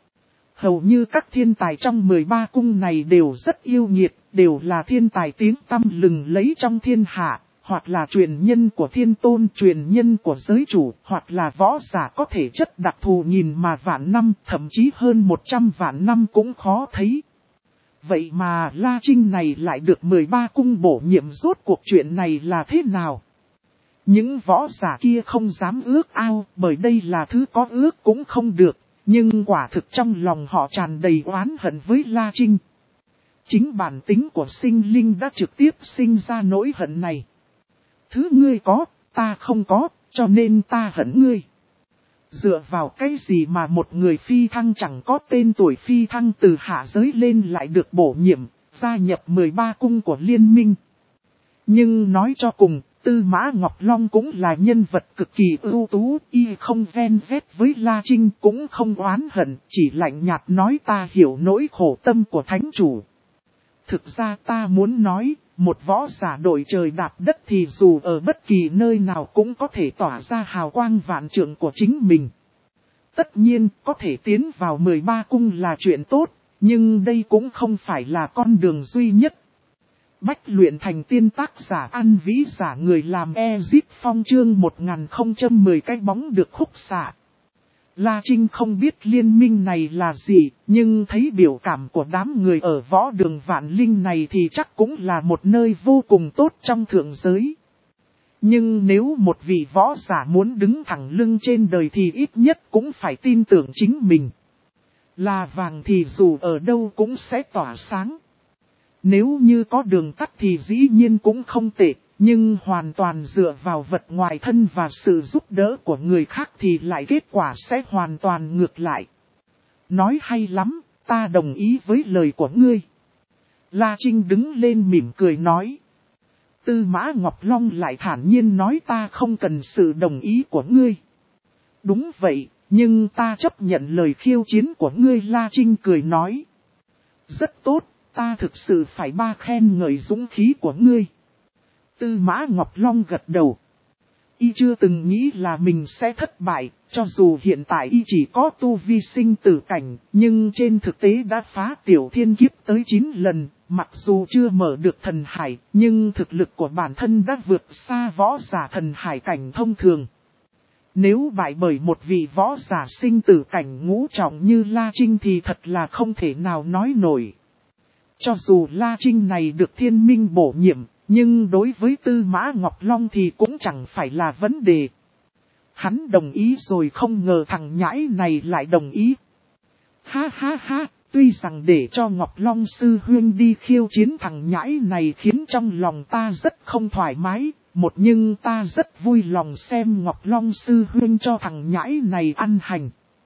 A: Hầu như các thiên tài trong mười ba cung này đều rất yêu nghiệt, đều là thiên tài tiếng tăm lừng lấy trong thiên hạ, hoặc là truyền nhân của thiên tôn, truyền nhân của giới chủ, hoặc là võ giả có thể chất đặc thù nhìn mà vạn năm, thậm chí hơn một trăm vạn năm cũng khó thấy. Vậy mà La Trinh này lại được mười ba cung bổ nhiệm, rốt cuộc chuyện này là thế nào? Những võ giả kia không dám ước ao, bởi đây là thứ có ước cũng không được, nhưng quả thực trong lòng họ tràn đầy oán hận với La Trinh. Chính bản tính của sinh linh đã trực tiếp sinh ra nỗi hận này. Thứ ngươi có, ta không có, cho nên ta hận ngươi. Dựa vào cái gì mà một người phi thăng chẳng có tên tuổi phi thăng từ hạ giới lên lại được bổ nhiệm, gia nhập mười ba cung của liên minh. Nhưng nói cho cùng, Tư Mã Ngọc Long cũng là nhân vật cực kỳ ưu tú, y không ven vét với La Trinh cũng không oán hận, chỉ lạnh nhạt nói ta hiểu nỗi khổ tâm của thánh chủ. Thực ra ta muốn nói, một võ giả đội trời đạp đất thì dù ở bất kỳ nơi nào cũng có thể tỏa ra hào quang vạn trượng của chính mình. Tất nhiên, có thể tiến vào mười ba cung là chuyện tốt, nhưng đây cũng không phải là con đường duy nhất. Bách luyện thành tiên tác giả An Vĩ giả người làm Ezip Phong chương một nghìn không trăm mười cái bóng được khúc xạ. La Trinh không biết liên minh này là gì, nhưng thấy biểu cảm của đám người ở võ đường vạn linh này thì chắc cũng là một nơi vô cùng tốt trong thượng giới. Nhưng nếu một vị võ giả muốn đứng thẳng lưng trên đời thì ít nhất cũng phải tin tưởng chính mình. Là vàng thì dù ở đâu cũng sẽ tỏa sáng. Nếu như có đường tắt thì dĩ nhiên cũng không tệ, nhưng hoàn toàn dựa vào vật ngoài thân và sự giúp đỡ của người khác thì lại kết quả sẽ hoàn toàn ngược lại. Nói hay lắm, ta đồng ý với lời của ngươi. La Trinh đứng lên mỉm cười nói. Tư Mã Ngọc Long lại thản nhiên nói ta không cần sự đồng ý của ngươi. Đúng vậy, nhưng ta chấp nhận lời khiêu chiến của ngươi. La Trinh cười nói. Rất tốt, ta thực sự phải ba khen ngợi dũng khí của ngươi. Tư Mã Ngọc Long gật đầu. Y chưa từng nghĩ là mình sẽ thất bại, cho dù hiện tại y chỉ có tu vi sinh tử cảnh, nhưng trên thực tế đã phá tiểu thiên kiếp tới chín lần, mặc dù chưa mở được thần hải, nhưng thực lực của bản thân đã vượt xa võ giả thần hải cảnh thông thường. Nếu bại bởi một vị võ giả sinh tử cảnh ngũ trọng như La Trinh thì thật là không thể nào nói nổi. Cho dù La Trinh này được thiên minh bổ nhiệm, nhưng đối với Tư Mã Ngọc Long thì cũng chẳng phải là vấn đề. Hắn đồng ý rồi không ngờ thằng nhãi này lại đồng ý. Ha ha ha, tuy rằng để cho Ngọc Long sư huynh đi khiêu chiến thằng nhãi này khiến trong lòng ta rất không thoải mái, một nhưng ta rất vui lòng xem Ngọc Long sư huynh cho thằng nhãi này ăn hành.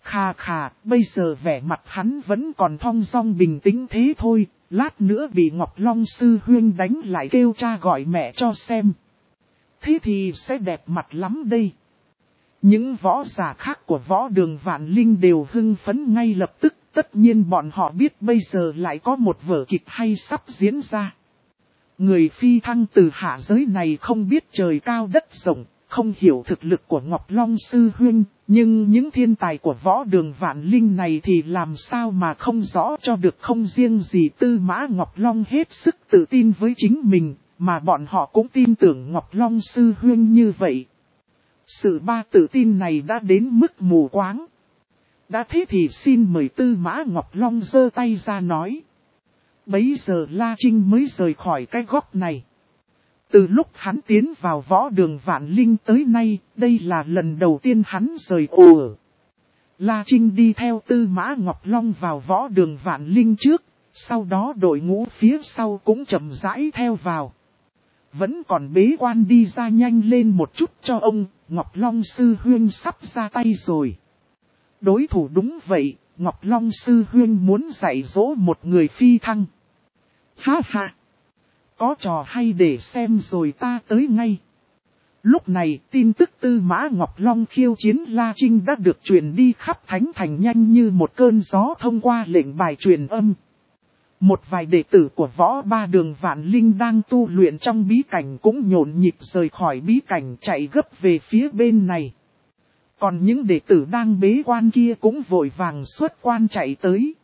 A: Khà khà, bây giờ vẻ mặt hắn vẫn còn thong dong bình tĩnh thế thôi, lát nữa bị Ngọc Long sư huynh đánh lại kêu cha gọi mẹ cho xem. Thế thì sẽ đẹp mặt lắm đây. Những võ giả khác của võ đường Vạn Linh đều hưng phấn ngay lập tức, tất nhiên bọn họ biết bây giờ lại có một vở kịch hay sắp diễn ra. Người phi thăng từ hạ giới này không biết trời cao đất rộng, không hiểu thực lực của Ngọc Long sư huynh, nhưng những thiên tài của võ đường Vạn Linh này thì làm sao mà không rõ cho được. Không riêng gì Tư Mã Ngọc Long hết sức tự tin với chính mình, mà bọn họ cũng tin tưởng Ngọc Long sư huynh như vậy. Sự ba tự tin này đã đến mức mù quáng. Đã thế thì xin mời Tư Mã Ngọc Long giơ tay ra nói. Bấy giờ La Trinh mới rời khỏi cái góc này. Từ lúc hắn tiến vào võ đường Vạn Linh tới nay, đây là lần đầu tiên hắn rời ồ. La Trinh đi theo Tư Mã Ngọc Long vào võ đường Vạn Linh trước, sau đó đội ngũ phía sau cũng chậm rãi theo vào. Vẫn còn bế quan đi ra nhanh lên một chút cho ông, Ngọc Long sư huynh sắp ra tay rồi. Đối thủ đúng vậy, Ngọc Long sư huynh muốn dạy dỗ một người phi thăng. Ha ha! Có trò hay để xem rồi ta tới ngay. Lúc này tin tức Tư Mã Ngọc Long khiêu chiến La Trinh đã được truyền đi khắp Thánh Thành nhanh như một cơn gió thông qua lệnh bài truyền âm. Một vài đệ tử của võ ba đường Vạn Linh đang tu luyện trong bí cảnh cũng nhộn nhịp rời khỏi bí cảnh chạy gấp về phía bên này. Còn những đệ tử đang bế quan kia cũng vội vàng xuất quan chạy tới.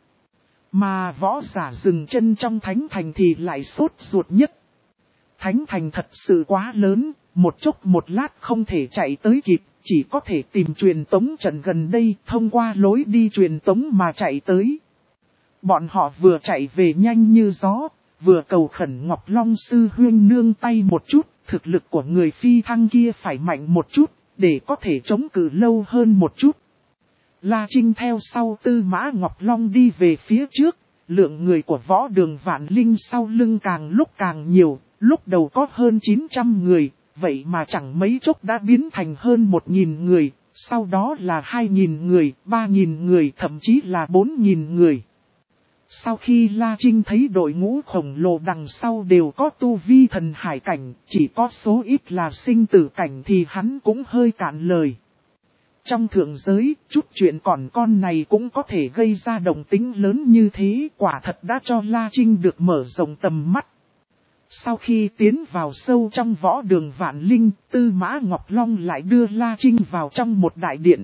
A: Mà võ giả dừng chân trong Thánh Thành thì lại sốt ruột nhất. Thánh Thành thật sự quá lớn, một chốc một lát không thể chạy tới kịp, chỉ có thể tìm truyền tống trận gần đây thông qua lối đi truyền tống mà chạy tới. Bọn họ vừa chạy về nhanh như gió, vừa cầu khẩn Ngọc Long sư huynh nương tay một chút, thực lực của người phi thăng kia phải mạnh một chút, để có thể chống cự lâu hơn một chút. La Trinh theo sau Tư Mã Ngọc Long đi về phía trước, lượng người của võ đường Vạn Linh sau lưng càng lúc càng nhiều, lúc đầu có hơn chín trăm người, vậy mà chẳng mấy chốc đã biến thành hơn một nghìn người, sau đó là hai nghìn người, ba nghìn người, thậm chí là bốn nghìn người. Sau khi La Trinh thấy đội ngũ khổng lồ đằng sau đều có tu vi thần hải cảnh, chỉ có số ít là sinh tử cảnh thì hắn cũng hơi cạn lời. Trong thượng giới, chút chuyện còn con này cũng có thể gây ra động tĩnh lớn như thế, quả thật đã cho La Trinh được mở rộng tầm mắt. Sau khi tiến vào sâu trong võ đường Vạn Linh, Tư Mã Ngọc Long lại đưa La Trinh vào trong một đại điện.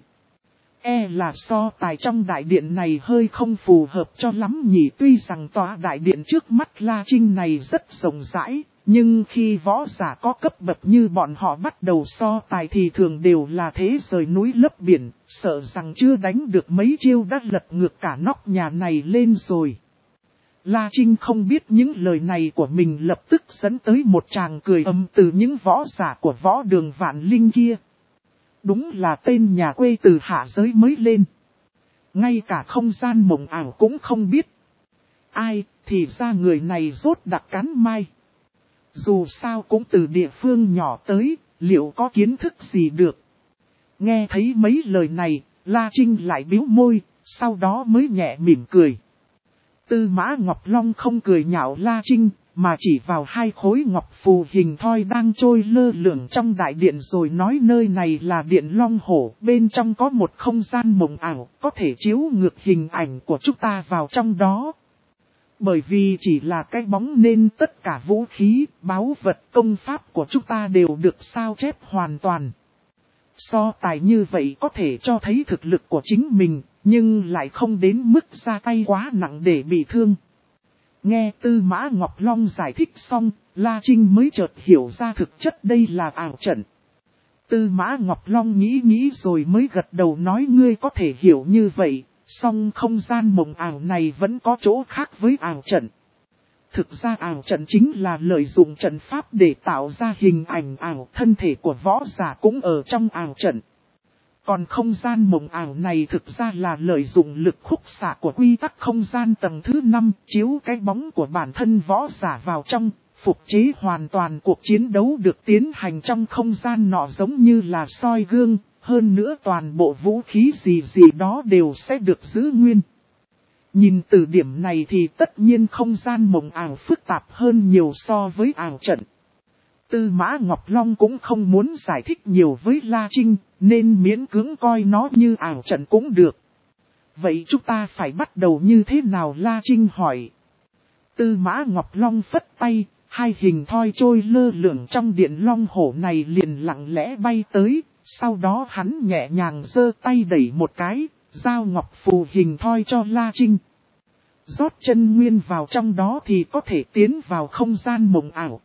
A: E là so tài trong đại điện này hơi không phù hợp cho lắm nhỉ, tuy rằng tòa đại điện trước mắt La Trinh này rất rộng rãi, nhưng khi võ giả có cấp bậc như bọn họ bắt đầu so tài thì thường đều là thế rời núi lấp biển, sợ rằng chưa đánh được mấy chiêu đã lật ngược cả nóc nhà này lên rồi. La Trinh không biết những lời này của mình lập tức dẫn tới một tràng cười ầm từ những võ giả của võ đường Vạn Linh kia. Đúng là tên nhà quê từ hạ giới mới lên. Ngay cả không gian mộng ảo cũng không biết. Ai, thì ra người này rốt đặc cắn mai. Dù sao cũng từ địa phương nhỏ tới, liệu có kiến thức gì được. Nghe thấy mấy lời này, La Trinh lại bĩu môi, sau đó mới nhẹ mỉm cười. Tư Mã Ngọc Long không cười nhạo La Trinh, mà chỉ vào hai khối ngọc phù hình thoi đang trôi lơ lửng trong đại điện rồi nói nơi này là điện Long Hổ, bên trong có một không gian mộng ảo, có thể chiếu ngược hình ảnh của chúng ta vào trong đó. Bởi vì chỉ là cái bóng nên tất cả vũ khí, báu vật, công pháp của chúng ta đều được sao chép hoàn toàn. So tài như vậy có thể cho thấy thực lực của chính mình, nhưng lại không đến mức ra tay quá nặng để bị thương. Nghe Tư Mã Ngọc Long giải thích xong, La Trinh mới chợt hiểu ra thực chất đây là ảo trận. Tư Mã Ngọc Long nghĩ nghĩ rồi mới gật đầu nói ngươi có thể hiểu như vậy, song không gian mộng ảo này vẫn có chỗ khác với ảo trận. Thực ra ảo trận chính là lợi dụng trận pháp để tạo ra hình ảnh ảo, thân thể của võ giả cũng ở trong ảo trận. Còn không gian mộng ảo này thực ra là lợi dụng lực khúc xạ của quy tắc không gian tầng thứ năm, chiếu cái bóng của bản thân võ giả vào trong, phục chế hoàn toàn cuộc chiến đấu được tiến hành trong không gian nọ giống như là soi gương, Hơn nữa toàn bộ vũ khí gì gì đó đều sẽ được giữ nguyên. Nhìn từ điểm này thì tất nhiên không gian mộng ảo phức tạp hơn nhiều so với ảo trận. Tư Mã Ngọc Long cũng không muốn giải thích nhiều với La Trinh, nên miễn cưỡng coi nó như ảo trận cũng được. Vậy chúng ta phải bắt đầu như thế nào? La Trinh hỏi. Tư Mã Ngọc Long phất tay, hai hình thoi trôi lơ lửng trong điện long hổ này liền lặng lẽ bay tới, sau đó hắn nhẹ nhàng giơ tay đẩy một cái, giao ngọc phù hình thoi cho La Trinh. Rót chân nguyên vào trong đó thì có thể tiến vào không gian mộng ảo.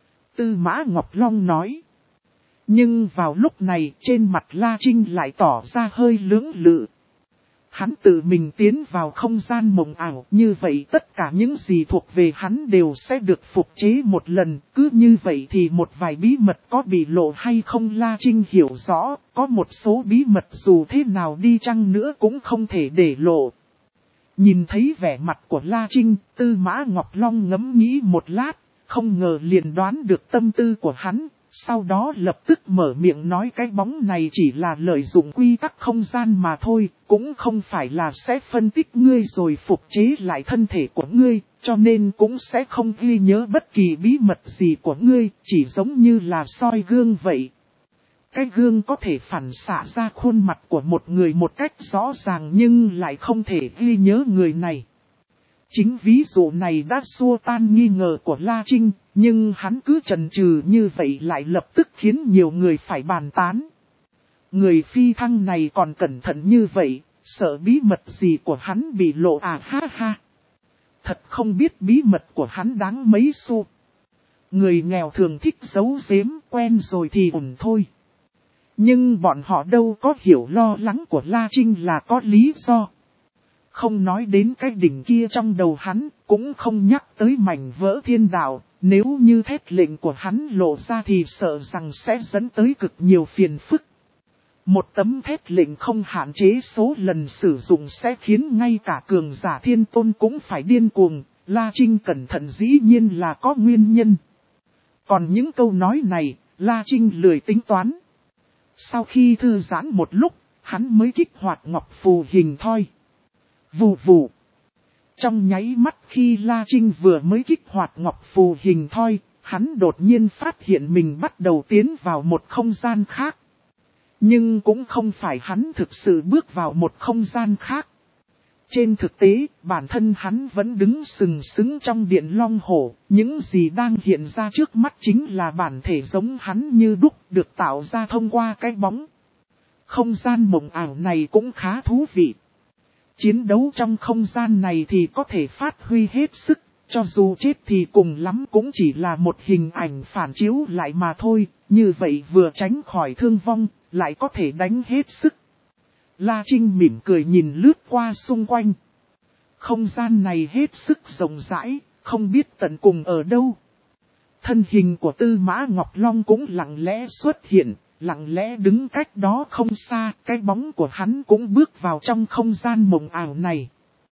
A: Tư Mã Ngọc Long nói. Nhưng vào lúc này trên mặt La Trinh lại tỏ ra hơi lưỡng lự. Hắn tự mình tiến vào không gian mộng ảo, như vậy tất cả những gì thuộc về hắn đều sẽ được phục chế một lần. Cứ như vậy thì một vài bí mật có bị lộ hay không La Trinh hiểu rõ, có một số bí mật dù thế nào đi chăng nữa cũng không thể để lộ. Nhìn thấy vẻ mặt của La Trinh, Tư Mã Ngọc Long ngẫm nghĩ một lát, không ngờ liền đoán được tâm tư của hắn. Sau đó lập tức mở miệng nói cái bóng này chỉ là lợi dụng quy tắc không gian mà thôi, cũng không phải là sẽ phân tích ngươi rồi phục chế lại thân thể của ngươi, cho nên cũng sẽ không ghi nhớ bất kỳ bí mật gì của ngươi, chỉ giống như là soi gương vậy. Cái gương có thể phản xạ ra khuôn mặt của một người một cách rõ ràng nhưng lại không thể ghi nhớ người này. Chính ví dụ này đã xua tan nghi ngờ của La Trinh, nhưng hắn cứ chần chừ như vậy lại lập tức khiến nhiều người phải bàn tán. Người phi thăng này còn cẩn thận như vậy, sợ bí mật gì của hắn bị lộ à ha ha. Thật không biết bí mật của hắn đáng mấy xu. Người nghèo thường thích giấu giếm, quen rồi thì ổn thôi. Nhưng bọn họ đâu có hiểu lo lắng của La Trinh là có lý do. Không nói đến cái đỉnh kia trong đầu hắn, cũng không nhắc tới mảnh vỡ thiên đạo, nếu như thét lệnh của hắn lộ ra thì sợ rằng sẽ dẫn tới cực nhiều phiền phức. Một tấm thét lệnh không hạn chế số lần sử dụng sẽ khiến ngay cả cường giả thiên tôn cũng phải điên cuồng, La Trinh cẩn thận dĩ nhiên là có nguyên nhân. Còn những câu nói này, La Trinh lười tính toán. Sau khi thư giãn một lúc, hắn mới kích hoạt ngọc phù hình thoi. Vù vù. Trong nháy mắt khi La Trinh vừa mới kích hoạt ngọc phù hình thoi, hắn đột nhiên phát hiện mình bắt đầu tiến vào một không gian khác. Nhưng cũng không phải hắn thực sự bước vào một không gian khác. Trên thực tế, bản thân hắn vẫn đứng sừng sững trong điện long hổ, những gì đang hiện ra trước mắt chính là bản thể giống hắn như đúc được tạo ra thông qua cái bóng. Không gian mộng ảo này cũng khá thú vị. Chiến đấu trong không gian này thì có thể phát huy hết sức, cho dù chết thì cùng lắm cũng chỉ là một hình ảnh phản chiếu lại mà thôi, như vậy vừa tránh khỏi thương vong, lại có thể đánh hết sức. La Trinh mỉm cười nhìn lướt qua xung quanh. Không gian này hết sức rộng rãi, không biết tận cùng ở đâu. Thân hình của Tư Mã Ngọc Long cũng lặng lẽ xuất hiện, lặng lẽ đứng cách đó không xa, cái bóng của hắn cũng bước vào trong không gian mộng ảo này.